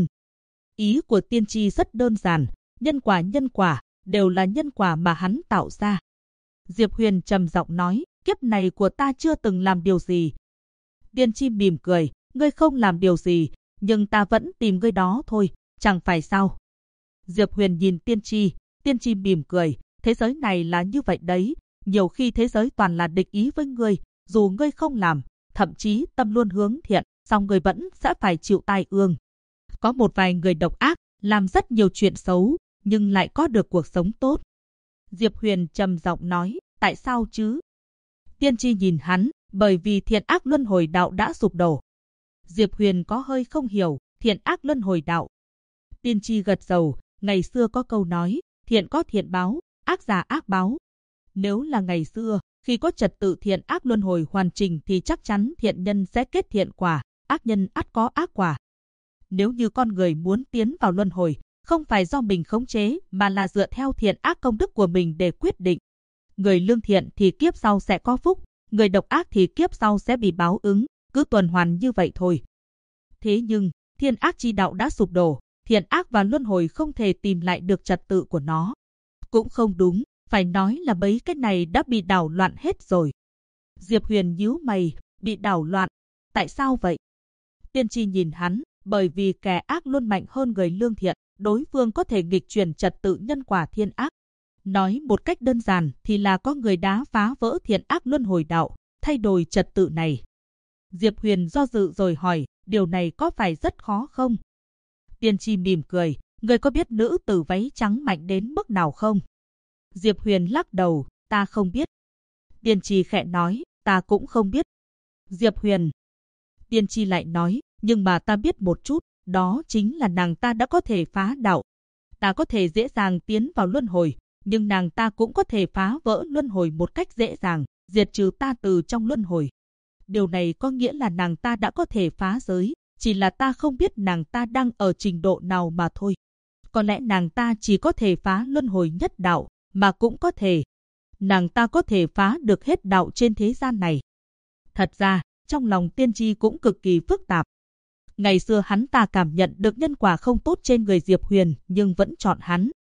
Ý của tiên tri rất đơn giản, nhân quả đều là nhân quả mà hắn tạo ra. Diệp Huyền trầm giọng nói, kiếp này của ta chưa từng làm điều gì. Tiên tri mỉm cười, ngươi không làm điều gì, nhưng ta vẫn tìm ngươi đó thôi, chẳng phải sao? Diệp Huyền nhìn tiên tri mỉm cười, thế giới này là như vậy đấy, nhiều khi thế giới toàn là địch ý với ngươi, dù ngươi không làm, thậm chí tâm luôn hướng thiện, song ngươi vẫn sẽ phải chịu tai ương. Có một vài người độc ác, làm rất nhiều chuyện xấu, nhưng lại có được cuộc sống tốt. Diệp Huyền trầm giọng nói, tại sao chứ? Tiên tri nhìn hắn, bởi vì thiện ác luân hồi đạo đã sụp đổ. Diệp Huyền có hơi không hiểu, thiện ác luân hồi đạo. Tiên tri gật đầu, ngày xưa có câu nói, thiện có thiện báo, ác giả ác báo. Nếu là ngày xưa, khi có trật tự thiện ác luân hồi hoàn chỉnh thì chắc chắn thiện nhân sẽ kết thiện quả, ác nhân ắt có ác quả. Nếu như con người muốn tiến vào luân hồi, không phải do mình khống chế mà là dựa theo thiện ác công đức của mình để quyết định. Người lương thiện thì kiếp sau sẽ có phúc, người độc ác thì kiếp sau sẽ bị báo ứng, cứ tuần hoàn như vậy thôi. Thế nhưng, thiên ác chi đạo đã sụp đổ, thiện ác và luân hồi không thể tìm lại được trật tự của nó. Cũng không đúng, phải nói là mấy cái này đã bị đảo loạn hết rồi. Diệp Huyền nhíu mày, bị đảo loạn. Tại sao vậy? Tiên tri nhìn hắn, bởi vì kẻ ác luôn mạnh hơn người lương thiện, đối phương có thể nghịch chuyển trật tự nhân quả thiên ác. Nói một cách đơn giản thì là có người đã phá vỡ thiện ác luân hồi đạo, thay đổi trật tự này. Diệp Huyền do dự rồi hỏi, điều này có phải rất khó không? Tiên tri mỉm cười, người có biết nữ tử váy trắng mạnh đến mức nào không? Diệp Huyền lắc đầu, ta không biết. Tiên tri khẽ nói, ta cũng không biết. Diệp Huyền. Tiên tri lại nói, nhưng mà ta biết một chút, đó chính là nàng ta đã có thể phá đạo. Ta có thể dễ dàng tiến vào luân hồi, nhưng nàng ta cũng có thể phá vỡ luân hồi một cách dễ dàng, diệt trừ ta từ trong luân hồi. Điều này có nghĩa là nàng ta đã có thể phá giới, chỉ là ta không biết nàng ta đang ở trình độ nào mà thôi. Có lẽ nàng ta chỉ có thể phá luân hồi nhất đạo, mà cũng có thể. Nàng ta có thể phá được hết đạo trên thế gian này. Thật ra, trong lòng tiên tri cũng cực kỳ phức tạp. Ngày xưa hắn ta cảm nhận được nhân quả không tốt trên người Diệp Huyền nhưng vẫn chọn hắn,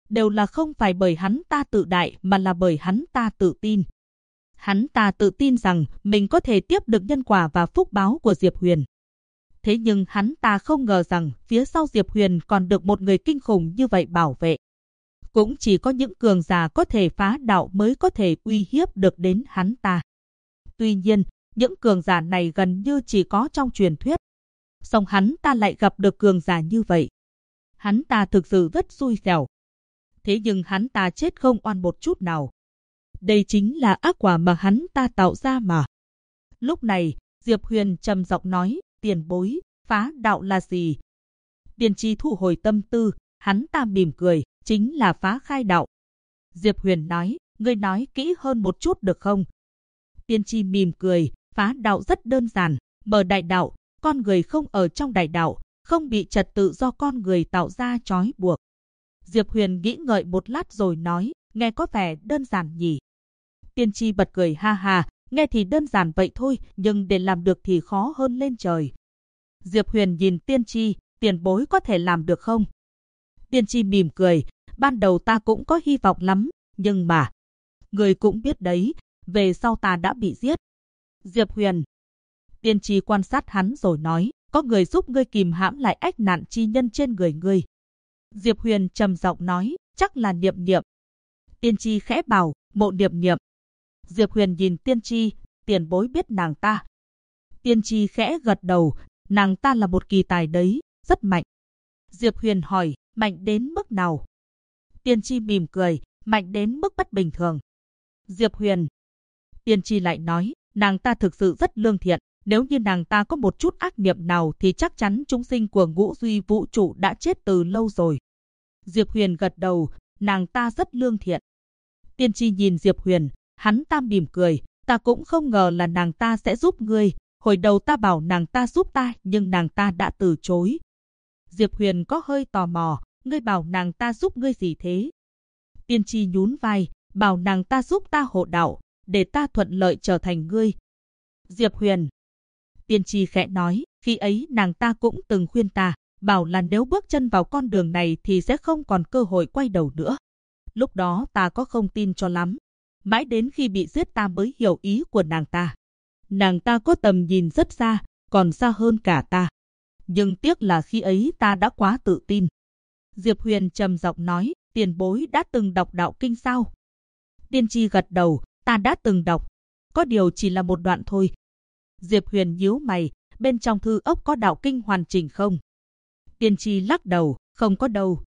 đều là không phải bởi hắn ta tự đại mà là bởi hắn ta tự tin. Hắn ta tự tin rằng mình có thể tiếp được nhân quả và phúc báo của Diệp Huyền. Thế nhưng hắn ta không ngờ rằng phía sau Diệp Huyền còn được một người kinh khủng như vậy bảo vệ. Cũng chỉ có những cường giả có thể phá đạo mới có thể uy hiếp được đến hắn ta. Tuy nhiên, những cường giả này gần như chỉ có trong truyền thuyết. Song hắn ta lại gặp được cường giả như vậy. Hắn ta thực sự rất xui xẻo. Thế nhưng hắn ta chết không oan một chút nào. Đây chính là ác quả mà hắn ta tạo ra mà. Lúc này, Diệp Huyền trầm giọng nói, tiền bối, phá đạo là gì? Tiên tri thu hồi tâm tư, hắn ta mỉm cười, chính là phá khai đạo. Diệp Huyền nói, ngươi nói kỹ hơn một chút được không? Tiên tri mỉm cười, phá đạo rất đơn giản, mở đại đạo, con người không ở trong đại đạo, không bị trật tự do con người tạo ra trói buộc. Diệp Huyền nghĩ ngợi một lát rồi nói, nghe có vẻ đơn giản nhỉ? Tiên tri bật cười ha ha, nghe thì đơn giản vậy thôi, nhưng để làm được thì khó hơn lên trời. Diệp Huyền nhìn tiên tri, tiền bối có thể làm được không? Tiên tri mỉm cười, ban đầu ta cũng có hy vọng lắm, nhưng mà, người cũng biết đấy, về sau ta đã bị giết. Diệp Huyền. Tiên tri quan sát hắn rồi nói, có người giúp ngươi kìm hãm lại ách nạn chi nhân trên người ngươi. Diệp Huyền trầm giọng nói, chắc là Niệm Niệm. Tiên tri khẽ bảo, Mộ Niệm Niệm. Diệp Huyền nhìn tiên tri, tiền bối biết nàng ta. Tiên tri khẽ gật đầu, nàng ta là một kỳ tài đấy, rất mạnh. Diệp Huyền hỏi, mạnh đến mức nào? Tiên tri mỉm cười, mạnh đến mức bất bình thường. Diệp Huyền. Tiên tri lại nói, nàng ta thực sự rất lương thiện, nếu như nàng ta có một chút ác niệm nào thì chắc chắn chúng sinh của ngũ duy vũ trụ đã chết từ lâu rồi. Diệp Huyền gật đầu, nàng ta rất lương thiện. Tiên tri nhìn Diệp Huyền, hắn ta mỉm cười, ta cũng không ngờ là nàng ta sẽ giúp ngươi, hồi đầu ta bảo nàng ta giúp ta nhưng nàng ta đã từ chối. Diệp Huyền có hơi tò mò, ngươi bảo nàng ta giúp ngươi gì thế? Tiên tri nhún vai, bảo nàng ta giúp ta hộ đạo, để ta thuận lợi trở thành ngươi. Diệp Huyền. Tiên tri khẽ nói, khi ấy nàng ta cũng từng khuyên ta, bảo là nếu bước chân vào con đường này thì sẽ không còn cơ hội quay đầu nữa. Lúc đó ta có không tin cho lắm. Mãi đến khi bị giết ta mới hiểu ý của nàng ta. Nàng ta có tầm nhìn rất xa, còn xa hơn cả ta. Nhưng tiếc là khi ấy ta đã quá tự tin. Diệp Huyền trầm giọng nói, tiền bối đã từng đọc đạo kinh sao? Tiên tri gật đầu, ta đã từng đọc. Có điều chỉ là một đoạn thôi. Diệp Huyền nhíu mày, bên trong thư ốc có đạo kinh hoàn chỉnh không? Tiên tri lắc đầu, không có đâu.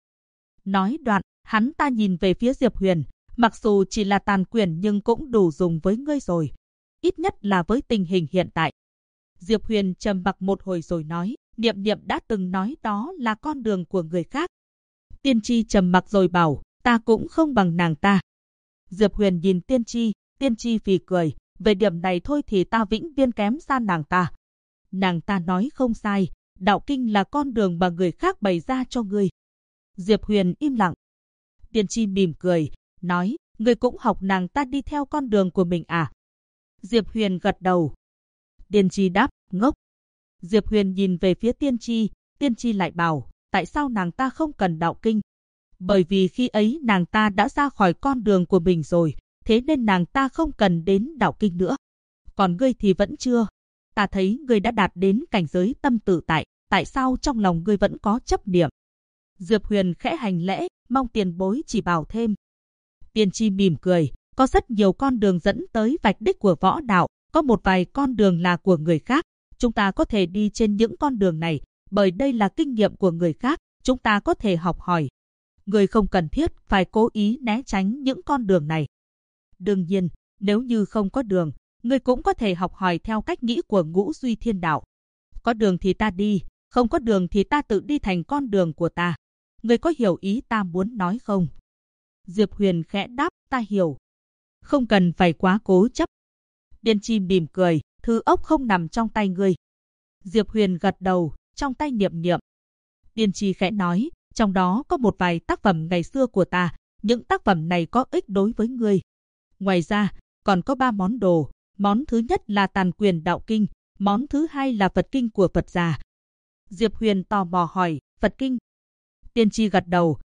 Nói đoạn, hắn ta nhìn về phía Diệp Huyền, mặc dù chỉ là tàn quyển nhưng cũng đủ dùng với ngươi rồi. Ít nhất là với tình hình hiện tại. Diệp Huyền trầm mặc một hồi rồi nói, Niệm Niệm đã từng nói đó là con đường của người khác. Tiên tri trầm mặc rồi bảo, ta cũng không bằng nàng ta. Diệp Huyền nhìn tiên tri phì cười, về điểm này thôi thì ta vĩnh viễn kém xa nàng ta. Nàng ta nói không sai, đạo kinh là con đường mà người khác bày ra cho ngươi. Diệp Huyền im lặng. Tiên tri mỉm cười, nói, ngươi cũng học nàng ta đi theo con đường của mình à? Diệp Huyền gật đầu. Tiên tri đáp, ngốc. Diệp Huyền nhìn về phía tiên tri lại bảo, tại sao nàng ta không cần đạo kinh? Bởi vì khi ấy nàng ta đã ra khỏi con đường của mình rồi, thế nên nàng ta không cần đến đạo kinh nữa. Còn ngươi thì vẫn chưa. Ta thấy ngươi đã đạt đến cảnh giới tâm tự tại, tại sao trong lòng ngươi vẫn có chấp niệm? Diệp Huyền khẽ hành lễ, mong tiền bối chỉ bảo thêm. Tiên tri mỉm cười, có rất nhiều con đường dẫn tới vạch đích của võ đạo, có một vài con đường là của người khác. Chúng ta có thể đi trên những con đường này, bởi đây là kinh nghiệm của người khác, chúng ta có thể học hỏi. Người không cần thiết phải cố ý né tránh những con đường này. Đương nhiên, nếu như không có đường, người cũng có thể học hỏi theo cách nghĩ của ngũ duy thiên đạo. Có đường thì ta đi, không có đường thì ta tự đi thành con đường của ta. Người có hiểu ý ta muốn nói không? Diệp Huyền khẽ đáp, ta hiểu. Không cần phải quá cố chấp. Tiên tri mỉm cười, thư ốc không nằm trong tay ngươi. Diệp Huyền gật đầu, trong tay Niệm Niệm. Tiên tri khẽ nói, trong đó có một vài tác phẩm ngày xưa của ta, những tác phẩm này có ích đối với ngươi. Ngoài ra, còn có 3 món đồ, món thứ nhất là Tàn Quyền Đạo Kinh, món thứ hai là Phật Kinh của Phật già. Diệp Huyền tò mò hỏi, Phật Kinh? Tiên tri gật đầu,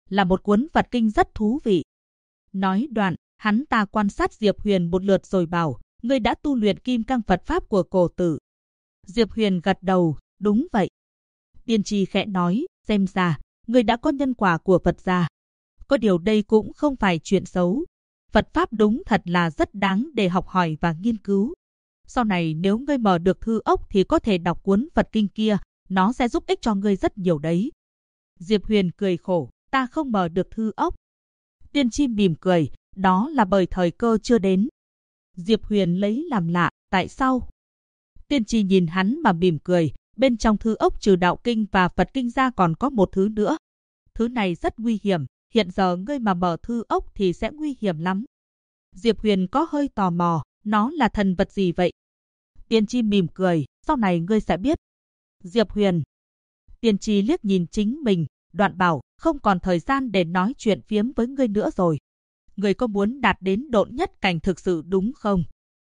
là một cuốn Phật kinh rất thú vị. Nói đoạn, hắn ta quan sát Diệp Huyền một lượt rồi bảo, ngươi đã tu luyện kim cang Phật Pháp của cổ tử. Diệp Huyền gật đầu, đúng vậy. Tiên tri khẽ nói, xem ra, ngươi đã có nhân quả của Phật gia. Có điều đây cũng không phải chuyện xấu. Phật Pháp đúng thật là rất đáng để học hỏi và nghiên cứu. Sau này nếu ngươi mở được thư ốc thì có thể đọc cuốn Phật kinh kia, nó sẽ giúp ích cho ngươi rất nhiều đấy. Diệp Huyền cười khổ, ta không mở được thư ốc. Tiên tri mỉm cười, đó là bởi thời cơ chưa đến. Diệp Huyền lấy làm lạ, tại sao? Tiên tri nhìn hắn mà mỉm cười, bên trong thư ốc trừ đạo kinh và Phật kinh ra còn có một thứ nữa. Thứ này rất nguy hiểm, hiện giờ ngươi mà mở thư ốc thì sẽ nguy hiểm lắm. Diệp Huyền có hơi tò mò, nó là thần vật gì vậy? Tiên tri mỉm cười, sau này ngươi sẽ biết. Diệp Huyền. Tiên tri liếc nhìn chính mình, đoạn bảo, không còn thời gian để nói chuyện phiếm với ngươi nữa rồi. Ngươi có muốn đạt đến độn nhất cảnh thực sự đúng không?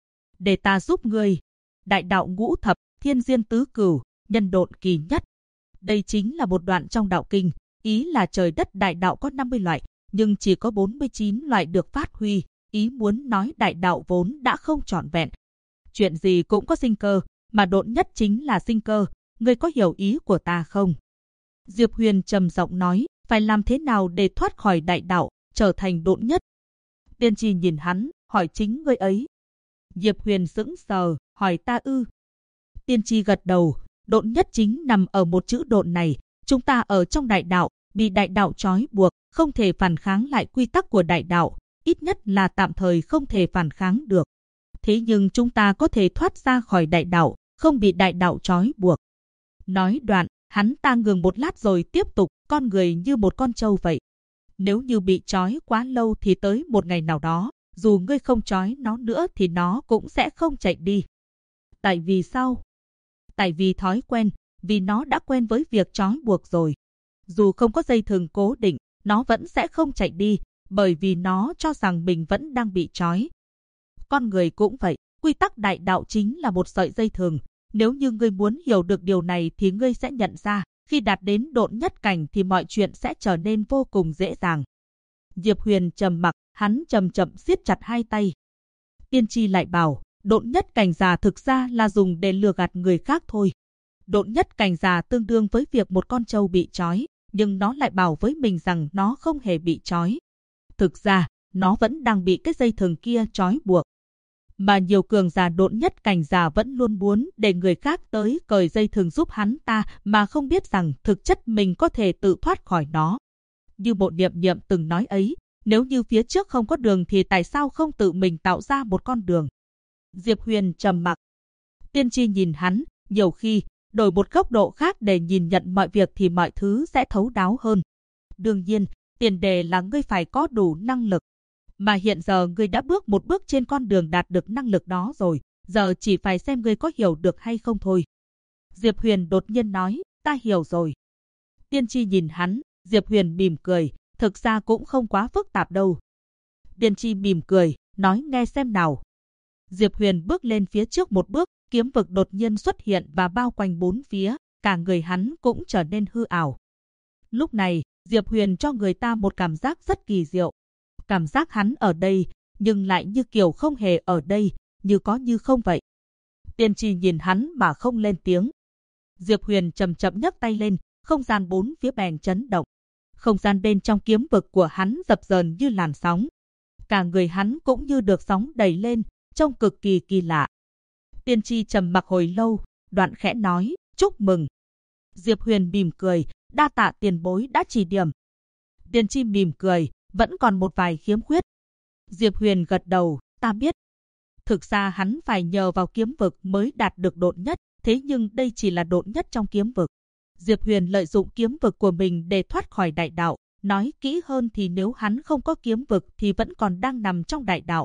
Để ta giúp ngươi. Đại đạo ngũ thập, thiên diên tứ cửu, nhân độn kỳ nhất. Đây chính là một đoạn trong đạo kinh, ý là trời đất đại đạo có 50 loại, nhưng chỉ có 49 loại được phát huy. Ý muốn nói đại đạo vốn đã không trọn vẹn. Chuyện gì cũng có sinh cơ, mà độn nhất chính là sinh cơ. Ngươi có hiểu ý của ta không? Diệp Huyền trầm giọng nói, phải làm thế nào để thoát khỏi đại đạo, trở thành độn nhất? Tiên tri nhìn hắn, hỏi chính ngươi ấy. Diệp Huyền sững sờ, hỏi ta ư? Tiên tri gật đầu, độn nhất chính nằm ở một chữ độn này. Chúng ta ở trong đại đạo, bị đại đạo trói buộc, không thể phản kháng lại quy tắc của đại đạo. Ít nhất là tạm thời không thể phản kháng được. Thế nhưng chúng ta có thể thoát ra khỏi đại đạo, không bị đại đạo trói buộc. Nói đoạn, hắn ta ngừng một lát rồi tiếp tục, con người như một con trâu vậy. Nếu như bị trói quá lâu thì tới một ngày nào đó, dù ngươi không trói nó nữa thì nó cũng sẽ không chạy đi. Tại vì sao? Tại vì thói quen, vì nó đã quen với việc trói buộc rồi. Dù không có dây thừng cố định, nó vẫn sẽ không chạy đi, bởi vì nó cho rằng mình vẫn đang bị trói. Con người cũng vậy, quy tắc đại đạo chính là một sợi dây thừng. Nếu như ngươi muốn hiểu được điều này thì ngươi sẽ nhận ra, khi đạt đến độn nhất cảnh thì mọi chuyện sẽ trở nên vô cùng dễ dàng. Diệp Huyền trầm mặc, hắn chậm chậm siết chặt hai tay. Tiên tri lại bảo, độn nhất cảnh giả thực ra là dùng để lừa gạt người khác thôi. Độn nhất cảnh giả tương đương với việc một con trâu bị trói, nhưng nó lại bảo với mình rằng nó không hề bị trói. Thực ra, nó vẫn đang bị cái dây thừng kia trói buộc. Mà nhiều cường giả độn nhất cảnh giả vẫn luôn muốn để người khác tới cởi dây thừng giúp hắn ta mà không biết rằng thực chất mình có thể tự thoát khỏi nó. Như Bộ Niệm Niệm từng nói ấy, nếu như phía trước không có đường thì tại sao không tự mình tạo ra một con đường? Diệp Huyền trầm mặc. Tiên tri nhìn hắn, nhiều khi, đổi một góc độ khác để nhìn nhận mọi việc thì mọi thứ sẽ thấu đáo hơn. Đương nhiên, tiền đề là ngươi phải có đủ năng lực. Mà hiện giờ ngươi đã bước một bước trên con đường đạt được năng lực đó rồi, giờ chỉ phải xem ngươi có hiểu được hay không thôi. Diệp Huyền đột nhiên nói, ta hiểu rồi. Tiên tri nhìn hắn, Diệp Huyền mỉm cười, thực ra cũng không quá phức tạp đâu. Tiên tri mỉm cười, nói nghe xem nào. Diệp Huyền bước lên phía trước một bước, kiếm vực đột nhiên xuất hiện và bao quanh bốn phía, cả người hắn cũng trở nên hư ảo. Lúc này, Diệp Huyền cho người ta một cảm giác rất kỳ diệu. Cảm giác hắn ở đây, nhưng lại như kiểu không hề ở đây, như có như không vậy. Tiên tri nhìn hắn mà không lên tiếng. Diệp Huyền chậm chậm nhấc tay lên, không gian bốn phía bèn chấn động. Không gian bên trong kiếm vực của hắn dập dờn như làn sóng. Cả người hắn cũng như được sóng đẩy lên, trông cực kỳ kỳ lạ. Tiên tri trầm mặc hồi lâu, đoạn khẽ nói, chúc mừng. Diệp Huyền mỉm cười, đa tạ tiền bối đã chỉ điểm. Tiên tri mỉm cười, vẫn còn một vài khiếm khuyết. Diệp Huyền gật đầu, ta biết. Thực ra hắn phải nhờ vào kiếm vực mới đạt được độn nhất, thế nhưng đây chỉ là độn nhất trong kiếm vực. Diệp Huyền lợi dụng kiếm vực của mình để thoát khỏi đại đạo. Nói kỹ hơn thì nếu hắn không có kiếm vực thì vẫn còn đang nằm trong đại đạo.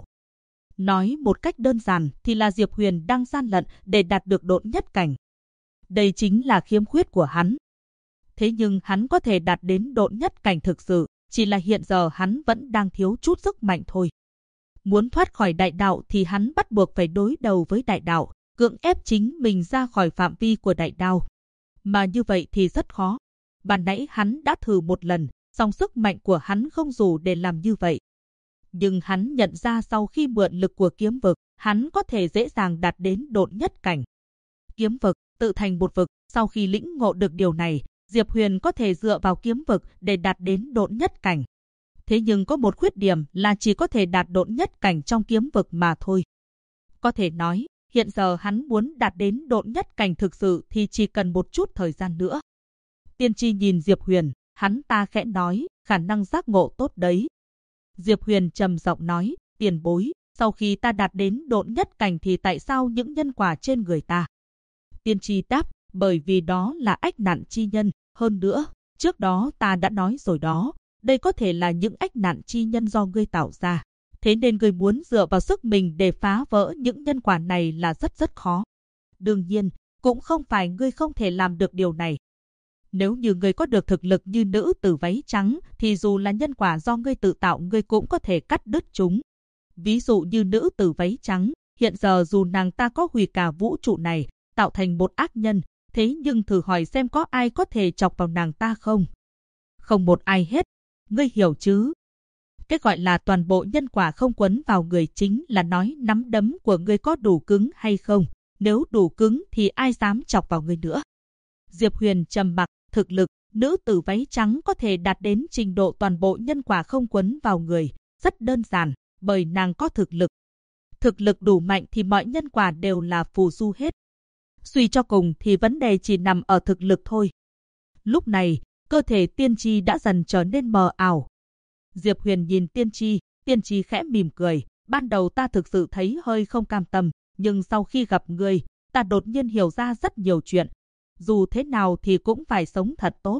Nói một cách đơn giản thì là Diệp Huyền đang gian lận để đạt được độn nhất cảnh. Đây chính là khiếm khuyết của hắn. Thế nhưng hắn có thể đạt đến độn nhất cảnh thực sự, chỉ là hiện giờ hắn vẫn đang thiếu chút sức mạnh thôi. Muốn thoát khỏi đại đạo thì hắn bắt buộc phải đối đầu với đại đạo, cưỡng ép chính mình ra khỏi phạm vi của đại đạo. Mà như vậy thì rất khó. Ban nãy hắn đã thử một lần, song sức mạnh của hắn không đủ để làm như vậy. Nhưng hắn nhận ra sau khi mượn lực của kiếm vực, hắn có thể dễ dàng đạt đến độn nhất cảnh. Kiếm vực tự thành một vực, sau khi lĩnh ngộ được điều này, Diệp Huyền có thể dựa vào kiếm vực để đạt đến độn nhất cảnh. Thế nhưng có một khuyết điểm là chỉ có thể đạt độn nhất cảnh trong kiếm vực mà thôi. Có thể nói, hiện giờ hắn muốn đạt đến độn nhất cảnh thực sự thì chỉ cần một chút thời gian nữa. Tiên tri nhìn Diệp Huyền, hắn ta khẽ nói, khả năng giác ngộ tốt đấy. Diệp Huyền trầm giọng nói, tiền bối, sau khi ta đạt đến độn nhất cảnh thì tại sao những nhân quả trên người ta? Tiên tri đáp, bởi vì đó là ách nạn chi nhân, hơn nữa, trước đó ta đã nói rồi đó, đây có thể là những ách nạn chi nhân do ngươi tạo ra. Thế nên ngươi muốn dựa vào sức mình để phá vỡ những nhân quả này là rất khó. Đương nhiên, cũng không phải ngươi không thể làm được điều này. Nếu như ngươi có được thực lực như nữ tử váy trắng, thì dù là nhân quả do ngươi tự tạo ngươi cũng có thể cắt đứt chúng. Ví dụ như nữ tử váy trắng, hiện giờ dù nàng ta có hủy cả vũ trụ này, tạo thành một ác nhân, thế nhưng thử hỏi xem có ai có thể chọc vào nàng ta không? Không một ai hết. Ngươi hiểu chứ? Cái gọi là toàn bộ nhân quả không quấn vào người chính là nói nắm đấm của ngươi có đủ cứng hay không. Nếu đủ cứng thì ai dám chọc vào ngươi nữa. Diệp Huyền trầm mặc, thực lực, nữ tử váy trắng có thể đạt đến trình độ toàn bộ nhân quả không quấn vào người. Rất đơn giản, bởi nàng có thực lực. Thực lực đủ mạnh thì mọi nhân quả đều là phù du hết. Suy cho cùng thì vấn đề chỉ nằm ở thực lực thôi. Lúc này, cơ thể tiên tri đã dần trở nên mờ ảo. Diệp Huyền nhìn tiên tri khẽ mỉm cười. Ban đầu ta thực sự thấy hơi không cam tâm, nhưng sau khi gặp ngươi, ta đột nhiên hiểu ra rất nhiều chuyện. Dù thế nào thì cũng phải sống thật tốt.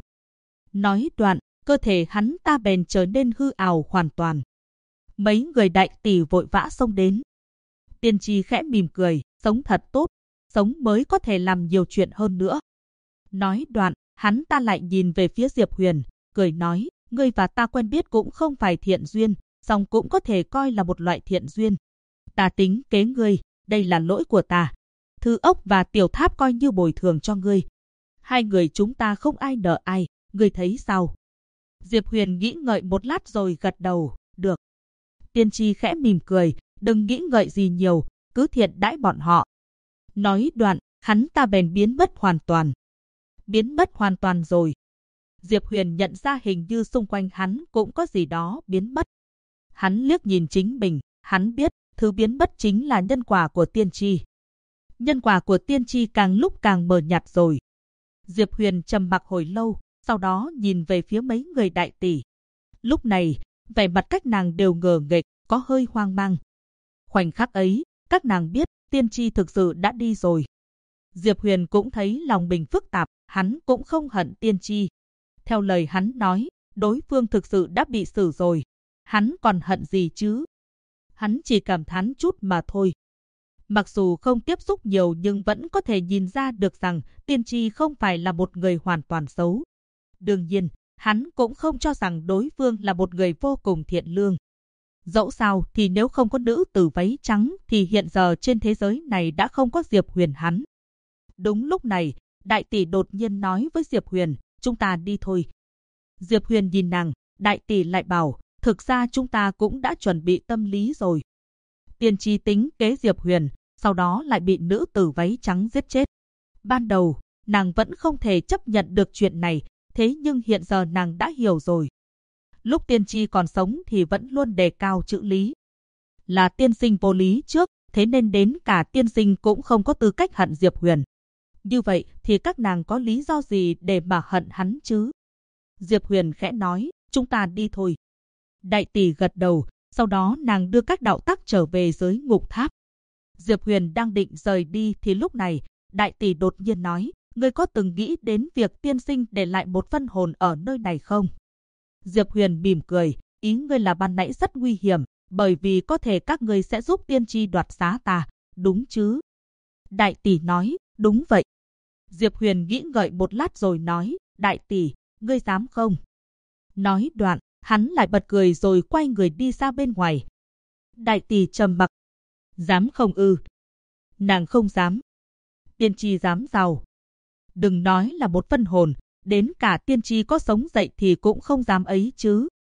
Nói đoạn, cơ thể hắn ta bèn trở nên hư ảo hoàn toàn. Mấy người đại tỷ vội vã xông đến. Tiên tri khẽ mỉm cười, sống thật tốt, sống mới có thể làm nhiều chuyện hơn nữa. Nói đoạn, hắn ta lại nhìn về phía Diệp Huyền, cười nói, ngươi và ta quen biết cũng không phải thiện duyên, song cũng có thể coi là một loại thiện duyên. Ta tính kế ngươi, đây là lỗi của ta. Thư ốc và tiểu tháp coi như bồi thường cho ngươi. Hai người chúng ta không ai nợ ai, ngươi thấy sao? Diệp Huyền nghĩ ngợi một lát rồi gật đầu, được. Tiên tri khẽ mỉm cười, đừng nghĩ ngợi gì nhiều, cứ thiện đãi bọn họ. Nói đoạn, hắn ta bèn biến mất hoàn toàn. Biến mất hoàn toàn rồi. Diệp Huyền nhận ra hình như xung quanh hắn cũng có gì đó biến mất. Hắn liếc nhìn chính mình, hắn biết thứ biến mất chính là nhân quả của tiên tri. Nhân quả của tiên tri càng lúc càng mờ nhạt rồi. Diệp Huyền trầm mặc hồi lâu, sau đó nhìn về phía mấy người đại tỷ. Lúc này, vẻ mặt các nàng đều ngờ nghệch, có hơi hoang mang. Khoảnh khắc ấy, các nàng biết tiên tri thực sự đã đi rồi. Diệp Huyền cũng thấy lòng mình phức tạp, hắn cũng không hận tiên tri. Theo lời hắn nói, đối phương thực sự đã bị xử rồi. Hắn còn hận gì chứ? Hắn chỉ cảm thán chút mà thôi. Mặc dù không tiếp xúc nhiều nhưng vẫn có thể nhìn ra được rằng tiên tri không phải là một người hoàn toàn xấu. Đương nhiên, hắn cũng không cho rằng đối phương là một người vô cùng thiện lương. Dẫu sao thì nếu không có nữ tử váy trắng thì hiện giờ trên thế giới này đã không có Diệp Huyền hắn. Đúng lúc này, đại tỷ đột nhiên nói với Diệp Huyền, chúng ta đi thôi. Diệp Huyền nhìn nàng, đại tỷ lại bảo, thực ra chúng ta cũng đã chuẩn bị tâm lý rồi. Tiên tri tính kế Diệp Huyền, sau đó lại bị nữ tử váy trắng giết chết. Ban đầu, nàng vẫn không thể chấp nhận được chuyện này, thế nhưng hiện giờ nàng đã hiểu rồi. Lúc tiên tri còn sống thì vẫn luôn đề cao chữ lý. Là tiên sinh vô lý trước, thế nên đến cả tiên sinh cũng không có tư cách hận Diệp Huyền. Như vậy thì các nàng có lý do gì để mà hận hắn chứ? Diệp Huyền khẽ nói, chúng ta đi thôi. Đại tỷ gật đầu, sau đó nàng đưa các đạo tắc trở về dưới ngục tháp. Diệp Huyền đang định rời đi thì lúc này, đại tỷ đột nhiên nói, ngươi có từng nghĩ đến việc tiên sinh để lại một phân hồn ở nơi này không? Diệp Huyền mỉm cười, ý ngươi là ban nãy rất nguy hiểm, bởi vì có thể các ngươi sẽ giúp tiên tri đoạt xá ta, đúng chứ? Đại tỷ nói, đúng vậy. Diệp Huyền nghĩ ngợi một lát rồi nói, đại tỷ, ngươi dám không? Nói đoạn, hắn lại bật cười rồi quay người đi ra bên ngoài. Đại tỷ trầm mặc. Dám không ư? Nàng không dám. Tiên tri dám giàu. Đừng nói là một phân hồn, đến cả tiên tri có sống dậy thì cũng không dám ấy chứ.